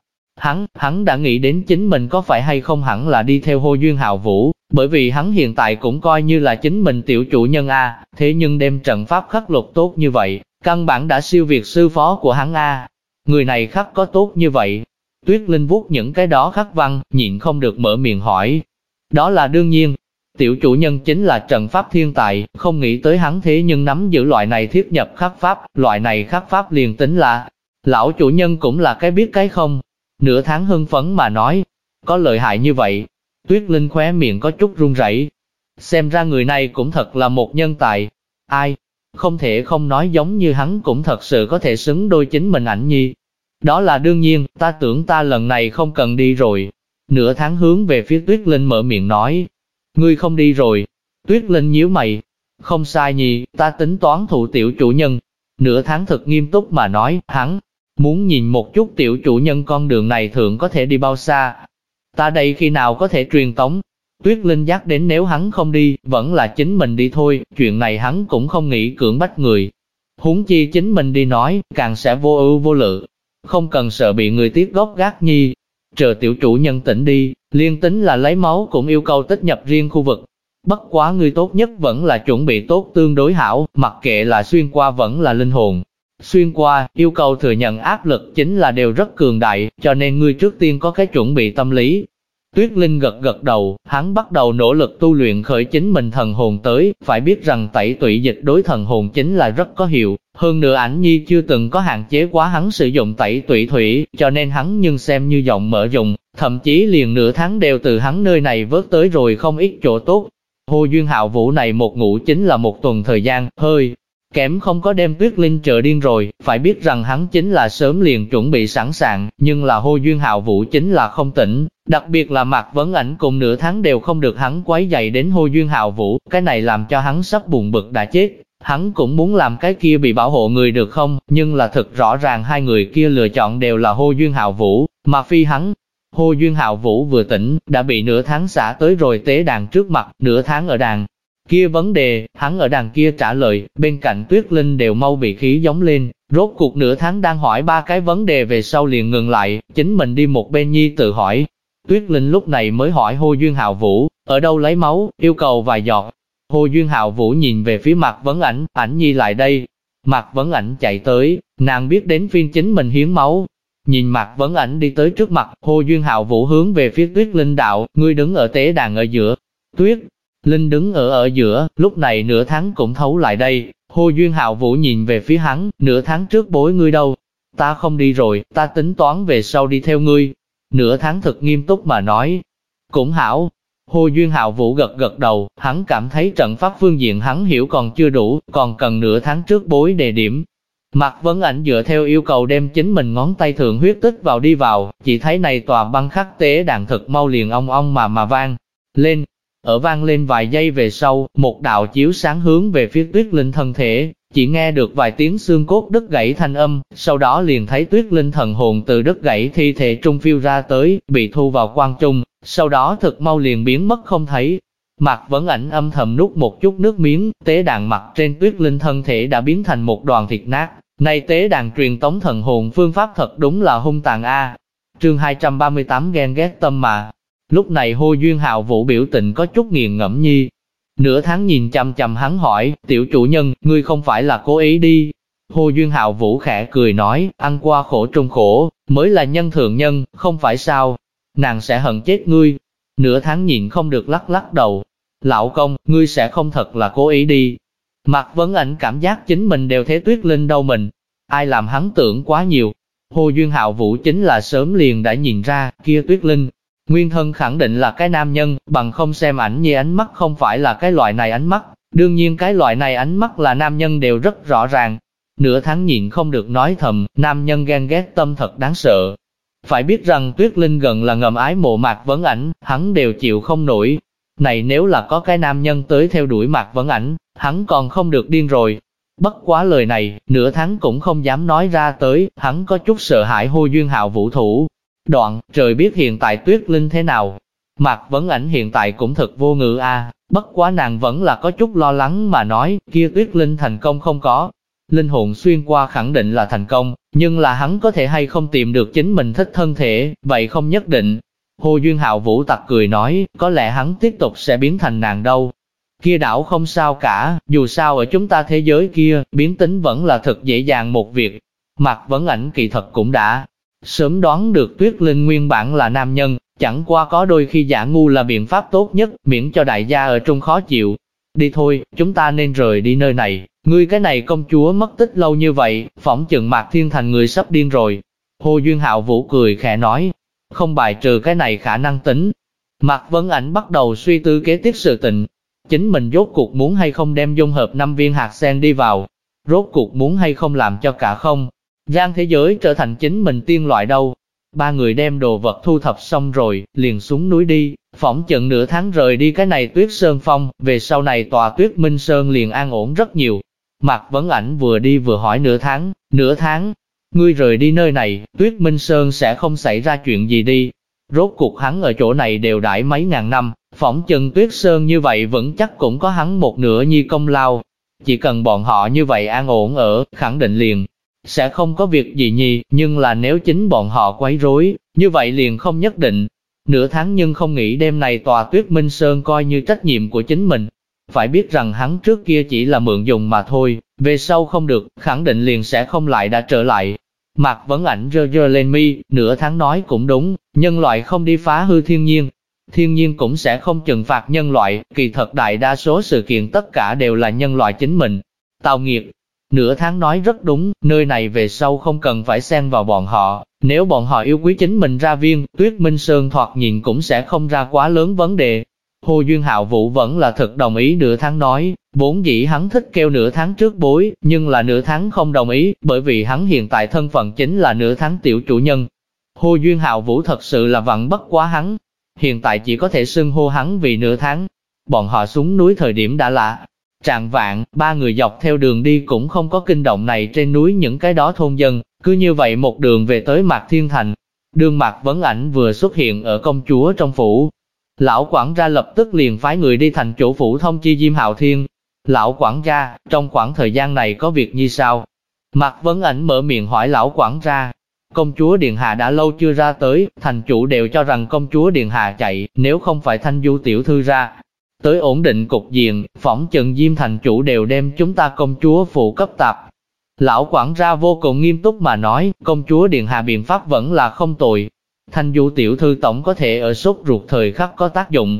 Hắn đã nghĩ đến chính mình có phải hay không hẳn là đi theo Hồ Duyên Hạo Vũ, bởi vì hắn hiện tại cũng coi như là chính mình tiểu chủ nhân a, thế nhưng đem trận pháp khắc lục tốt như vậy, căn bản đã siêu việt sư phó của hắn a. Người này khắc có tốt như vậy? Tuyết Linh vuốt những cái đó khắc văn, nhịn không được mở miệng hỏi. Đó là đương nhiên. Tiểu chủ nhân chính là trận pháp thiên tài, không nghĩ tới hắn thế nhưng nắm giữ loại này thiết nhập khắc pháp, loại này khắc pháp liền tính là lão chủ nhân cũng là cái biết cái không. Nửa tháng hưng phấn mà nói, có lợi hại như vậy. Tuyết Linh khóe miệng có chút run rẩy. Xem ra người này cũng thật là một nhân tài. Ai? Không thể không nói giống như hắn cũng thật sự có thể xứng đôi chính mình Ảnh Nhi. Đó là đương nhiên, ta tưởng ta lần này không cần đi rồi. Nửa tháng hướng về phía Tuyết Linh mở miệng nói. Ngươi không đi rồi. Tuyết Linh nhíu mày. Không sai Nhi, ta tính toán thụ tiểu chủ nhân. Nửa tháng thật nghiêm túc mà nói, hắn muốn nhìn một chút tiểu chủ nhân con đường này thượng có thể đi bao xa. Ta đây khi nào có thể truyền tống? Tuyết Linh nhắc đến nếu hắn không đi, vẫn là chính mình đi thôi, chuyện này hắn cũng không nghĩ cưỡng bách người. Huống chi chính mình đi nói, càng sẽ vô ưu vô lự. Không cần sợ bị người tiếc gốc gác Nhi. Chờ tiểu chủ nhân tỉnh đi, liên tính là lấy máu cũng yêu cầu tích nhập riêng khu vực. Bất quá người tốt nhất vẫn là chuẩn bị tốt tương đối hảo, mặc kệ là xuyên qua vẫn là linh hồn. Xuyên qua, yêu cầu thừa nhận áp lực chính là đều rất cường đại, cho nên ngươi trước tiên có cái chuẩn bị tâm lý. Tuyết Linh gật gật đầu, hắn bắt đầu nỗ lực tu luyện khởi chính mình thần hồn tới, phải biết rằng tẩy tủy dịch đối thần hồn chính là rất có hiệu. Hơn nữa Ảnh Nhi chưa từng có hạn chế quá hắn sử dụng tẩy tủy thủy, cho nên hắn nhưng xem như rộng mở dùng, thậm chí liền nửa tháng đều từ hắn nơi này vớt tới rồi không ít chỗ tốt. Hồ Duyên Hạo Vũ này một ngủ chính là một tuần thời gian, hơi kém không có đem Tuyết Linh trợ điên rồi, phải biết rằng hắn chính là sớm liền chuẩn bị sẵn sàng, nhưng là Hồ Duyên Hạo Vũ chính là không tỉnh, đặc biệt là Mạc Vấn Ảnh cùng nửa tháng đều không được hắn quấy dày đến Hồ Duyên Hạo Vũ, cái này làm cho hắn sắp buồn bực đã chết. Hắn cũng muốn làm cái kia bị bảo hộ người được không, nhưng là thực rõ ràng hai người kia lựa chọn đều là Hồ Duyên Hạo Vũ, mà phi hắn. Hồ Duyên Hạo Vũ vừa tỉnh, đã bị nửa tháng xả tới rồi tế đàn trước mặt, nửa tháng ở đàn kia vấn đề, hắn ở đàn kia trả lời, bên cạnh Tuyết Linh đều mau bị khí giống lên, rốt cuộc nửa tháng đang hỏi 3 cái vấn đề về sau liền ngừng lại, chính mình đi một bên nhi tự hỏi. Tuyết Linh lúc này mới hỏi Hồ Duyên Hạo Vũ, ở đâu lấy máu, yêu cầu vài giọt. Hồ Duyên Hạo Vũ nhìn về phía Mạc Vấn Ảnh, Ảnh Nhi lại đây. Mạc Vấn Ảnh chạy tới, nàng biết đến phiên chính mình hiến máu. Nhìn Mạc Vấn Ảnh đi tới trước mặt, Hồ Duyên Hạo Vũ hướng về phía Tuyết Linh đạo, ngươi đứng ở tế đàn ở giữa. Tuyết Linh đứng ở giữa, lúc này Nửa Tháng cũng thấu lại đây. Hồ Duyên Hạo Vũ nhìn về phía hắn, Nửa Tháng trước bối ngươi đâu? Ta không đi rồi, ta tính toán về sau đi theo ngươi. Nửa Tháng thật nghiêm túc mà nói. Cũng hảo. Hồ Duyên Hạo Vũ gật gật đầu, hắn cảm thấy trận pháp phương diện hắn hiểu còn chưa đủ, còn cần Nửa Tháng trước bối đề điểm. Mạc Vấn Ảnh dựa theo yêu cầu đem chính mình ngón tay thượng huyết tích vào đi vào, chỉ thấy này tòa băng khắc tế đàn thực mau liền ong ong mà vang lên. Ở vang lên vài giây về sau, một đạo chiếu sáng hướng về phía Tuyết Linh thân thể, chỉ nghe được vài tiếng xương cốt đứt gãy thanh âm, sau đó liền thấy Tuyết Linh thần hồn từ đứt gãy thi thể trung phiêu ra tới, bị thu vào quang trung, sau đó thực mau liền biến mất không thấy. Mạc Vấn Ảnh âm thầm nuốt một chút nước miếng, tế đàn mặt trên Tuyết Linh thân thể đã biến thành một đoàn thịt nát. Này tế đàn truyền tống thần hồn phương pháp thật đúng là hung tàn a. Chương 238 ghen ghét tâm mà. Lúc này Hồ Duyên Hạo Vũ biểu tình có chút nghiền ngẫm nhi. Nửa Tháng nhìn chằm chằm hắn hỏi, tiểu chủ nhân, ngươi không phải là cố ý đi. Hồ Duyên Hạo Vũ khẽ cười nói, ăn qua khổ trung khổ, mới là nhân thượng nhân, không phải sao? Nàng sẽ hận chết ngươi. Nửa Tháng nhìn không được lắc lắc đầu. Lão công, ngươi sẽ không thật là cố ý đi. Mạc Vấn Ảnh cảm giác chính mình đều thế Tuyết Linh đâu mình. Ai làm hắn tưởng quá nhiều. Hồ Duyên Hạo Vũ chính là sớm liền đã nhìn ra, kia Tuyết Linh nguyên thân khẳng định là cái nam nhân, bằng không xem ảnh như ánh mắt không phải là cái loại này ánh mắt. Đương nhiên cái loại này ánh mắt là nam nhân đều rất rõ ràng. Nửa Tháng nhịn không được nói thầm, nam nhân ghen ghét tâm thật đáng sợ. Phải biết rằng Tuyết Linh gần là ngầm ái mộ Mạc Vấn Ảnh, hắn đều chịu không nổi. Này nếu là có cái nam nhân tới theo đuổi Mạc Vấn Ảnh, hắn còn không được điên rồi. Bất quá lời này, Nửa Tháng cũng không dám nói ra tới, hắn có chút sợ hãi Hồ Duyên Hạo Vũ thủ. Đoạn, trời biết hiện tại Tuyết Linh thế nào. Mạc Vấn Ảnh hiện tại cũng thật vô ngữ a. Bất quá nàng vẫn là có chút lo lắng mà nói, kia Tuyết Linh thành công không có. Linh hồn xuyên qua khẳng định là thành công, nhưng là hắn có thể hay không tìm được chính mình thích thân thể, vậy không nhất định. Hồ Duyên Hạo Vũ tặc cười nói, có lẽ hắn tiếp tục sẽ biến thành nàng đâu. Kia đảo không sao cả, dù sao ở chúng ta thế giới kia, biến tính vẫn là thật dễ dàng một việc. Mạc Vấn Ảnh kỳ thật cũng đã sớm đoán được Tuyết Linh nguyên bản là nam nhân, chẳng qua có đôi khi giả ngu là biện pháp tốt nhất, miễn cho đại gia ở trung khó chịu. Đi thôi, chúng ta nên rời đi nơi này, ngươi cái này công chúa mất tích lâu như vậy, phỏng chừng Mạc Thiên Thành người sắp điên rồi. Hồ Duyên Hạo Vũ cười khẽ nói, không bài trừ cái này khả năng tính. Mạc Vấn Ảnh bắt đầu suy tư kế tiếp sự tình. Chính mình rốt cuộc muốn hay không đem dung hợp 5 viên hạt sen đi vào, rốt cuộc muốn hay không làm cho cả không gian thế giới trở thành chính mình tiên loại đâu. Ba người đem đồ vật thu thập xong rồi, liền xuống núi đi, phỏng chừng Nửa Tháng rời đi cái này Tuyết Sơn Phong, về sau này tòa Tuyết Minh Sơn liền an ổn rất nhiều. Mạc Vấn Ảnh vừa đi vừa hỏi Nửa Tháng, ngươi rời đi nơi này, Tuyết Minh Sơn sẽ không xảy ra chuyện gì đi. Rốt cuộc hắn ở chỗ này đều đãi mấy ngàn năm, phỏng chừng Tuyết Sơn như vậy vẫn chắc cũng có hắn một nửa nhi công lao. Chỉ cần bọn họ như vậy an ổn ở, khẳng định liền sẽ không có việc gì nhi, nhưng là nếu chính bọn họ quấy rối, như vậy liền không nhất định. Nửa Tháng nhưng không nghĩ đêm này tòa Tuyết Minh Sơn coi như trách nhiệm của chính mình. Phải biết rằng hắn trước kia chỉ là mượn dùng mà thôi, về sau không được, khẳng định liền sẽ không lại đã trở lại. Mạc Vấn Ảnh giơ lên mi, Nửa Tháng nói cũng đúng, nhân loại không đi phá hư thiên nhiên, thiên nhiên cũng sẽ không trừng phạt nhân loại, kỳ thật đại đa số sự kiện tất cả đều là nhân loại chính mình tạo nghiệp. Nửa Tháng nói rất đúng, nơi này về sau không cần phải xen vào bọn họ, nếu bọn họ yêu quý chính mình ra viên, Tuyết Minh Sơn thoạt nhìn cũng sẽ không ra quá lớn vấn đề. Hồ Duyên Hạo Vũ vẫn là thật đồng ý Nửa Tháng nói, vốn dĩ hắn thích kêu Nửa Tháng trước bối, nhưng là Nửa Tháng không đồng ý, bởi vì hắn hiện tại thân phận chính là Nửa Tháng tiểu chủ nhân. Hồ Duyên Hạo Vũ thật sự là vặn bất quá hắn, hiện tại chỉ có thể xưng hô hắn vì Nửa Tháng. Bọn họ xuống núi thời điểm đã là trạng vạng, ba người dọc theo đường đi cũng không có kinh động này trên núi những cái đó thôn dân, cứ như vậy một đường về tới Mạc Thiên Thành. Đường Mạc Vấn Ảnh vừa xuất hiện ở công chúa trong phủ, lão quản gia lập tức liền phái người đi thành chủ phủ thông chi Diêm Hạo Thiên. Lão quản gia, trong khoảng thời gian này có việc như sao? Mạc Vấn Ảnh mở miệng hỏi lão quản gia. Công chúa Điện Hạ đã lâu chưa ra tới, thành chủ đều cho rằng công chúa Điện Hạ chạy, nếu không phải Thanh Du tiểu thư ra tới ổn định cục diện, phỏng chừng Diêm thành chủ đều đem chúng ta công chúa phụ cấp tạp. Lão quản gia vô cùng nghiêm túc mà nói, công chúa Điện Hạ biện pháp vẫn là không tồi. Thanh Du tiểu thư tổng có thể ở sốt ruột thời khắc có tác dụng.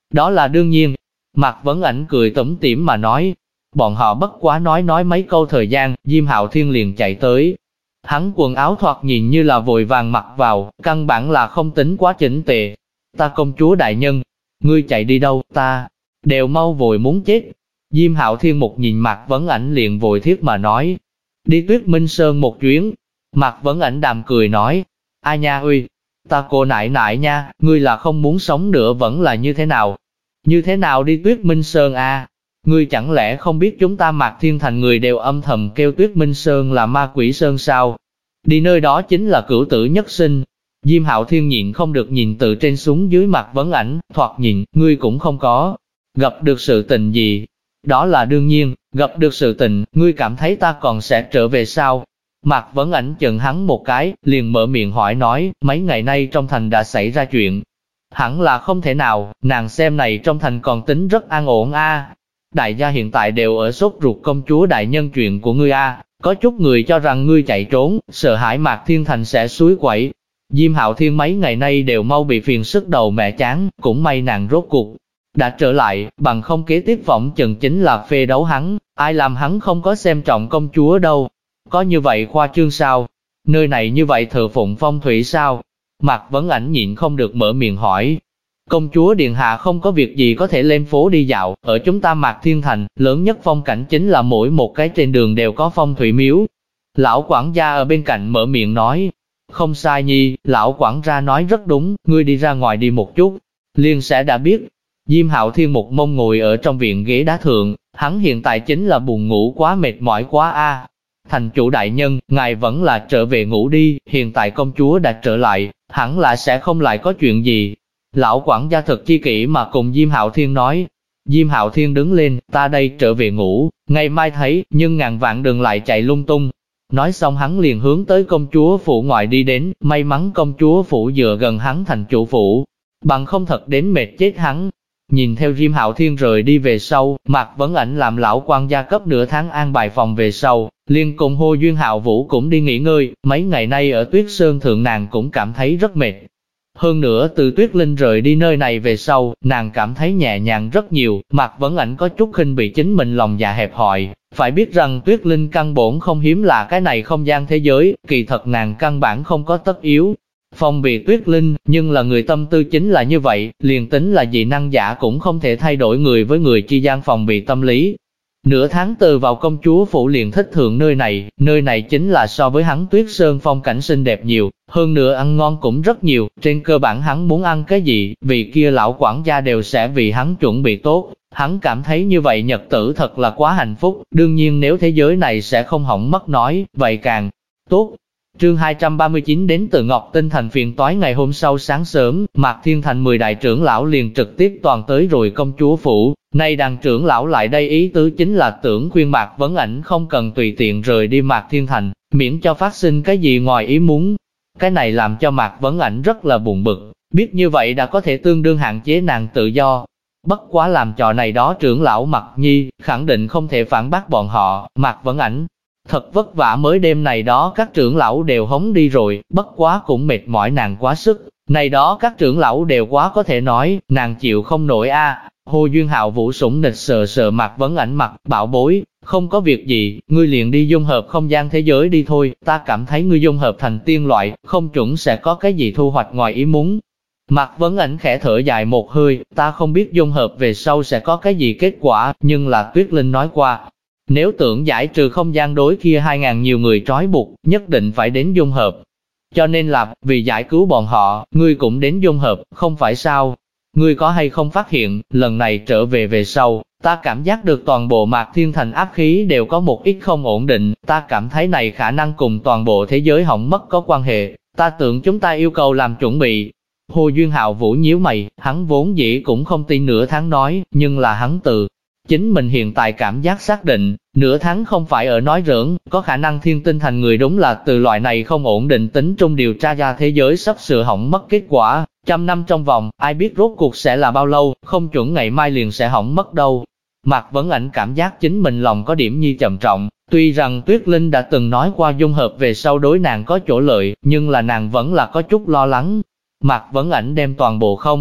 Đó là đương nhiên. Mạc Vấn Ảnh cười tủm tỉm mà nói. Bọn họ bất quá nói mấy câu thời gian, Diêm Hạo Thiên liền chạy tới. Hắn quần áo thoạt nhìn như là vội vàng mặc vào, căn bản là không tính quá chỉnh tề. Ta công chúa đại nhân, ngươi chạy đi đâu, ta đều mau vội muốn chết. Diêm Hạo Thiên một nhìn Mạc Vấn Ảnh liền vội thiết mà nói. Đi Tuyết Minh Sơn một chuyến. Mạc Vấn Ảnh đàm cười nói. Ai nha uy, ta cô nại nại nha, ngươi là không muốn sống nữa vẫn là như thế nào? Như thế nào đi Tuyết Minh Sơn a? Ngươi chẳng lẽ không biết chúng ta Mạc Thiên Thành người đều âm thầm kêu Tuyết Minh Sơn là ma quỷ sơn sao? Đi nơi đó chính là cửu tử nhất sinh. Diêm Hạo Thiên nhịn không được nhìn từ trên xuống dưới Mạc Vấn Ảnh, thoạt nhìn, ngươi cũng không có gặp được sự tình gì. Đó là đương nhiên, gặp được sự tình, ngươi cảm thấy ta còn sẽ trở về sao? Mạc Vấn Ảnh chừng hắn một cái, liền mở miệng hỏi nói, mấy ngày nay trong thành đã xảy ra chuyện. Hẳn là không thể nào, nàng xem này trong thành còn tính rất an ổn a. Đại gia hiện tại đều ở sốt ruột công chúa đại nhân chuyện của ngươi a. Có chút người cho rằng ngươi chạy trốn, sợ hãi Mạc Thiên Thành sẽ suối quẩy. Diêm Hạo Thiên mấy ngày nay đều mau bị phiền sức đầu mẹ chán, cũng may nàng rốt cuộc đã trở lại, bằng không kế tiếp phỏng chừng chính là phê đấu hắn, ai làm hắn không có xem trọng công chúa đâu. Có như vậy khoa trương sao? Nơi này như vậy thờ phụng phong thủy sao? Mạc Vấn Ảnh nhịn không được mở miệng hỏi. Công chúa điện hạ không có việc gì có thể lên phố đi dạo, ở chúng ta Mạc Thiên Thành, lớn nhất phong cảnh chính là mỗi một cái trên đường đều có phong thủy miếu. Lão quản gia ở bên cạnh mở miệng nói. Không sai nhi, lão quản gia nói rất đúng, ngươi đi ra ngoài đi một chút, liền sẽ đã biết. Diêm Hạo Thiên một mông ngồi ở trong viện ghế đá thượng, hắn hiện tại chính là buồn ngủ quá mệt mỏi quá a. Thành chủ đại nhân, ngài vẫn là trở về ngủ đi, hiện tại công chúa đã trở lại, hẳn là sẽ không lại có chuyện gì. Lão quản gia thật chi kỷ mà cùng Diêm Hạo Thiên nói. Diêm Hạo Thiên đứng lên, ta đây trở về ngủ, ngày mai thấy, nhưng ngàn vạn đừng lại chạy lung tung. Nói xong hắn liền hướng tới công chúa phủ ngoại đi đến, may mắn công chúa phủ dựa gần hắn thành chủ phủ, bằng không thật đến mệt chết hắn. Nhìn theo Diêm Hạo Thiên rời đi về sau, Mạc Vấn Ảnh làm lão quan gia cấp nửa tháng an bài phòng về sau, liền cùng Hồ Duyên Hạo Vũ cũng đi nghỉ ngơi, mấy ngày nay ở Tuyết Sơn thượng nàng cũng cảm thấy rất mệt. Hơn nữa từ Tuyết Linh rời đi nơi này về sau, nàng cảm thấy nhẹ nhàng rất nhiều, Mạc Vấn Ảnh có chút khinh bị chính mình lòng dạ hẹp hòi. Phải biết rằng Tuyết Linh căn bổn không hiếm là cái này không gian thế giới, kỳ thật nàng căn bản không có tất yếu phòng bị Tuyết Linh, nhưng là người tâm tư chính là như vậy, liền tính là dị năng giả cũng không thể thay đổi người với người chi gian phòng bị tâm lý. Nửa tháng từ vào công chúa phủ liền thích thượng nơi này chính là so với hắn Tuyết Sơn phong cảnh xinh đẹp nhiều, hơn nữa ăn ngon cũng rất nhiều, trên cơ bản hắn muốn ăn cái gì, vì kia lão quản gia đều sẽ vì hắn chuẩn bị tốt. Hắn cảm thấy như vậy nhật tử thật là quá hạnh phúc, đương nhiên nếu thế giới này sẽ không hỏng mất nói, vậy càng tốt. Chương 239 đến từ Ngọc Tinh Thành phiền toái ngày hôm sau sáng sớm, Mạc Thiên Thành 10 đại trưởng lão liền trực tiếp toàn tới rồi công chúa phủ. Nay đàn trưởng lão lại đây ý tứ chính là tưởng khuyên Mạc Vấn Ảnh không cần tùy tiện rời đi Mạc Thiên Thành, miễn cho phát sinh cái gì ngoài ý muốn. Cái này làm cho Mạc Vấn Ảnh rất là buồn bực, biết như vậy đã có thể tương đương hạn chế nàng tự do. Bất quá làm trò này đó trưởng lão Mạc Nhi, khẳng định không thể phản bác bọn họ, Mạc Vấn Ảnh thật vất vả mới đêm này đó các trưởng lão đều hống đi rồi, bất quá cũng mệt mỏi nàng quá sức. Này đó các trưởng lão đều quá có thể nói, nàng chịu không nổi a. Hồ Duyên Hạo Vũ sủng nịch sờ sờ Mạc Vấn Ảnh mặt, bảo bối, không có việc gì, ngươi liền đi dung hợp không gian thế giới đi thôi, ta cảm thấy ngươi dung hợp thành tiên loại, không chuẩn sẽ có cái gì thu hoạch ngoài ý muốn. Mạc Vấn Ảnh khẽ thở dài một hơi, ta không biết dung hợp về sau sẽ có cái gì kết quả, nhưng là Tuyết Linh nói qua. Nếu tưởng giải trừ không gian đối kia 2.000 nhiều người trói buộc, nhất định phải đến dung hợp. Cho nên là, vì giải cứu bọn họ, ngươi cũng đến dung hợp, không phải sao? Ngươi có hay không phát hiện, lần này trở về về sau, ta cảm giác được toàn bộ Mạc Thiên Thành áp khí đều có một ít không ổn định, ta cảm thấy này khả năng cùng toàn bộ thế giới hỏng mất có quan hệ, ta tưởng chúng ta yêu cầu làm chuẩn bị. Hồ Duyên Hạo Vũ nhíu mày, hắn vốn dĩ cũng không tin nửa tháng nói, nhưng là hắn từ chính mình hiện tại cảm giác xác định, nửa tháng không phải ở nói giỡn, có khả năng Thiên Tinh Thành người đúng là từ loại này không ổn định tính trung điều tra ra thế giới sắp sửa hỏng mất kết quả. 100 năm trong vòng, ai biết rốt cuộc sẽ là bao lâu, không chuẩn ngày mai liền sẽ hỏng mất đâu. Mạc Vấn Ảnh cảm giác chính mình lòng có điểm nhi trầm trọng, tuy rằng Tuyết Linh đã từng nói qua dung hợp về sau đối nàng có chỗ lợi, nhưng là nàng vẫn là có chút lo lắng. Mạc Vấn Ảnh đem toàn bộ không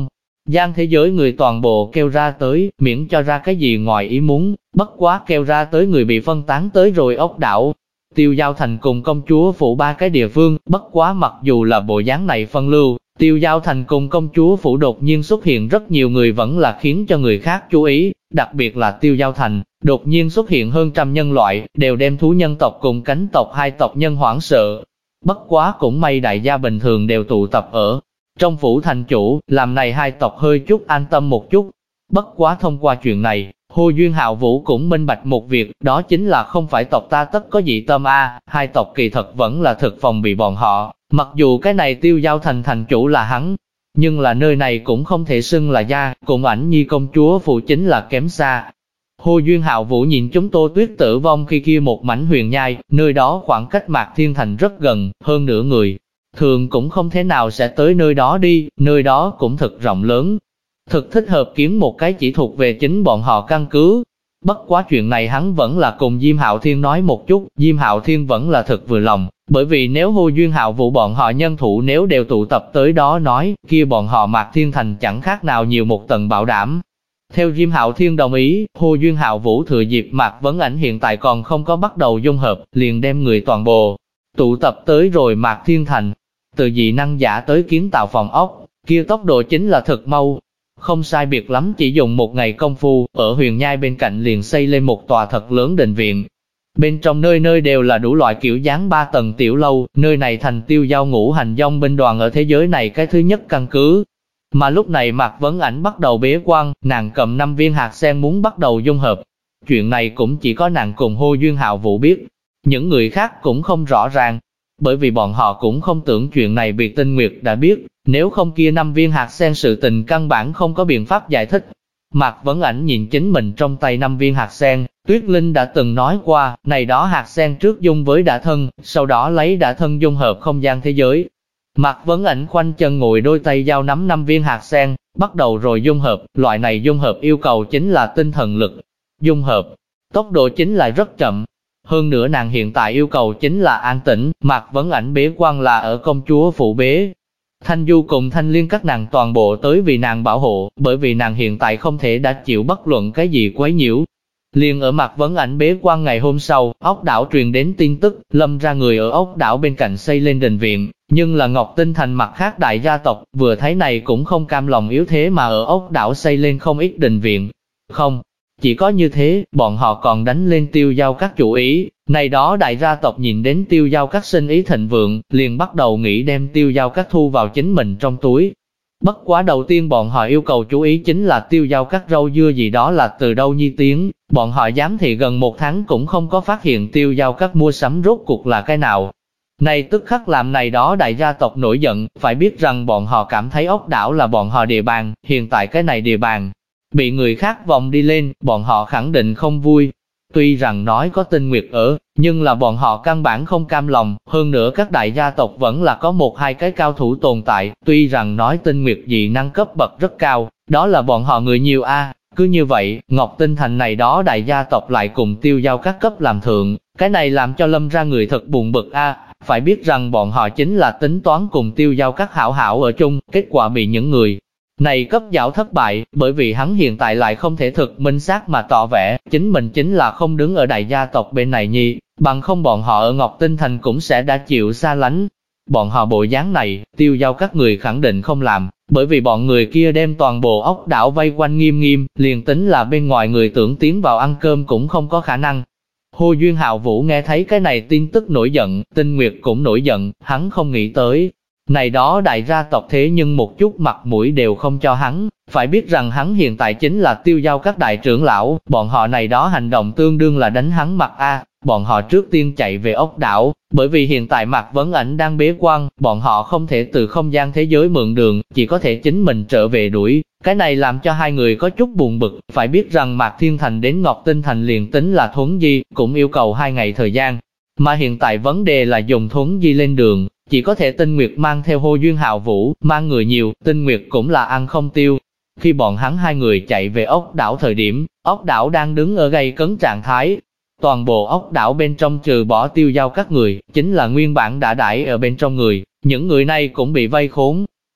Giang thế giới người toàn bộ kêu ra tới, miễn cho ra cái gì ngoài ý muốn, bất quá kêu ra tới người bị phân tán tới rồi ốc đảo. Tiêu Giao Thành cùng công chúa phủ ba cái địa phương, bất quá mặc dù là bộ dáng này phân lưu, Tiêu Giao Thành cùng công chúa phủ đột nhiên xuất hiện rất nhiều người vẫn là khiến cho người khác chú ý, đặc biệt là Tiêu Giao Thành, đột nhiên xuất hiện hơn trăm nhân loại, đều đem thú nhân tộc cùng cánh tộc hai tộc nhân hoảng sợ. Bất quá cũng may đại gia bình thường đều tụ tập ở trong phủ thành chủ, làm này hai tộc hơi chút an tâm một chút. Bất quá thông qua chuyện này, Hồ Duyên Hạo Vũ cũng minh bạch một việc, đó chính là không phải tộc ta tất có dị tâm hai tộc kỳ thật vẫn là thực phòng bị bọn họ, mặc dù cái này Tiêu Giao Thành thành chủ là hắn, nhưng là nơi này cũng không thể xưng là gia, cùng Ảnh Nhi công chúa phụ chính là kém xa. Hồ Duyên Hạo Vũ nhìn chúng Tô Tuyết tử vong khi kia một mảnh huyền nhai, nơi đó khoảng cách Mạc Thiên Thành rất gần, hơn nửa người thường cũng không thể nào sẽ tới nơi đó đi, nơi đó cũng thật rộng lớn. Thực thích hợp kiến một cái chỉ thuộc về chính bọn họ căn cứ. Bất quá chuyện này hắn vẫn là cùng Diêm Hạo Thiên nói một chút, Diêm Hạo Thiên vẫn là thực vừa lòng, bởi vì nếu Hồ Duyên Hạo Vũ bọn họ nhân thủ nếu đều tụ tập tới đó nói, kia bọn họ Mạc Thiên Thành chẳng khác nào nhiều một tầng bảo đảm. Theo Diêm Hạo Thiên đồng ý, Hồ Duyên Hạo Vũ thừa dịp Mạc Vấn Ảnh hiện tại còn không có bắt đầu dung hợp, liền đem người toàn bộ tụ tập tới rồi Mạc Thiên Thành. Từ dị năng giả tới kiến tạo phòng ốc, kia tốc độ chính là thực mau. Không sai biệt lắm chỉ dùng một ngày công phu, ở huyền nhai bên cạnh liền xây lên một tòa thật lớn đình viện. Bên trong nơi nơi đều là đủ loại kiểu dáng 3 tầng tiểu lâu, nơi này thành Tiêu Giao ngũ hành dòng binh đoàn ở thế giới này cái thứ nhất căn cứ. Mà lúc này Mạc Vấn Ảnh bắt đầu bế quan, nàng cầm 5 viên hạt sen muốn bắt đầu dung hợp. Chuyện này cũng chỉ có nàng cùng Hồ Duyên Hạo Vũ biết, những người khác cũng không rõ ràng. Bởi vì bọn họ cũng không tưởng chuyện này bị Tinh Nguyệt đã biết, nếu không kia 5 viên hạt sen sự tình căn bản không có biện pháp giải thích. Mạc Vấn Ảnh nhìn chính mình trong tay 5 viên hạt sen, Tuyết Linh đã từng nói qua, này đó hạt sen trước dung với đả thân, sau đó lấy đả thân dung hợp không gian thế giới. Mạc Vấn Ảnh khoanh chân ngồi đôi tay giao nắm 5 viên hạt sen, bắt đầu rồi dung hợp, loại này dung hợp yêu cầu chính là tinh thần lực. Dung hợp, tốc độ chính là rất chậm. Hơn nữa nàng hiện tại yêu cầu chính là an tĩnh, Mạc Vấn Ảnh bế quan là ở công chúa phủ bế. Thanh Du cùng Thanh Liên các nàng toàn bộ tới vì nàng bảo hộ, bởi vì nàng hiện tại không thể đã chịu bất luận cái gì quấy nhiễu. Liền ở Mạc Vấn Ảnh bế quan ngày hôm sau, ốc đảo truyền đến tin tức, Lâm ra người ở ốc đảo bên cạnh xây lên đình viện, nhưng là Ngọc Tinh Thành mặt khác đại gia tộc, vừa thấy này cũng không cam lòng yếu thế mà ở ốc đảo xây lên không ít đình viện. Không, chỉ có như thế, bọn họ còn đánh lên Tiêu Giao các chủ ý, này đó đại gia tộc nhìn đến Tiêu Giao các sinh ý thịnh vượng, liền bắt đầu nghĩ đem Tiêu Giao các thu vào chính mình trong túi. Bất quá đầu tiên bọn họ yêu cầu chú ý chính là Tiêu Giao các rau dưa gì đó là từ đâu nhi tiếng, bọn họ giám thị gần 1 tháng cũng không có phát hiện Tiêu Giao các mua sắm rốt cuộc là cái nào. Này tức khắc làm này đó đại gia tộc nổi giận, phải biết rằng bọn họ cảm thấy ốc đảo là bọn họ địa bàn, hiện tại cái này địa bàn bị người khác vòng đi lên, bọn họ khẳng định không vui. Tuy rằng nói có Tinh Nguyệt ở, nhưng là bọn họ căn bản không cam lòng, hơn nữa các đại gia tộc vẫn là có 1-2 cái cao thủ tồn tại, tuy rằng nói Tinh Nguyệt dị năng cấp bậc rất cao, đó là bọn họ người nhiều cứ như vậy, Ngọc Tinh Thành này đó đại gia tộc lại cùng Tiêu Giao các cấp làm thượng, cái này làm cho Lâm ra người thật buồn bực phải biết rằng bọn họ chính là tính toán cùng Tiêu Giao các hảo hảo ở chung, kết quả bị những người này cấp giảo thất bại, bởi vì hắn hiện tại lại không thể thực minh xác mà tỏ vẻ, chính mình chính là không đứng ở đại gia tộc bên này nhi, bằng không bọn họ ở Ngọc Tinh Thành cũng sẽ đã chịu xa lánh. Bọn họ bộ dáng này, Tiêu Giao các người khẳng định không làm, bởi vì bọn người kia đem toàn bộ ốc đảo vây quanh nghiêm nghiêm, liền tính là bên ngoài người tưởng tiến vào ăn cơm cũng không có khả năng. Hồ Duyên Hạo Vũ nghe thấy cái này tin tức nổi giận, Tinh Nguyệt cũng nổi giận, hắn không nghĩ tới. Này đó đại gia tộc thế nhưng một chút mặt mũi đều không cho hắn, phải biết rằng hắn hiện tại chính là Tiêu Giao các đại trưởng lão, bọn họ này đó hành động tương đương là đánh hắn mặt bọn họ trước tiên chạy về ốc đảo, bởi vì hiện tại Mạc Vấn Ảnh đang bế quan, bọn họ không thể từ không gian thế giới mượn đường, chỉ có thể chính mình trở về đuổi. Cái này làm cho hai người có chút buồn bực, phải biết rằng Mạc Thiên Thành đến Ngọc Tinh Thành liền tính là thuấn di, cũng yêu cầu 2 ngày thời gian. Mà hiện tại vấn đề là dùng thuấn di lên đường, chỉ có thể Tinh Nguyệt mang theo Hồ Duyên Hạo Vũ, mang người nhiều, Tinh Nguyệt cũng là ăn không tiêu. Khi bọn hắn hai người chạy về ốc đảo thời điểm, ốc đảo đang đứng ở gay cấn trạng thái. Toàn bộ ốc đảo bên trong trừ bỏ Tiêu Giao các người, chính là nguyên bản đã đãi ở bên trong người, những người này cũng bị vây khốn.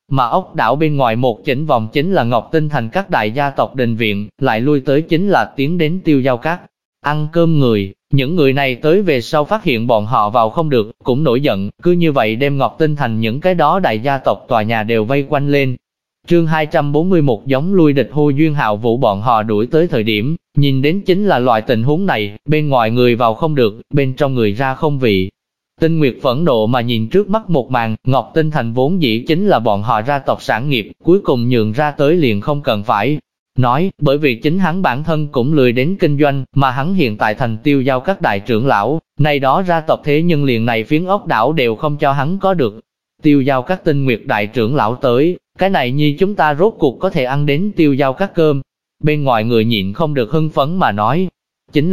mà ốc đảo bên ngoài một chỉnh vòng chính là Ngọc Tinh Thành các đại gia tộc đình viện, lại lui tới chính là tiến đến Tiêu Giao Các. Ăn cơm người, những người này tới về sau phát hiện bọn họ vào không được, cũng nổi giận, cứ như vậy đem Ngọc Tinh Thành những cái đó đại gia tộc tòa nhà đều vây quanh lên. Chương 241 giống lui địch Hồ Duyên Hạo Vũ bọn họ đuổi tới thời điểm, nhìn đến chính là loại tình huống này, bên ngoài người vào không được, bên trong người ra không vị. Tinh Nguyệt phẫn nộ mà nhìn trước mắt một màn, Ngọc Tinh Thành vốn dĩ chính là bọn họ gia tộc sản nghiệp, cuối cùng nhường ra tới liền không cần phải nói, bởi vì chính hắn bản thân cũng lười đến kinh doanh, mà hắn hiện tại thành Tiêu Giao các đại trưởng lão, này đó gia tộc thế nhưng liền này phiến ốc đảo đều không cho hắn có được. Tiêu Giao các Tinh Nguyệt đại trưởng lão tới, cái này nhi chúng ta rốt cuộc có thể ăn đến Tiêu Giao các cơm. Bên ngoài người nhịn không được hưng phấn mà nói, chính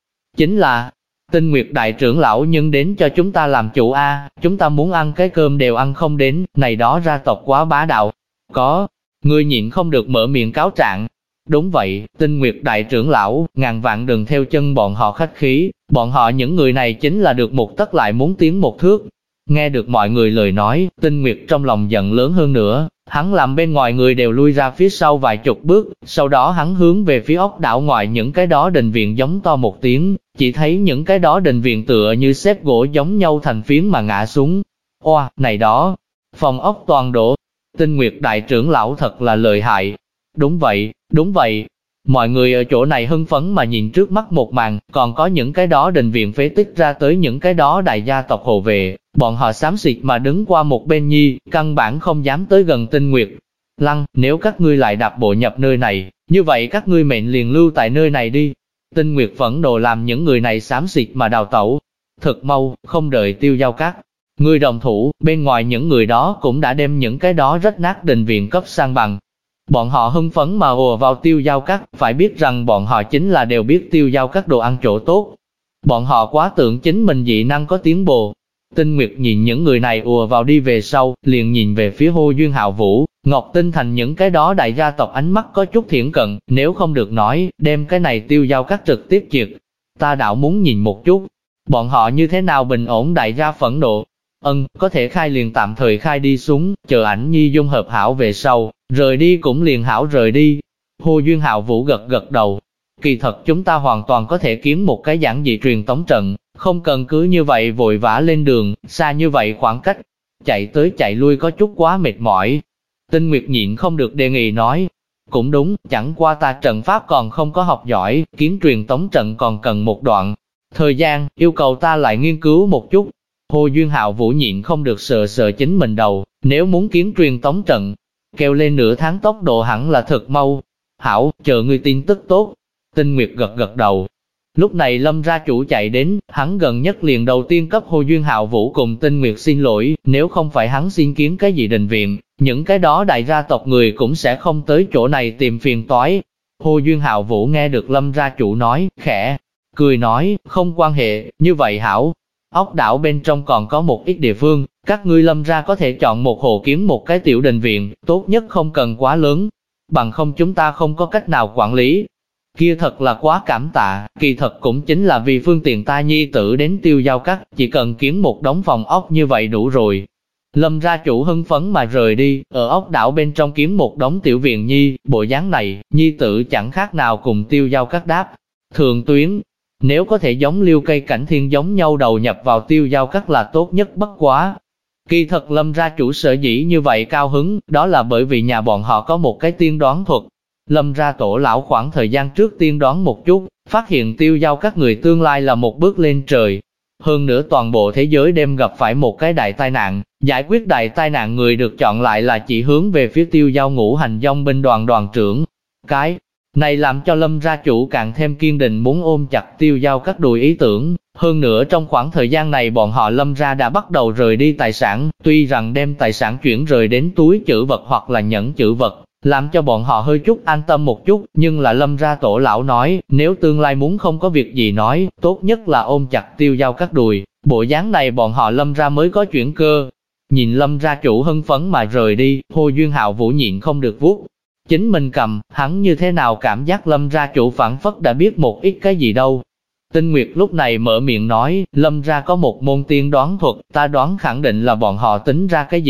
là, Tinh Nguyệt đại trưởng lão nhưng đến cho chúng ta làm chủ a, chúng ta muốn ăn cái cơm đều ăn không đến, này đó gia tộc quá bá đạo. Có người nhịn không được mở miệng cáo trạng. Đúng vậy, Tinh Nguyệt đại trưởng lão, ngàn vạn đừng theo chân bọn họ khách khí, bọn họ những người này chính là được một tấc lại muốn tiến một thước. Nghe được mọi người lời nói, Tinh Nguyệt trong lòng giận lớn hơn nữa, hắn làm bên ngoài người đều lui ra phía sau vài chục bước, sau đó hắn hướng về phía ốc đảo ngoài những cái đó đình viện giống to một tiếng, chỉ thấy những cái đó đình viện tựa như xếp gỗ giống nhau thành phiến mà ngã xuống. Oa, này đó, phòng ốc toàn đổ. Tinh Nguyệt đại trưởng lão thật là lợi hại. Đúng vậy. Mọi người ở chỗ này hưng phấn mà nhìn trước mắt một màn, còn có những cái đó đình viện phế tích ra tới những cái đó đại gia tộc hộ vệ, bọn họ xám xịt mà đứng qua một bên nhi, căn bản không dám tới gần Tinh Nguyệt. Lăng, nếu các ngươi lại đạp bộ nhập nơi này, như vậy các ngươi mệnh liền lưu tại nơi này đi. Tinh Nguyệt phẫn nộ làm những người này xám xịt mà đào tẩu. Thực mau, không đợi Tiêu Giao các người đồng thủ, bên ngoài những người đó cũng đã đem những cái đó rách nát đình viện cấp sang bằng. Bọn họ hưng phấn mà ùa vào Tiêu Giao các, phải biết rằng bọn họ chính là đều biết Tiêu Giao các đồ ăn chỗ tốt. Bọn họ quá tưởng chính mình dị năng có tiến bộ. Tinh Nguyệt nhìn những người này ùa vào đi về sau, liền nhìn về phía Hồ Duyên Hạo Vũ, Ngọc Tinh Thành những cái đó đại gia tộc ánh mắt có chút thiển cận, nếu không được nói, đem cái này Tiêu Giao các trực tiếp triệt. Ta đảo muốn nhìn một chút, bọn họ như thế nào bình ổn đại gia phẫn nộ. Có thể khai liền tạm thời khai đi xuống, chờ ảnh nhi dung hợp hảo về sau, rời đi cũng liền hảo rời đi. Hồ Duyên Hạo Vũ gật gật đầu. Kỳ thật chúng ta hoàn toàn có thể kiếm một cái giản dị truyền tống trận, không cần cứ như vậy vội vã lên đường, xa như vậy khoảng cách, chạy tới chạy lui có chút quá mệt mỏi. Tinh Nguyệt nhịn không được đề nghị nói, cũng đúng, chẳng qua ta trận pháp còn không có học giỏi, kiến truyền tống trận còn cần một đoạn thời gian, yêu cầu ta lại nghiên cứu một chút. Hồ Duyên Hạo Vũ nhịn không được sờ chính mình đầu, nếu muốn kiến truyền tống trận, kêu lên nửa tháng tốc độ hẳn là thật mau. Hảo, chờ ngươi tin tức tốt. Tinh Nguyệt gật gật đầu. Lúc này Lâm gia chủ chạy đến, hắn gần nhất liền đầu tiên cấp Hồ Duyên Hạo Vũ cùng Tinh Nguyệt xin lỗi, nếu không phải hắn xin kiến cái gì đình viện, những cái đó đại gia tộc người cũng sẽ không tới chỗ này tìm phiền toái. Hồ Duyên Hạo Vũ nghe được Lâm gia chủ nói, khẽ cười nói, không quan hệ, như vậy hảo. Ốc đảo bên trong còn có một ít địa phương, các ngươi Lâm gia có thể chọn một hộ kiến một cái tiểu đình viện, tốt nhất không cần quá lớn, bằng không chúng ta không có cách nào quản lý. Kia thật là quá cảm tạ, kỳ thật cũng chính là vì phương tiện ta nhi tử đến Tiêu Giao các, chỉ cần kiến một đống phòng ốc như vậy đủ rồi. Lâm gia chủ hưng phấn mà rời đi, ở ốc đảo bên trong kiến một đống tiểu viện nhi, bộ dáng này, nhi tử chẳng khác nào cùng Tiêu Giao các đáp thượng tuyến. Nếu có thể giống Liêu Cây Cảnh Thiên giống nhau đầu nhập vào Tiêu Giao các là tốt nhất bất quá. Kỳ thật Lâm gia chủ sở dĩ như vậy cao hứng, đó là bởi vì nhà bọn họ có một cái tiên đoán thuật. Lâm gia tổ lão khoảng thời gian trước tiên đoán một chút, phát hiện Tiêu Giao các người tương lai là một bước lên trời. Hơn nữa toàn bộ thế giới đem gặp phải một cái đại tai nạn, giải quyết đại tai nạn người được chọn lại là chỉ hướng về phía Tiêu Giao Ngũ Hành Dòng binh đoàn đoàn trưởng. Cái này làm cho Lâm gia chủ càng thêm kiên định muốn ôm chặt Tiêu Giao các đùi ý tưởng. Hơn nữa trong khoảng thời gian này bọn họ Lâm gia đã bắt đầu rời đi tài sản, tuy rằng đem tài sản chuyển rời đến túi trữ vật hoặc là nhẫn trữ vật, làm cho bọn họ hơi chút an tâm một chút, nhưng là Lâm gia tổ lão nói, nếu tương lai muốn không có việc gì nói, tốt nhất là ôm chặt Tiêu Giao các đùi, bộ dáng này bọn họ Lâm gia mới có chuyển cơ. Nhìn Lâm gia chủ hưng phấn mà rời đi, Hồ Duyên Hạo Vũ nhịn không được vuốt chính mình cầm, hắn như thế nào cảm giác Lâm gia chủ phản phất đã biết một ít cái gì đâu. Tinh Nguyệt lúc này mở miệng nói, Lâm gia có một môn tiên đoán thuật, ta đoán khẳng định là bọn họ tính ra cái gì,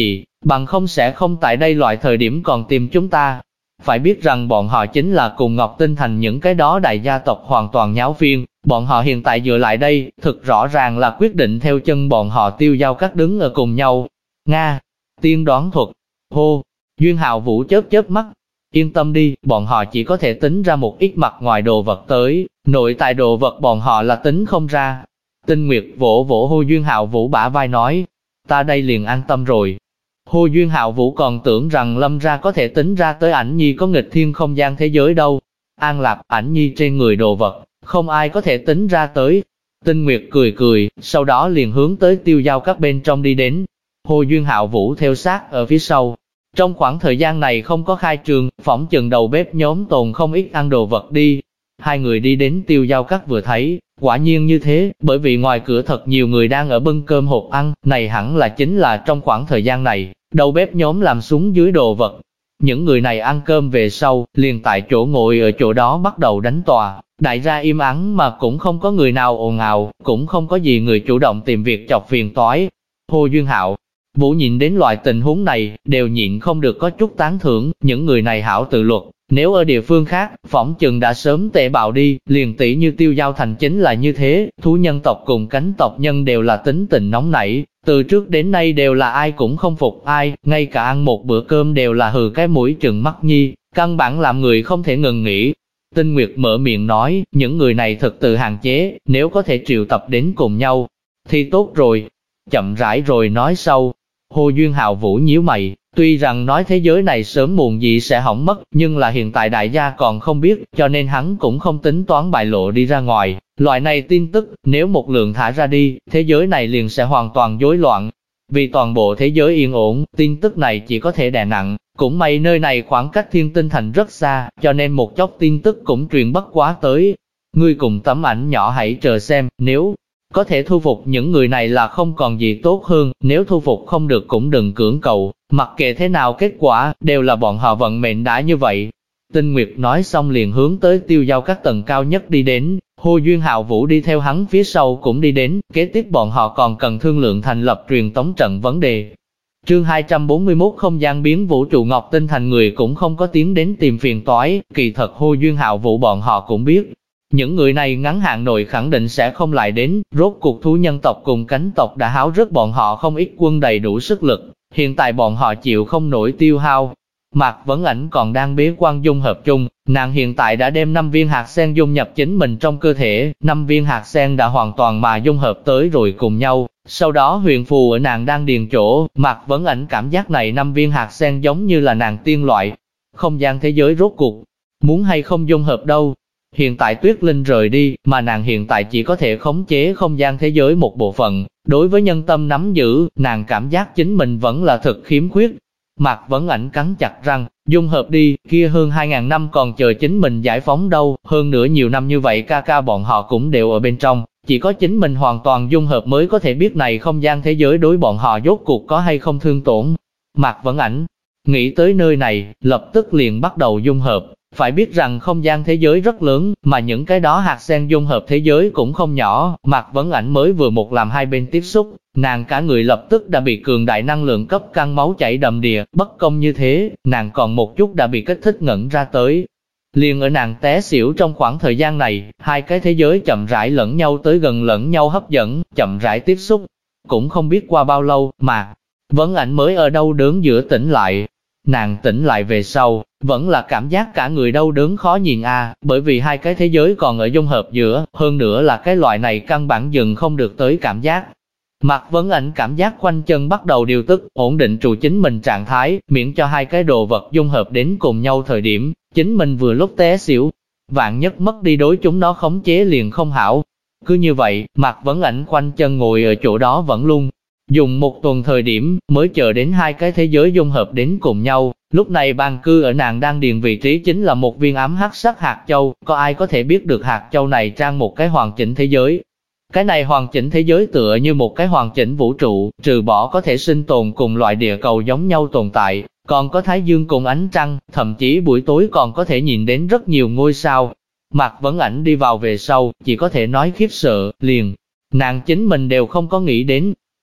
bằng không sẽ không tại đây loại thời điểm còn tìm chúng ta. Phải biết rằng bọn họ chính là cùng Ngọc Tinh Thành những cái đó đại gia tộc hoàn toàn nháo phiên, bọn họ hiện tại dựa lại đây, thực rõ ràng là quyết định theo chân bọn họ Tiêu Giao Các đứng ở cùng nhau. Nga, tiên đoán thuật, hô, Duyên Hạo Vũ chớp mắt, yên tâm đi, bọn họ chỉ có thể tính ra một ít mặt ngoài đồ vật tới, nội tại đồ vật bọn họ là tính không ra. Tinh Nguyệt vỗ vỗ Hồ Duyên Hạo Vũ bả vai nói, ta đây liền an tâm rồi. Hồ Duyên Hạo Vũ còn tưởng rằng Lâm ra có thể tính ra tới ảnh nhi có nghịch thiên không gian thế giới đâu. An Lạp, ảnh nhi trên người đồ vật, không ai có thể tính ra tới. Tinh Nguyệt cười cười, sau đó liền hướng tới Tiêu Giao Các bên trong đi đến. Hồ Duyên Hạo Vũ theo sát ở phía sau. Trong khoảng thời gian này không có khai trường, phỏng chừng đầu bếp nhóm tồn không ít ăn đồ vật đi. Hai người đi đến Tiêu Giao Các vừa thấy, quả nhiên như thế, bởi vì ngoài cửa thật nhiều người đang ở bưng cơm hộp ăn, này hẳn là chính là trong khoảng thời gian này, đầu bếp nhóm làm xuống dưới đồ vật. Những người này ăn cơm về sau, liền tại chỗ ngồi ở chỗ đó bắt đầu đánh tòa, đại gia im ắng mà cũng không có người nào ồn ào, cũng không có gì người chủ động tìm việc chọc phiền toái. Hồ Duyên Hạo Vũ nhìn đến loại tình huống này, đều nhịn không được có chút tán thưởng, những người này hảo tự luật, nếu ở địa phương khác, phỏng chừng đã sớm tệ bạo đi, liền tỷ như Tiêu Giao Thành chính là như thế, thú nhân tộc cùng cánh tộc nhân đều là tính tình nóng nảy, từ trước đến nay đều là ai cũng không phục ai, ngay cả ăn một bữa cơm đều là hừ cái mũi trừng mắt nhi, căn bản làm người không thể ngừng nghỉ. Tinh Nguyệt mở miệng nói, những người này thật tự hạn chế, nếu có thể triệu tập đến cùng nhau, thì tốt rồi. Chậm rãi rồi nói sau. Hồ Duyên Hạo Vũ nhíu mày, tuy rằng nói thế giới này sớm muộn gì sẽ hỏng mất, nhưng là hiện tại đại gia còn không biết, cho nên hắn cũng không tính toán bại lộ đi ra ngoài. Loại này tin tức, nếu một lượng thả ra đi, thế giới này liền sẽ hoàn toàn rối loạn. Vì toàn bộ thế giới yên ổn, tin tức này chỉ có thể đè nặng. Cũng may nơi này khoảng cách Thiên Tinh Thành rất xa, cho nên một chốc tin tức cũng truyền bất quá tới. Ngươi cùng tấm ảnh nhỏ hãy chờ xem, nếu có thể thu phục những người này là không còn gì tốt hơn, nếu thu phục không được cũng đừng cưỡng cầu, mặc kệ thế nào kết quả, đều là bọn họ vận mệnh đã như vậy. Tinh Nguyệt nói xong liền hướng tới Tiêu Giao Các tầng cao nhất đi đến, Hồ Duyên Hạo Vũ đi theo hắn phía sau cũng đi đến, kế tiếp bọn họ còn cần thương lượng thành lập truyền tống trận vấn đề. Chương 241 không gian biến vũ trụ Ngọc Tinh Thành người cũng không có tiến đến tìm phiền toái, kỳ thật Hồ Duyên Hạo Vũ bọn họ cũng biết. Những người này ngắn hạn nội khẳng định sẽ không lại đến, rốt cuộc thú nhân tộc cùng cánh tộc đã háo rất bọn họ không ít quân đầy đủ sức lực, hiện tại bọn họ chịu không nổi tiêu hao. Mạc Vấn Ảnh còn đang bế quan dung hợp chung, nàng hiện tại đã đem 5 viên hạt sen dung nhập chính mình trong cơ thể, 5 viên hạt sen đã hoàn toàn mà dung hợp tới rồi cùng nhau. Sau đó huyền phù ở nàng đang điền chỗ, Mạc Vấn Ảnh cảm giác này 5 viên hạt sen giống như là nàng tiên loại. Không gian thế giới rốt cuộc, muốn hay không dung hợp đâu. Hiện tại Tuyết Linh rời đi, mà nàng hiện tại chỉ có thể khống chế không gian thế giới một bộ phận. Đối với nhân tâm nắm giữ, nàng cảm giác chính mình vẫn là thực khiếm khuyết. Mạc Vấn Ảnh cắn chặt răng, dung hợp đi, kia hơn 2.000 năm còn chờ chính mình giải phóng đâu, hơn nữa nhiều năm như vậy ca ca bọn họ cũng đều ở bên trong, chỉ có chính mình hoàn toàn dung hợp mới có thể biết này không gian thế giới đối bọn họ rốt cuộc có hay không thương tổn. Mạc Vấn Ảnh nghĩ tới nơi này, lập tức liền bắt đầu dung hợp. Phải biết rằng không gian thế giới rất lớn, mà những cái đó hạt sen dung hợp thế giới cũng không nhỏ. Mạc Vấn Ảnh mới vừa một làm hai bên tiếp xúc, nàng cả người lập tức đã bị cường đại năng lượng cấp căng máu chảy đầm đìa, bất công như thế, nàng còn một chút đã bị kích thích ngẩn ra tới. Liền ở nàng té xỉu trong khoảng thời gian này, hai cái thế giới chậm rãi lẫn nhau tới gần lẫn nhau hấp dẫn, chậm rãi tiếp xúc. Cũng không biết qua bao lâu, mà Vấn Ảnh mới ở đâu đớn giữa tỉnh lại. Nàng tỉnh lại về sau, vẫn là cảm giác cả người đau đớn khó nhìn bởi vì hai cái thế giới còn ở dung hợp giữa, hơn nữa là cái loại này căn bản dừng không được tới cảm giác. Mạc Vấn Ảnh cảm giác quanh chân bắt đầu điều tức, ổn định trụ chính mình trạng thái, miễn cho hai cái đồ vật dung hợp đến cùng nhau thời điểm, chính mình vừa lúc té xỉu. Vạn nhất mất đi đối chúng nó khống chế liền không hảo. Cứ như vậy, Mạc Vấn Ảnh quanh chân ngồi ở chỗ đó vẫn luôn dùng một tuần thời điểm, mới chờ đến hai cái thế giới dung hợp đến cùng nhau. Lúc này ban cư ở nàng đang điền vị trí chính là một viên ám hắc sắc hạt châu, có ai có thể biết được hạt châu này trang một cái hoàn chỉnh thế giới. Cái này hoàn chỉnh thế giới tựa như một cái hoàn chỉnh vũ trụ, trừ bỏ có thể sinh tồn cùng loại địa cầu giống nhau tồn tại, còn có thái dương cùng ánh trăng, thậm chí buổi tối còn có thể nhìn đến rất nhiều ngôi sao. Mạc Vấn Ảnh đi vào về sau, chỉ có thể nói khiếp sợ, liền nàng chính mình đều không có nghĩ đến.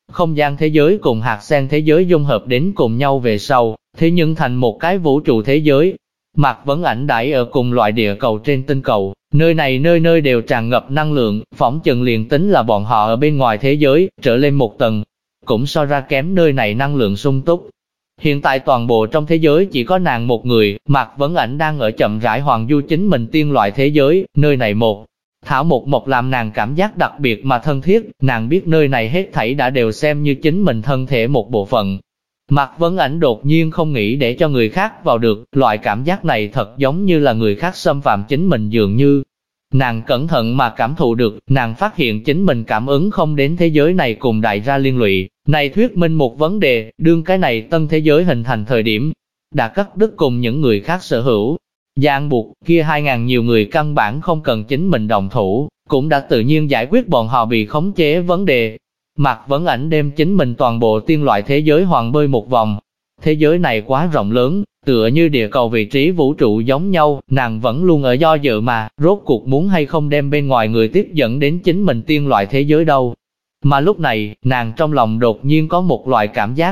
không gian thế giới cùng hạt sen thế giới dung hợp đến cùng nhau về sau, thế nhưng thành một cái vũ trụ thế giới. Mạc Vấn Ảnh đãi ở cùng loại địa cầu trên tinh cầu, nơi này nơi nơi đều tràn ngập năng lượng, phỏng chừng liền tính là bọn họ ở bên ngoài thế giới, trở lên một tầng, cũng so ra kém nơi này năng lượng sung túc. Hiện tại toàn bộ trong thế giới chỉ có nàng một người, Mạc Vấn Ảnh đang ở chậm rãi hoàng du chính mình tiên loại thế giới, nơi này một thảo một mộc làm nàng cảm giác đặc biệt mà thân thiết, nàng biết nơi này hết thảy đã đều xem như chính mình thân thể một bộ phận. Mạc Vấn Ảnh đột nhiên không nghĩ để cho người khác vào được, loại cảm giác này thật giống như là người khác xâm phạm chính mình dường như. Nàng cẩn thận mà cảm thụ được, nàng phát hiện chính mình cảm ứng không đến thế giới này cùng đại ra liên lụy. Này thuyết minh một vấn đề, đương cái này tân thế giới hình thành thời điểm, đã cắt đứt cùng những người khác sở hữu. Giang buộc, kia 2.000 nhiều người căn bản không cần chính mình đồng thủ, cũng đã tự nhiên giải quyết bọn họ bị khống chế vấn đề. Mạc Vấn Ảnh đem chính mình toàn bộ tiên loại thế giới hoàng bơi một vòng. Thế giới này quá rộng lớn, tựa như địa cầu vị trí vũ trụ giống nhau, nàng vẫn luôn ở do dự mà, rốt cuộc muốn hay không đem bên ngoài người tiếp dẫn đến chính mình tiên loại thế giới đâu. Mà lúc này, nàng trong lòng đột nhiên có một loại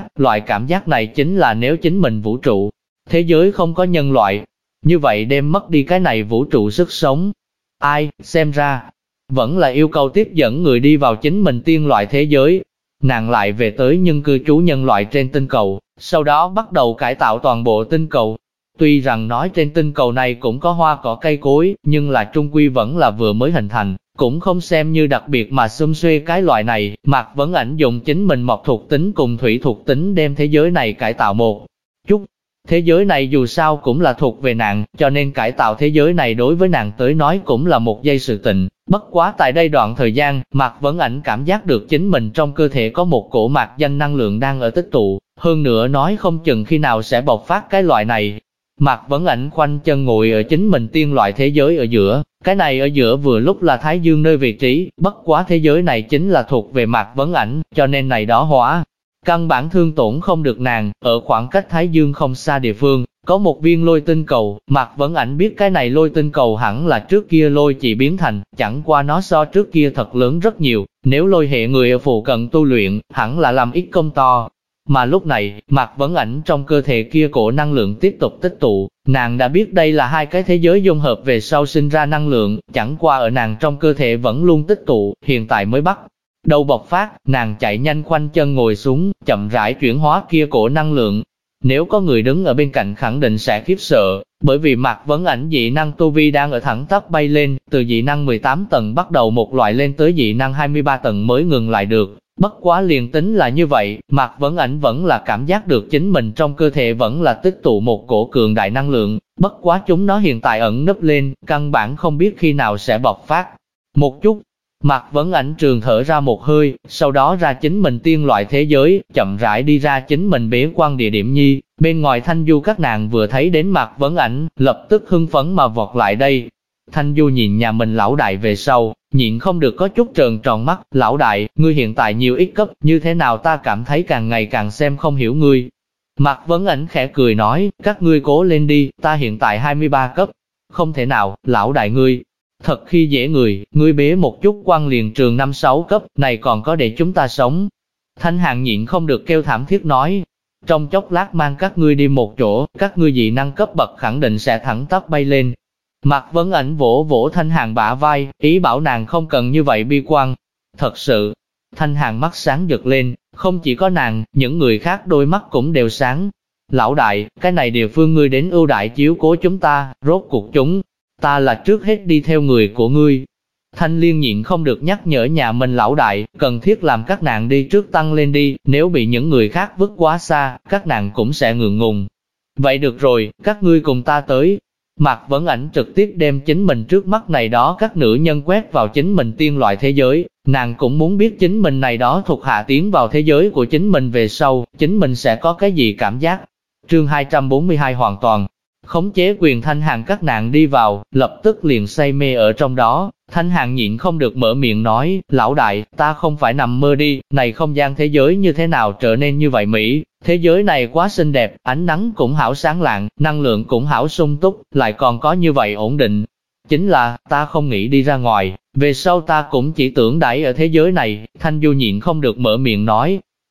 cảm giác này chính là nếu chính mình vũ trụ, thế giới không có nhân loại, như vậy đem mất đi cái này vũ trụ sức sống. Ai, xem ra, vẫn là yêu cầu tiếp dẫn người đi vào chính mình tiên loại thế giới. Nàng lại về tới nhân cư trú nhân loại trên tinh cầu, sau đó bắt đầu cải tạo toàn bộ tinh cầu. Tuy rằng nói trên tinh cầu này cũng có hoa cỏ cây cối, nhưng là trung quy vẫn là vừa mới hình thành, cũng không xem như đặc biệt mà xum xuê cái loại này. Mạc Vấn Ảnh dùng chính mình mộc thuộc tính cùng thủy thuộc tính đem thế giới này cải tạo một chút. Thế giới này dù sao cũng là thuộc về nàng, cho nên cải tạo thế giới này đối với nàng tới nói cũng là một giây sự tình. Bất quá tại đây đoạn thời gian, Mạc Vấn Ảnh cảm giác được chính mình trong cơ thể có một cổ mạc danh năng lượng đang ở tích tụ, hơn nữa nói không chừng khi nào sẽ bộc phát cái loại này. Mạc Vấn Ảnh khoanh chân ngồi ở chính mình tiên loại thế giới ở giữa, cái này ở giữa vừa lúc là Thái Dương nơi vị trí, bất quá thế giới này chính là thuộc về Mạc Vấn Ảnh, cho nên này đó hóa căn bản thương tổn không được nàng. Ở khoảng cách Thái Dương không xa địa phương, có một viên lôi tinh cầu. Mạc Vấn Ảnh biết cái này lôi tinh cầu hẳn là trước kia lôi chỉ biến thành, chẳng qua nó so trước kia thật lớn rất nhiều, nếu lôi hệ người ở phụ cận tu luyện, hẳn là làm ít công to. Mà lúc này, Mạc Vấn Ảnh trong cơ thể kia cổ năng lượng tiếp tục tích tụ, nàng đã biết đây là hai cái thế giới dung hợp về sau sinh ra năng lượng, chẳng qua ở nàng trong cơ thể vẫn luôn tích tụ, hiện tại mới bắt đầu bộc phát. Nàng chạy nhanh khoanh chân ngồi xuống, chậm rãi chuyển hóa kia cổ năng lượng. Nếu có người đứng ở bên cạnh khẳng định sẽ khiếp sợ, bởi vì Mạc Vấn Ảnh dị năng tu vi đang ở thẳng tắp bay lên, từ dị năng 18 tầng bắt đầu một loại lên tới dị năng 23 tầng mới ngừng lại được. Bất quá liền tính là như vậy, Mạc Vấn Ảnh vẫn là cảm giác được chính mình trong cơ thể vẫn là tích tụ một cổ cường đại năng lượng, bất quá chúng nó hiện tại ẩn nấp lên, căn bản không biết khi nào sẽ bộc phát. Một chút, Mạc Vấn Ảnh trường thở ra một hơi, sau đó ra chính mình tiên loại thế giới, chậm rãi đi ra chính mình bế quan địa điểm nhi. Bên ngoài Thanh Du các nàng vừa thấy đến Mạc Vấn Ảnh, lập tức hưng phấn mà vọt lại đây. Thanh Du nhìn nhà mình lão đại về sau, nhịn không được có chút trợn tròn mắt. Lão đại, ngươi hiện tại nhiều ít cấp, như thế nào ta cảm thấy càng ngày càng xem không hiểu ngươi. Mạc Vấn Ảnh khẽ cười nói, các ngươi cố lên đi, ta hiện tại 23 cấp. Không thể nào, lão đại ngươi thật khi dễ người, ngươi bế một chút quan liền trường 5-6 cấp, này còn có để chúng ta sống. Thanh Hàn nhịn không được kêu thảm thiết nói, trong chốc lát mang các ngươi đi một chỗ, các ngươi dị năng cấp bậc khẳng định sẽ thẳng tắp bay lên. Mạc Vấn Ảnh vỗ vỗ Thanh Hàn bả vai, ý bảo nàng không cần như vậy bi quan. Thật sự, Thanh Hàn mắt sáng giật lên, không chỉ có nàng, những người khác đôi mắt cũng đều sáng. Lão đại, cái này địa phương ngươi đến ưu đại chiếu cố chúng ta, rốt cuộc chúng ta là trước hết đi theo người của ngươi. Thanh Liên nhịn không được nhắc nhở nhà mình lão đại, cần thiết làm các nàng đi trước tăng lên đi, nếu bị những người khác vứt quá xa, các nàng cũng sẽ ngượng ngùng. Vậy được rồi, các ngươi cùng ta tới. Mạc Vấn Ảnh trực tiếp đem chính mình trước mắt này đó các nữ nhân quét vào chính mình tiên loại thế giới, nàng cũng muốn biết chính mình này đó thuộc hạ tiến vào thế giới của chính mình về sau, chính mình sẽ có cái gì cảm giác. Chương 242 hoàn toàn khống chế quyền. Thanh Hàn các nàng đi vào, lập tức liền say mê ở trong đó. Thanh Hàn nhịn không được mở miệng nói, lão đại, ta không phải nằm mơ đi, này không gian thế giới như thế nào trở nên như vậy Mỹ, thế giới này quá xinh đẹp, ánh nắng cũng hảo sáng lạng, năng lượng cũng hảo sung túc, lại còn có như vậy ổn định. Chính là, ta không nghĩ đi ra ngoài, về sau ta cũng chỉ tưởng đãi ở thế giới này. Thanh Du nhịn không được mở miệng nói,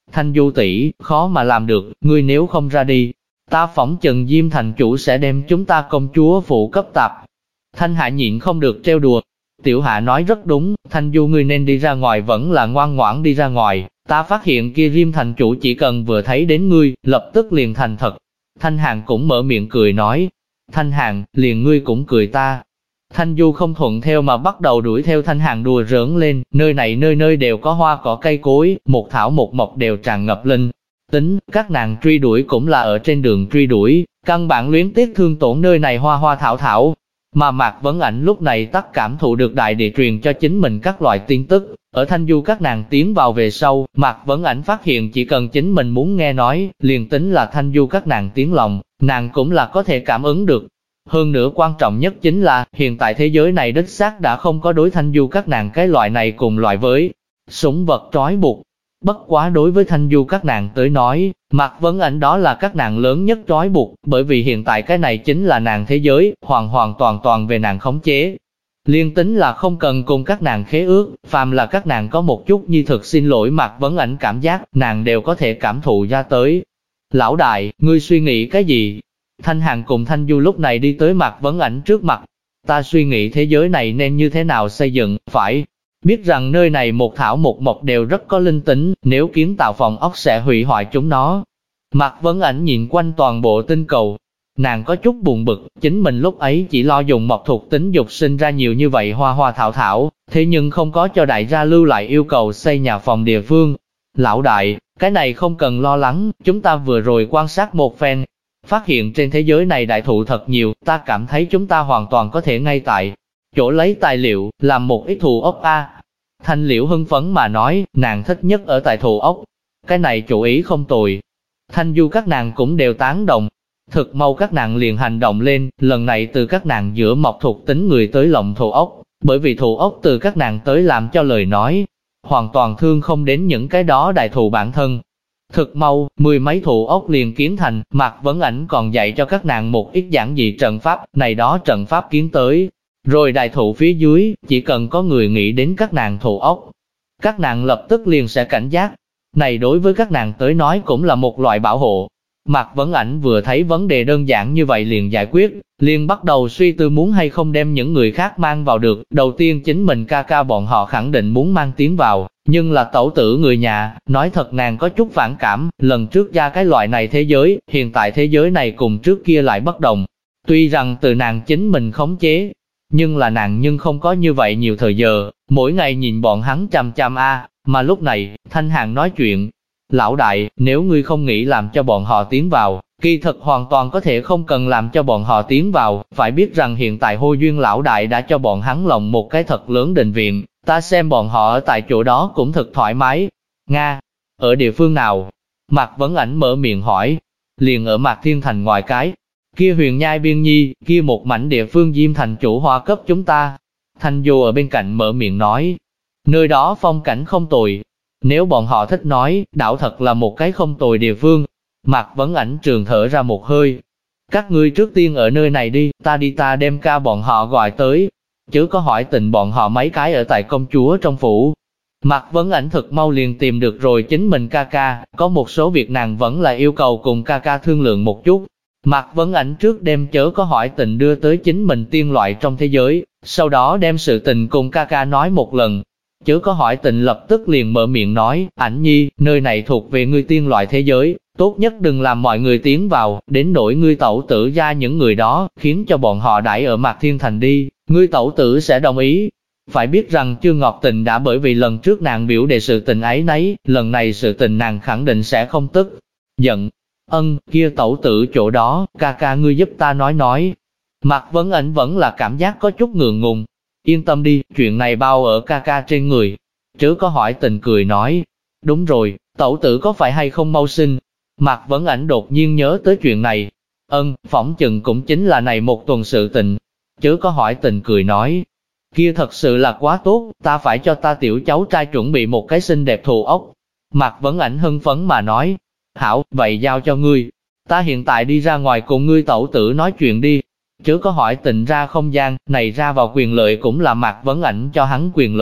Thanh Du tỷ, khó mà làm được, ngươi nếu không ra đi, ta phỏng chừng Diêm thành chủ sẽ đem chúng ta công chúa phụ cấp tạp. Thanh Hạ nhịn không được trêu đùa. Tiểu Hạ nói rất đúng, Thanh Du ngươi nên đi ra ngoài vẫn là ngoan ngoãn đi ra ngoài, ta phát hiện kia Diêm thành chủ chỉ cần vừa thấy đến ngươi, lập tức liền thành thật. Thanh Hàn cũng mở miệng cười nói, Thanh Hàn, liền ngươi cũng cười ta. Thanh Du không thuận theo mà bắt đầu đuổi theo Thanh Hàn đùa giỡn lên, nơi này nơi nơi đều có hoa cỏ cây cối, một thảo một mộc đều tràn ngập linh tính, các nàng truy đuổi cũng là ở trên đường truy đuổi, căn bản luyến tiếc thương tổn nơi này hoa hoa thảo thảo. Mà Mạc Vấn Ảnh lúc này tất cảm thụ được đại địa truyền cho chính mình các loại tin tức, ở Thanh Du các nàng tiến vào về sau, Mạc Vấn Ảnh phát hiện chỉ cần chính mình muốn nghe nói, liền tính là Thanh Du các nàng tiếng lòng, nàng cũng là có thể cảm ứng được. Hơn nữa quan trọng nhất chính là, hiện tại thế giới này đích xác đã không có đối Thanh Du các nàng cái loại này cùng loại với sủng vật trói buộc. Bất quá đối với Thanh Du các nàng tới nói, Mạc Vấn Ảnh đó là các nàng lớn nhất trói buộc, bởi vì hiện tại cái này chính là nàng thế giới, hoàn toàn về nàng khống chế. Liên tính là không cần cùng các nàng khế ước, phàm là các nàng có một chút như thực xin lỗi Mạc Vấn Ảnh cảm giác, nàng đều có thể cảm thụ ra tới. Lão đại, ngươi suy nghĩ cái gì? Thanh Hàn cùng Thanh Du lúc này đi tới Mạc Vấn Ảnh trước mặt. Ta suy nghĩ thế giới này nên như thế nào xây dựng, phải biết rằng nơi này một thảo một mộc đều rất có linh tính, nếu kiến tạo phòng ốc sẽ hủy hoại chúng nó. Mạc Vấn Ảnh nhìn quanh toàn bộ tinh cầu, nàng có chút buồn bực, chính mình lúc ấy chỉ lo dùng mộc thuộc tính dục sinh ra nhiều như vậy hoa hoa thảo thảo, thế nhưng không có cho đại gia lưu lại yêu cầu xây nhà phòng địa phương. Lão đại, cái này không cần lo lắng, chúng ta vừa rồi quan sát một phen, phát hiện trên thế giới này đại thụ thật nhiều, ta cảm thấy chúng ta hoàn toàn có thể ngay tại chỗ lấy tài liệu, làm một ít thụ ốc a. Thanh Liễu hưng phấn mà nói, nàng thích nhất ở tại thụ ốc. Cái này chủ ý không tồi. Thanh Du các nàng cũng đều tán đồng. Thực mau các nàng liền hành động lên, lần này từ các nàng giữa mọc thuộc tính người tới lộng thụ ốc, bởi vì thụ ốc từ các nàng tới làm cho lời nói, hoàn toàn thương không đến những cái đó đại thụ bản thân. Thực mau, 10 mấy thụ ốc liền kiến thành, Mạc Vấn Ảnh còn dạy cho các nàng một ít giản dị trận pháp, này đó trận pháp kiến tới. Rồi đại thụ phía dưới, chỉ cần có người nghĩ đến các nàng thụ ốc, các nàng lập tức liền sẽ cảnh giác. Này đối với các nàng tới nói cũng là một loại bảo hộ. Mạc Vấn Ảnh vừa thấy vấn đề đơn giản như vậy liền giải quyết, liền bắt đầu suy tư muốn hay không đem những người khác mang vào được. Đầu tiên chính mình ca ca bọn họ khẳng định muốn mang tiến vào, nhưng là tẩu tử người nhà, nói thật nàng có chút phản cảm, lần trước ra cái loại này thế giới, hiện tại thế giới này cùng trước kia lại bất đồng. Tuy rằng từ nàng chính mình khống chế, nhưng là nàng nhưng không có như vậy nhiều thời giờ, mỗi ngày nhìn bọn hắn chăm chăm mà lúc này, Thanh Hàn nói chuyện. Lão đại, nếu ngươi không nghĩ làm cho bọn họ tiến vào, kỳ thật hoàn toàn có thể không cần làm cho bọn họ tiến vào, phải biết rằng hiện tại Hô Duyên lão đại đã cho bọn hắn lộng một cái thật lớn đình viện, ta xem bọn họ ở tại chỗ đó cũng thật thoải mái. Nga, ở địa phương nào? Mạc Vấn Ảnh mở miệng hỏi, liền ở Mạc Thiên Thành ngoài cái kia huyền nhai biên nhi, kia một mảnh địa phương Diêm thành chủ hoa cấp chúng ta. Thanh Du ở bên cạnh mở miệng nói, nơi đó phong cảnh không tồi. Nếu bọn họ thích nói, đảo thật là một cái không tồi địa phương. Mạc Vấn Ảnh trường thở ra một hơi. Các ngươi trước tiên ở nơi này đi, ta đem ca bọn họ gọi tới. Chứ có hỏi tình bọn họ mấy cái ở tại công chúa trong phủ. Mạc Vấn Ảnh thực mau liền tìm được rồi chính mình ca ca, có một số việc nàng vẫn là yêu cầu cùng ca ca thương lượng một chút. Mạc Vấn Ảnh trước đem chớ có hỏi tình đưa tới chính mình tiên loại trong thế giới, sau đó đem sự tình cùng ca ca nói một lần. Chớ có hỏi tình lập tức liền mở miệng nói, Ảnh nhi, nơi này thuộc về ngươi tiên loại thế giới, tốt nhất đừng làm mọi người tiến vào, đến nỗi ngươi tẩu tử gia những người đó, khiến cho bọn họ đãi ở Mạc Thiên Thành đi, ngươi tẩu tử sẽ đồng ý. Phải biết rằng Chương Ngọc Tình đã bởi vì lần trước nàng biểu đề sự tình ấy nấy, lần này sự tình nàng khẳng định sẽ không tức giận. Kia tẩu tử chỗ đó, ca ca ngươi giúp ta nói. Mạc Vấn Ảnh vẫn là cảm giác có chút ngượng ngùng. Yên tâm đi, chuyện này bao ở ca ca trên người. Chớ có hỏi tình cười nói. Đúng rồi, tẩu tử có phải hay không mau sinh? Mạc Vấn Ảnh đột nhiên nhớ tới chuyện này. Phỏng chừng cũng chính là này một tuần sự tình. Chớ có hỏi tình cười nói. Kia thật sự là quá tốt, ta phải cho ta tiểu cháu trai chuẩn bị một cái xinh đẹp thù ốc. Mạc Vấn Ảnh hưng phấn mà nói. Hảo, vậy giao cho ngươi. Ta hiện tại đi ra ngoài cùng ngươi tẩu tử nói chuyện đi. Chớ có hỏi tình ra không gian, này ra vào quyền lợi cũng là Mạc Vấn Ảnh cho hắn quyền lợi,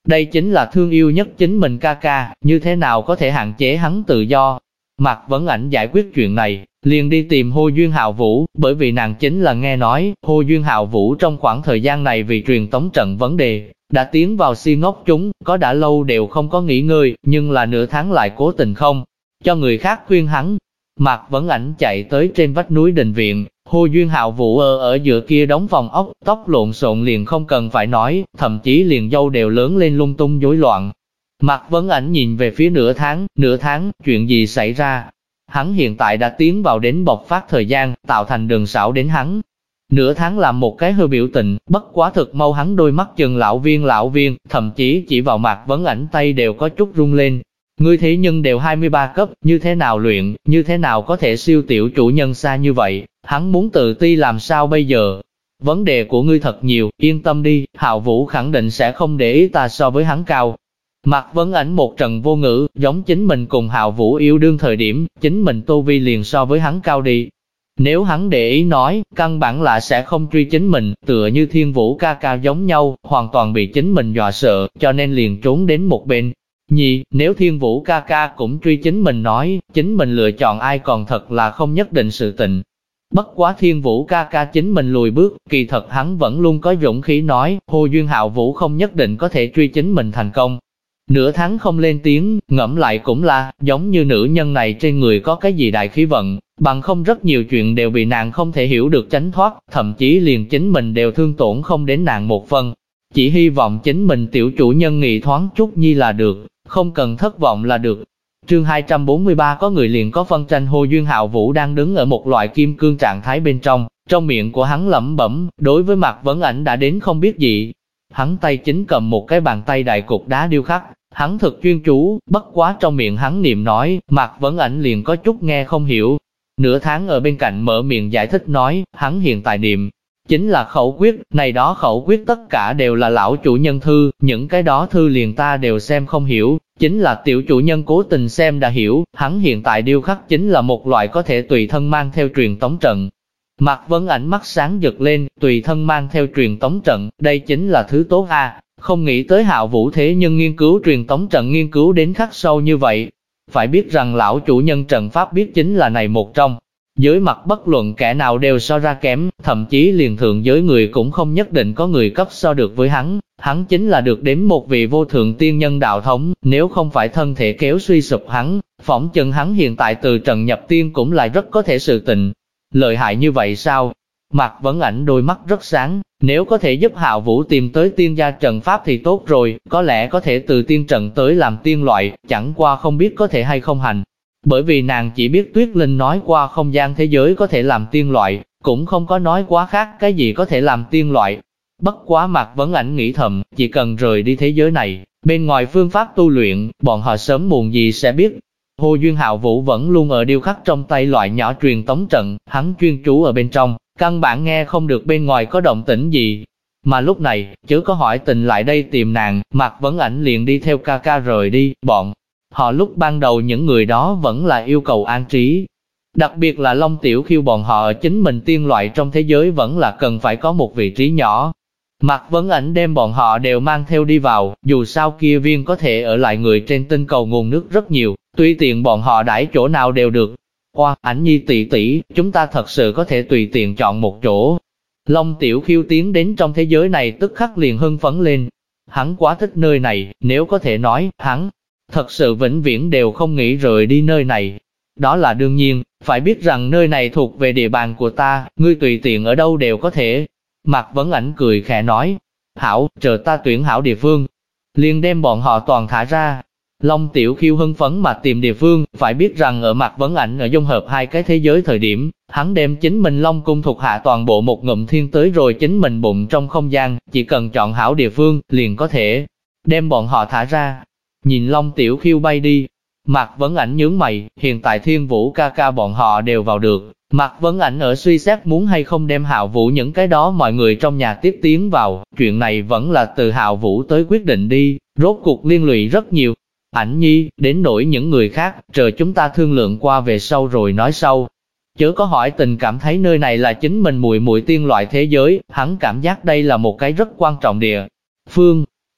Đây chính là thương yêu nhất chính mình ca ca, như thế nào có thể hạn chế hắn tự do. Mạc Vấn Ảnh giải quyết chuyện này, liền đi tìm Hồ Duyên Hạo Vũ, bởi vì nàng chính là nghe nói, Hồ Duyên Hạo Vũ trong khoảng thời gian này vì truyền tống trận vấn đề, đã tiến vào si ngốc chúng, có đã lâu đều không có nghỉ ngơi, nhưng là nửa tháng lại cố tình không cho người khác khuyên hắn. Mạc Vấn Ảnh chạy tới trên vách núi đình viện, Hồ Duyên Hạo Vũ ở giữa kia đóng phòng ốc, tóc lộn xộn liền không cần phải nói, thậm chí liền dâu đều lớn lên lung tung rối loạn. Mạc Vấn Ảnh nhìn về phía nửa tháng, chuyện gì xảy ra? Hắn hiện tại đã tiến vào đến bộc phát thời gian, tạo thành đường xảo đến hắn. Nửa tháng làm một cái hơi biểu tình, bất quá thực mau hắn đôi mắt chừng lão viên, thậm chí chỉ vào Mạc Vấn Ảnh tay đều có chút rung lên. Ngươi thế nhưng đều 23 cấp, như thế nào luyện, như thế nào có thể siêu tiểu chủ nhân xa như vậy, hắn muốn tự ti làm sao bây giờ? Vấn đề của ngươi thật nhiều, yên tâm đi, Hạo Vũ khẳng định sẽ không để ý ta so với hắn cao. Mạc Vấn Ảnh một trận vô ngữ, giống chính mình cùng Hạo Vũ yêu đương thời điểm, chính mình tu vi liền so với hắn cao đi. Nếu hắn để ý nói, căn bản là sẽ không truy chính mình, tựa như Thiên Vũ ca ca giống nhau, hoàn toàn bị chính mình dọa sợ, cho nên liền trốn đến một bên. Nếu Thiên Vũ ca ca cũng truy chính mình nói, chính mình lựa chọn ai còn thật là không nhất định sự tình. Bất quá Thiên Vũ ca ca chính mình lùi bước, kỳ thật hắn vẫn luôn có dũng khí nói, Hồ Duyên Hạo Vũ không nhất định có thể truy chính mình thành công. Nửa tháng không lên tiếng, ngẫm lại cũng là, giống như nữ nhân này trên người có cái gì đại khí vận, bằng không rất nhiều chuyện đều bị nàng không thể hiểu được tránh thoát, thậm chí liền chính mình đều thương tổn không đến nàng một phần. Chỉ hy vọng chính mình tiểu chủ nhân nghị thoáng chút nhi là được, không cần thất vọng là được. Chương 243 có người liền có phân tranh. Hồ Duyên Hạo Vũ đang đứng ở một loại kim cương trạng thái bên trong miệng của hắn lẩm bẩm, đối với Mạc Vấn Ảnh đã đến không biết gì. Hắn tay chính cầm một cái bàn tay đại cục đá điêu khắc, hắn thực chuyên chú, bất quá trong miệng hắn niệm nói, Mạc Vấn Ảnh liền có chút nghe không hiểu. Nửa tháng ở bên cạnh mở miệng giải thích nói, hắn hiện tại niệm chính là khẩu quyết, này đó khẩu quyết tất cả đều là lão chủ nhân thư, những cái đó thư liền ta đều xem không hiểu, chính là tiểu chủ nhân cố tình xem đã hiểu, hắn hiện tại điêu khắc chính là một loại có thể tùy thân mang theo truyền tống trận. Mạc Vấn Ảnh mắt sáng giật lên, tùy thân mang theo truyền tống trận, đây chính là thứ tốt a. Không nghĩ tới Hạo Vũ thế nhưng nghiên cứu truyền tống trận nghiên cứu đến khắc sâu như vậy. Phải biết rằng lão chủ nhân trận pháp biết chính là này một trong. Giới mặt bất luận kẻ nào đều so ra kém, thậm chí liền thượng giới người cũng không nhất định có người cấp so được với hắn chính là được đến một vị vô thượng tiên nhân đạo thống, nếu không phải thân thể kéo suy sụp hắn, phỏng chừng hắn hiện tại từ trần nhập tiên cũng lại rất có thể sự tình. Lợi hại như vậy sao? Mạc Vấn Ảnh đôi mắt rất sáng, nếu có thể giúp Hạo Vũ tìm tới tiên gia trận pháp thì tốt rồi, có lẽ có thể từ tiên trận tới làm tiên loại, chẳng qua không biết có thể hay không hành. Bởi vì nàng chỉ biết Tuyết Linh nói qua không gian thế giới có thể làm tiên loại, cũng không có nói quá khác cái gì có thể làm tiên loại. Bất quá Mạc Vấn Ảnh nghĩ thầm, chỉ cần rời đi thế giới này, bên ngoài phương pháp tu luyện, bọn họ sớm muộn gì sẽ biết. Hồ Duyên Hạo Vũ vẫn luôn ở điêu khắc trong tay loại nhỏ truyền tống trận, hắn chuyên chú ở bên trong, căn bản nghe không được bên ngoài có động tĩnh gì. Mà lúc này, chớ có hỏi tình lại đây tìm nàng, Mạc Vấn Ảnh liền đi theo ca ca rời đi, bọn họ lúc ban đầu những người đó vẫn là yêu cầu an trí. Đặc biệt là Long Tiểu Khiêu bọn họ ở chính mình tiên loại trong thế giới vẫn là cần phải có một vị trí nhỏ. Mạc Vấn Ảnh đem bọn họ đều mang theo đi vào, dù sao kia viên có thể ở lại người trên tinh cầu nguồn nước rất nhiều, tùy tiện bọn họ đãi chỗ nào đều được. Oa, Ảnh Nhi tỷ tỷ, chúng ta thật sự có thể tùy tiện chọn một chỗ. Long Tiểu Khiêu tiến đến trong thế giới này tức khắc liền hưng phấn lên. Hắn quá thích nơi này, nếu có thể nói, hắn thật sự vĩnh viễn đều không nghĩ rời đi nơi này. Đó là đương nhiên, phải biết rằng nơi này thuộc về địa bàn của ta, ngươi tùy tiện ở đâu đều có thể. Mạc Vấn Ảnh cười khẽ nói, hảo, chờ ta tuyển hảo địa phương, liền đem bọn họ toàn thả ra. Long Tiểu Khiêu hưng phấn mà tìm địa phương, phải biết rằng ở Mạc Vấn Ảnh ở dung hợp hai cái thế giới thời điểm, hắn đem chính mình Long Cung thuộc hạ toàn bộ một ngụm thiên tới rồi chính mình bụng trong không gian, chỉ cần chọn hảo địa phương, liền có thể đem bọn họ thả ra. Nhìn Long Tiểu Khiêu bay đi, Mạc Vấn Ảnh nhướng mày, hiện tại Thiên Vũ ca ca bọn họ đều vào được. Mạc Vấn Ảnh ở suy xét muốn hay không đem Hạo Vũ những cái đó mọi người trong nhà tiếp tiến vào, chuyện này vẫn là từ Hạo Vũ tới quyết định đi, rốt cuộc liên lụy rất nhiều. Ảnh Nhi, đến nỗi những người khác, chờ chúng ta thương lượng qua về sau rồi nói sau. Chớ có hỏi tình cảm thấy nơi này là chính mình muội muội tiên loại thế giới, hắn cảm giác đây là một cái rất quan trọng địa phương.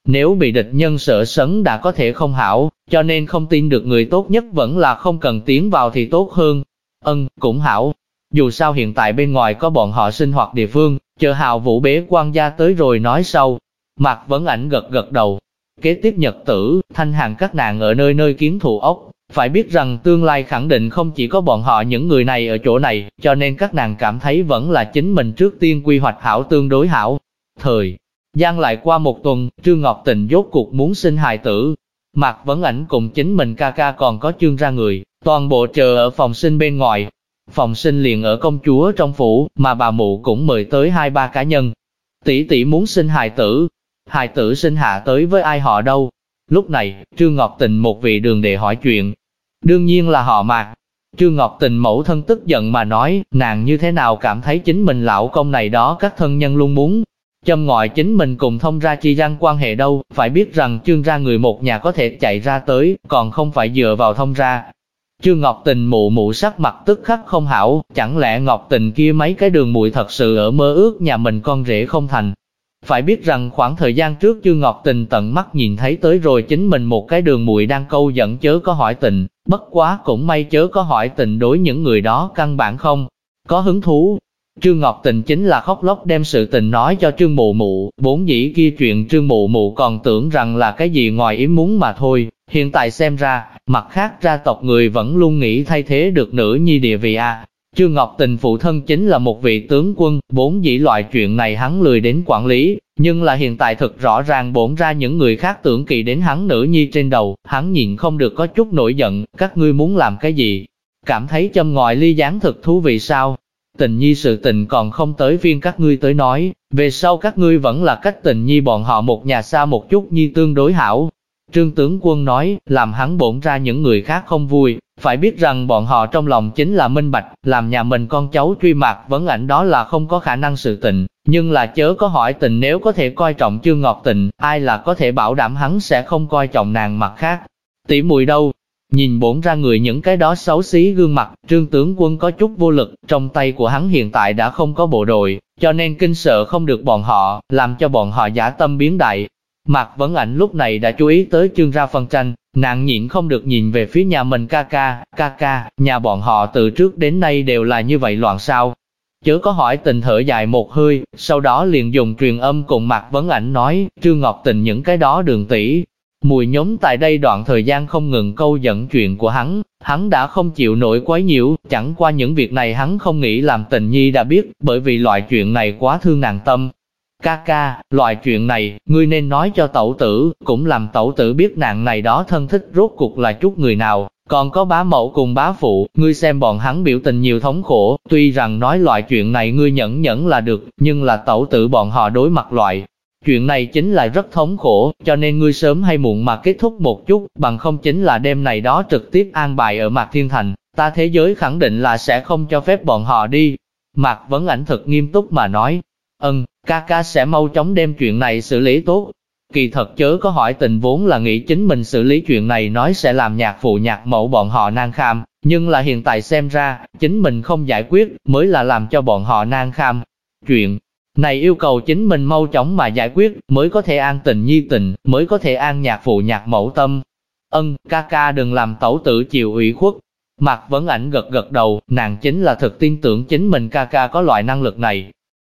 Nếu bị địch nhân sợ sấn đã có thể không hảo, cho nên không tin được người tốt nhất vẫn là không cần tiến vào thì tốt hơn. Cũng hảo. Dù sao hiện tại bên ngoài có bọn họ sinh hoạt địa phương, chờ Hạo Vũ bế quan gia tới rồi nói sau. Mạc Vấn Ảnh gật gật đầu. Kế tiếp nhật tử, Thanh Hàn các nàng ở nơi nơi kiến thụ ốc. Phải biết rằng tương lai khẳng định không chỉ có bọn họ những người này ở chỗ này, cho nên các nàng cảm thấy vẫn là chính mình trước tiên quy hoạch hảo tương đối hảo. Thời gian lại qua một tuần, Trương Ngọc Tình rốt cuộc muốn sinh hài tử. Mạc Vấn Ảnh cùng chính mình ca ca còn có Trương ra người, toàn bộ chờ ở phòng sinh bên ngoài. Phòng sinh liền ở công chúa trong phủ, mà bà mụ cũng mời tới 2-3 cá nhân. Tỷ tỷ muốn sinh hài tử sinh hạ tới với ai họ đâu? Lúc này, Trương Ngọc Tình một vị đường đệ hỏi chuyện. Đương nhiên là họ Mạc. Trương Ngọc Tình mẫu thân tức giận mà nói, nàng như thế nào cảm thấy chính mình lão công này đó các thân nhân luôn muốn châm ngòi chính mình cùng Thông ra chi gian quan hệ đâu, phải biết rằng Trương ra người một nhà có thể chạy ra tới, còn không phải dựa vào Thông ra. Trương Ngọc Tình mụ mụ sắc mặt tức khắc không hảo, chẳng lẽ Ngọc Tình kia mấy cái đường muội thật sự ở mơ ước nhà mình con rể không thành. Phải biết rằng khoảng thời gian trước Trương Ngọc Tình tận mắt nhìn thấy tới rồi chính mình một cái đường muội đang câu dẫn chớ có hỏi tình, bất quá cũng may chớ có hỏi tình đối những người đó căn bản không có hứng thú. Trương Ngọc Tình chính là khóc lóc đem sự tình nói cho Trương mụ mụ, vốn dĩ kia chuyện Trương mụ mụ còn tưởng rằng là cái gì ngoài ý muốn mà thôi, hiện tại xem ra, mặt khác gia tộc người vẫn luôn nghĩ thay thế được nữ nhi địa vị a. Trương Ngọc Tình phụ thân chính là một vị tướng quân, vốn dĩ loại chuyện này hắn lười đến quản lý, nhưng là hiện tại thực rõ ràng bổn ra những người khác tưởng kỳ đến hắn nữ nhi trên đầu, hắn nhìn không được có chút nổi giận, các ngươi muốn làm cái gì? Cảm thấy châm ngòi ly gián thực thú vị sao? Tình nhi sự tình còn không tới phiên các ngươi tới nói, về sau các ngươi vẫn là cách tình nhi bọn họ một nhà xa một chút nhi tương đối hảo. Trương tướng quân nói, làm hắn bổn ra những người khác không vui, phải biết rằng bọn họ trong lòng chính là minh bạch, làm nhà mình con cháu truy Mạc Vấn Ảnh đó là không có khả năng sự tình, nhưng là chớ có hỏi tình nếu có thể coi trọng Trương Ngọc Tình, ai là có thể bảo đảm hắn sẽ không coi trọng nàng mặt khác. Tỷ muội đâu? Nhìn bổn ra người những cái đó xấu xí gương mặt, Trương tướng quân có chút vô lực, trong tay của hắn hiện tại đã không có bộ đội, cho nên kinh sợ không được bọn họ, làm cho bọn họ dã tâm biến đại. Mạc Vấn Ảnh lúc này đã chú ý tới Trương ra phân tranh, nàng nhịn không được nhìn về phía nhà mình ca ca, nhà bọn họ từ trước đến nay đều là như vậy loạn sao. Chớ có hỏi tình thở dài một hơi, sau đó liền dùng truyền âm cùng Mạc Vấn Ảnh nói, Trương Ngọc Tình những cái đó đường tỷ mùi nhóm tại đây đoạn thời gian không ngừng câu dẫn chuyện của hắn đã không chịu nổi quấy nhiễu, chẳng qua những việc này hắn không nghĩ làm Tình nhi đã biết, bởi vì loại chuyện này quá thương nàng tâm. Ca, loại chuyện này, ngươi nên nói cho tẩu tử, cũng làm tẩu tử biết nàng này đó thân thích rốt cuộc là chút người nào, còn có bá mẫu cùng bá phụ, ngươi xem bọn hắn biểu tình nhiều thống khổ, tuy rằng nói loại chuyện này ngươi nhẫn là được, nhưng là tẩu tử bọn họ đối mặt loại chuyện này chính là rất thống khổ, cho nên ngươi sớm hay muộn mà kết thúc một chút, bằng không chính là đêm này đó trực tiếp an bài ở Mạc Thiên Thành, ta thế giới khẳng định là sẽ không cho phép bọn họ đi. Mạc Vấn Ảnh thật nghiêm túc mà nói, ca sẽ mau chóng đem chuyện này xử lý tốt. Kỳ thật chớ có hỏi tình vốn là nghĩ chính mình xử lý chuyện này nói sẽ làm nhạc phụ nhạc mẫu bọn họ nan kham, nhưng là hiện tại xem ra, chính mình không giải quyết mới là làm cho bọn họ nan kham. Chuyện này yêu cầu chính mình mau chóng mà giải quyết mới có thể an tình nhi tình, mới có thể an nhạc phụ nhạc mẫu tâm. Ca đừng làm tẩu tử chịu ủy khuất. Mạc Vấn Ảnh gật gật đầu, nàng chính là thực tin tưởng chính mình ca có loại năng lực này,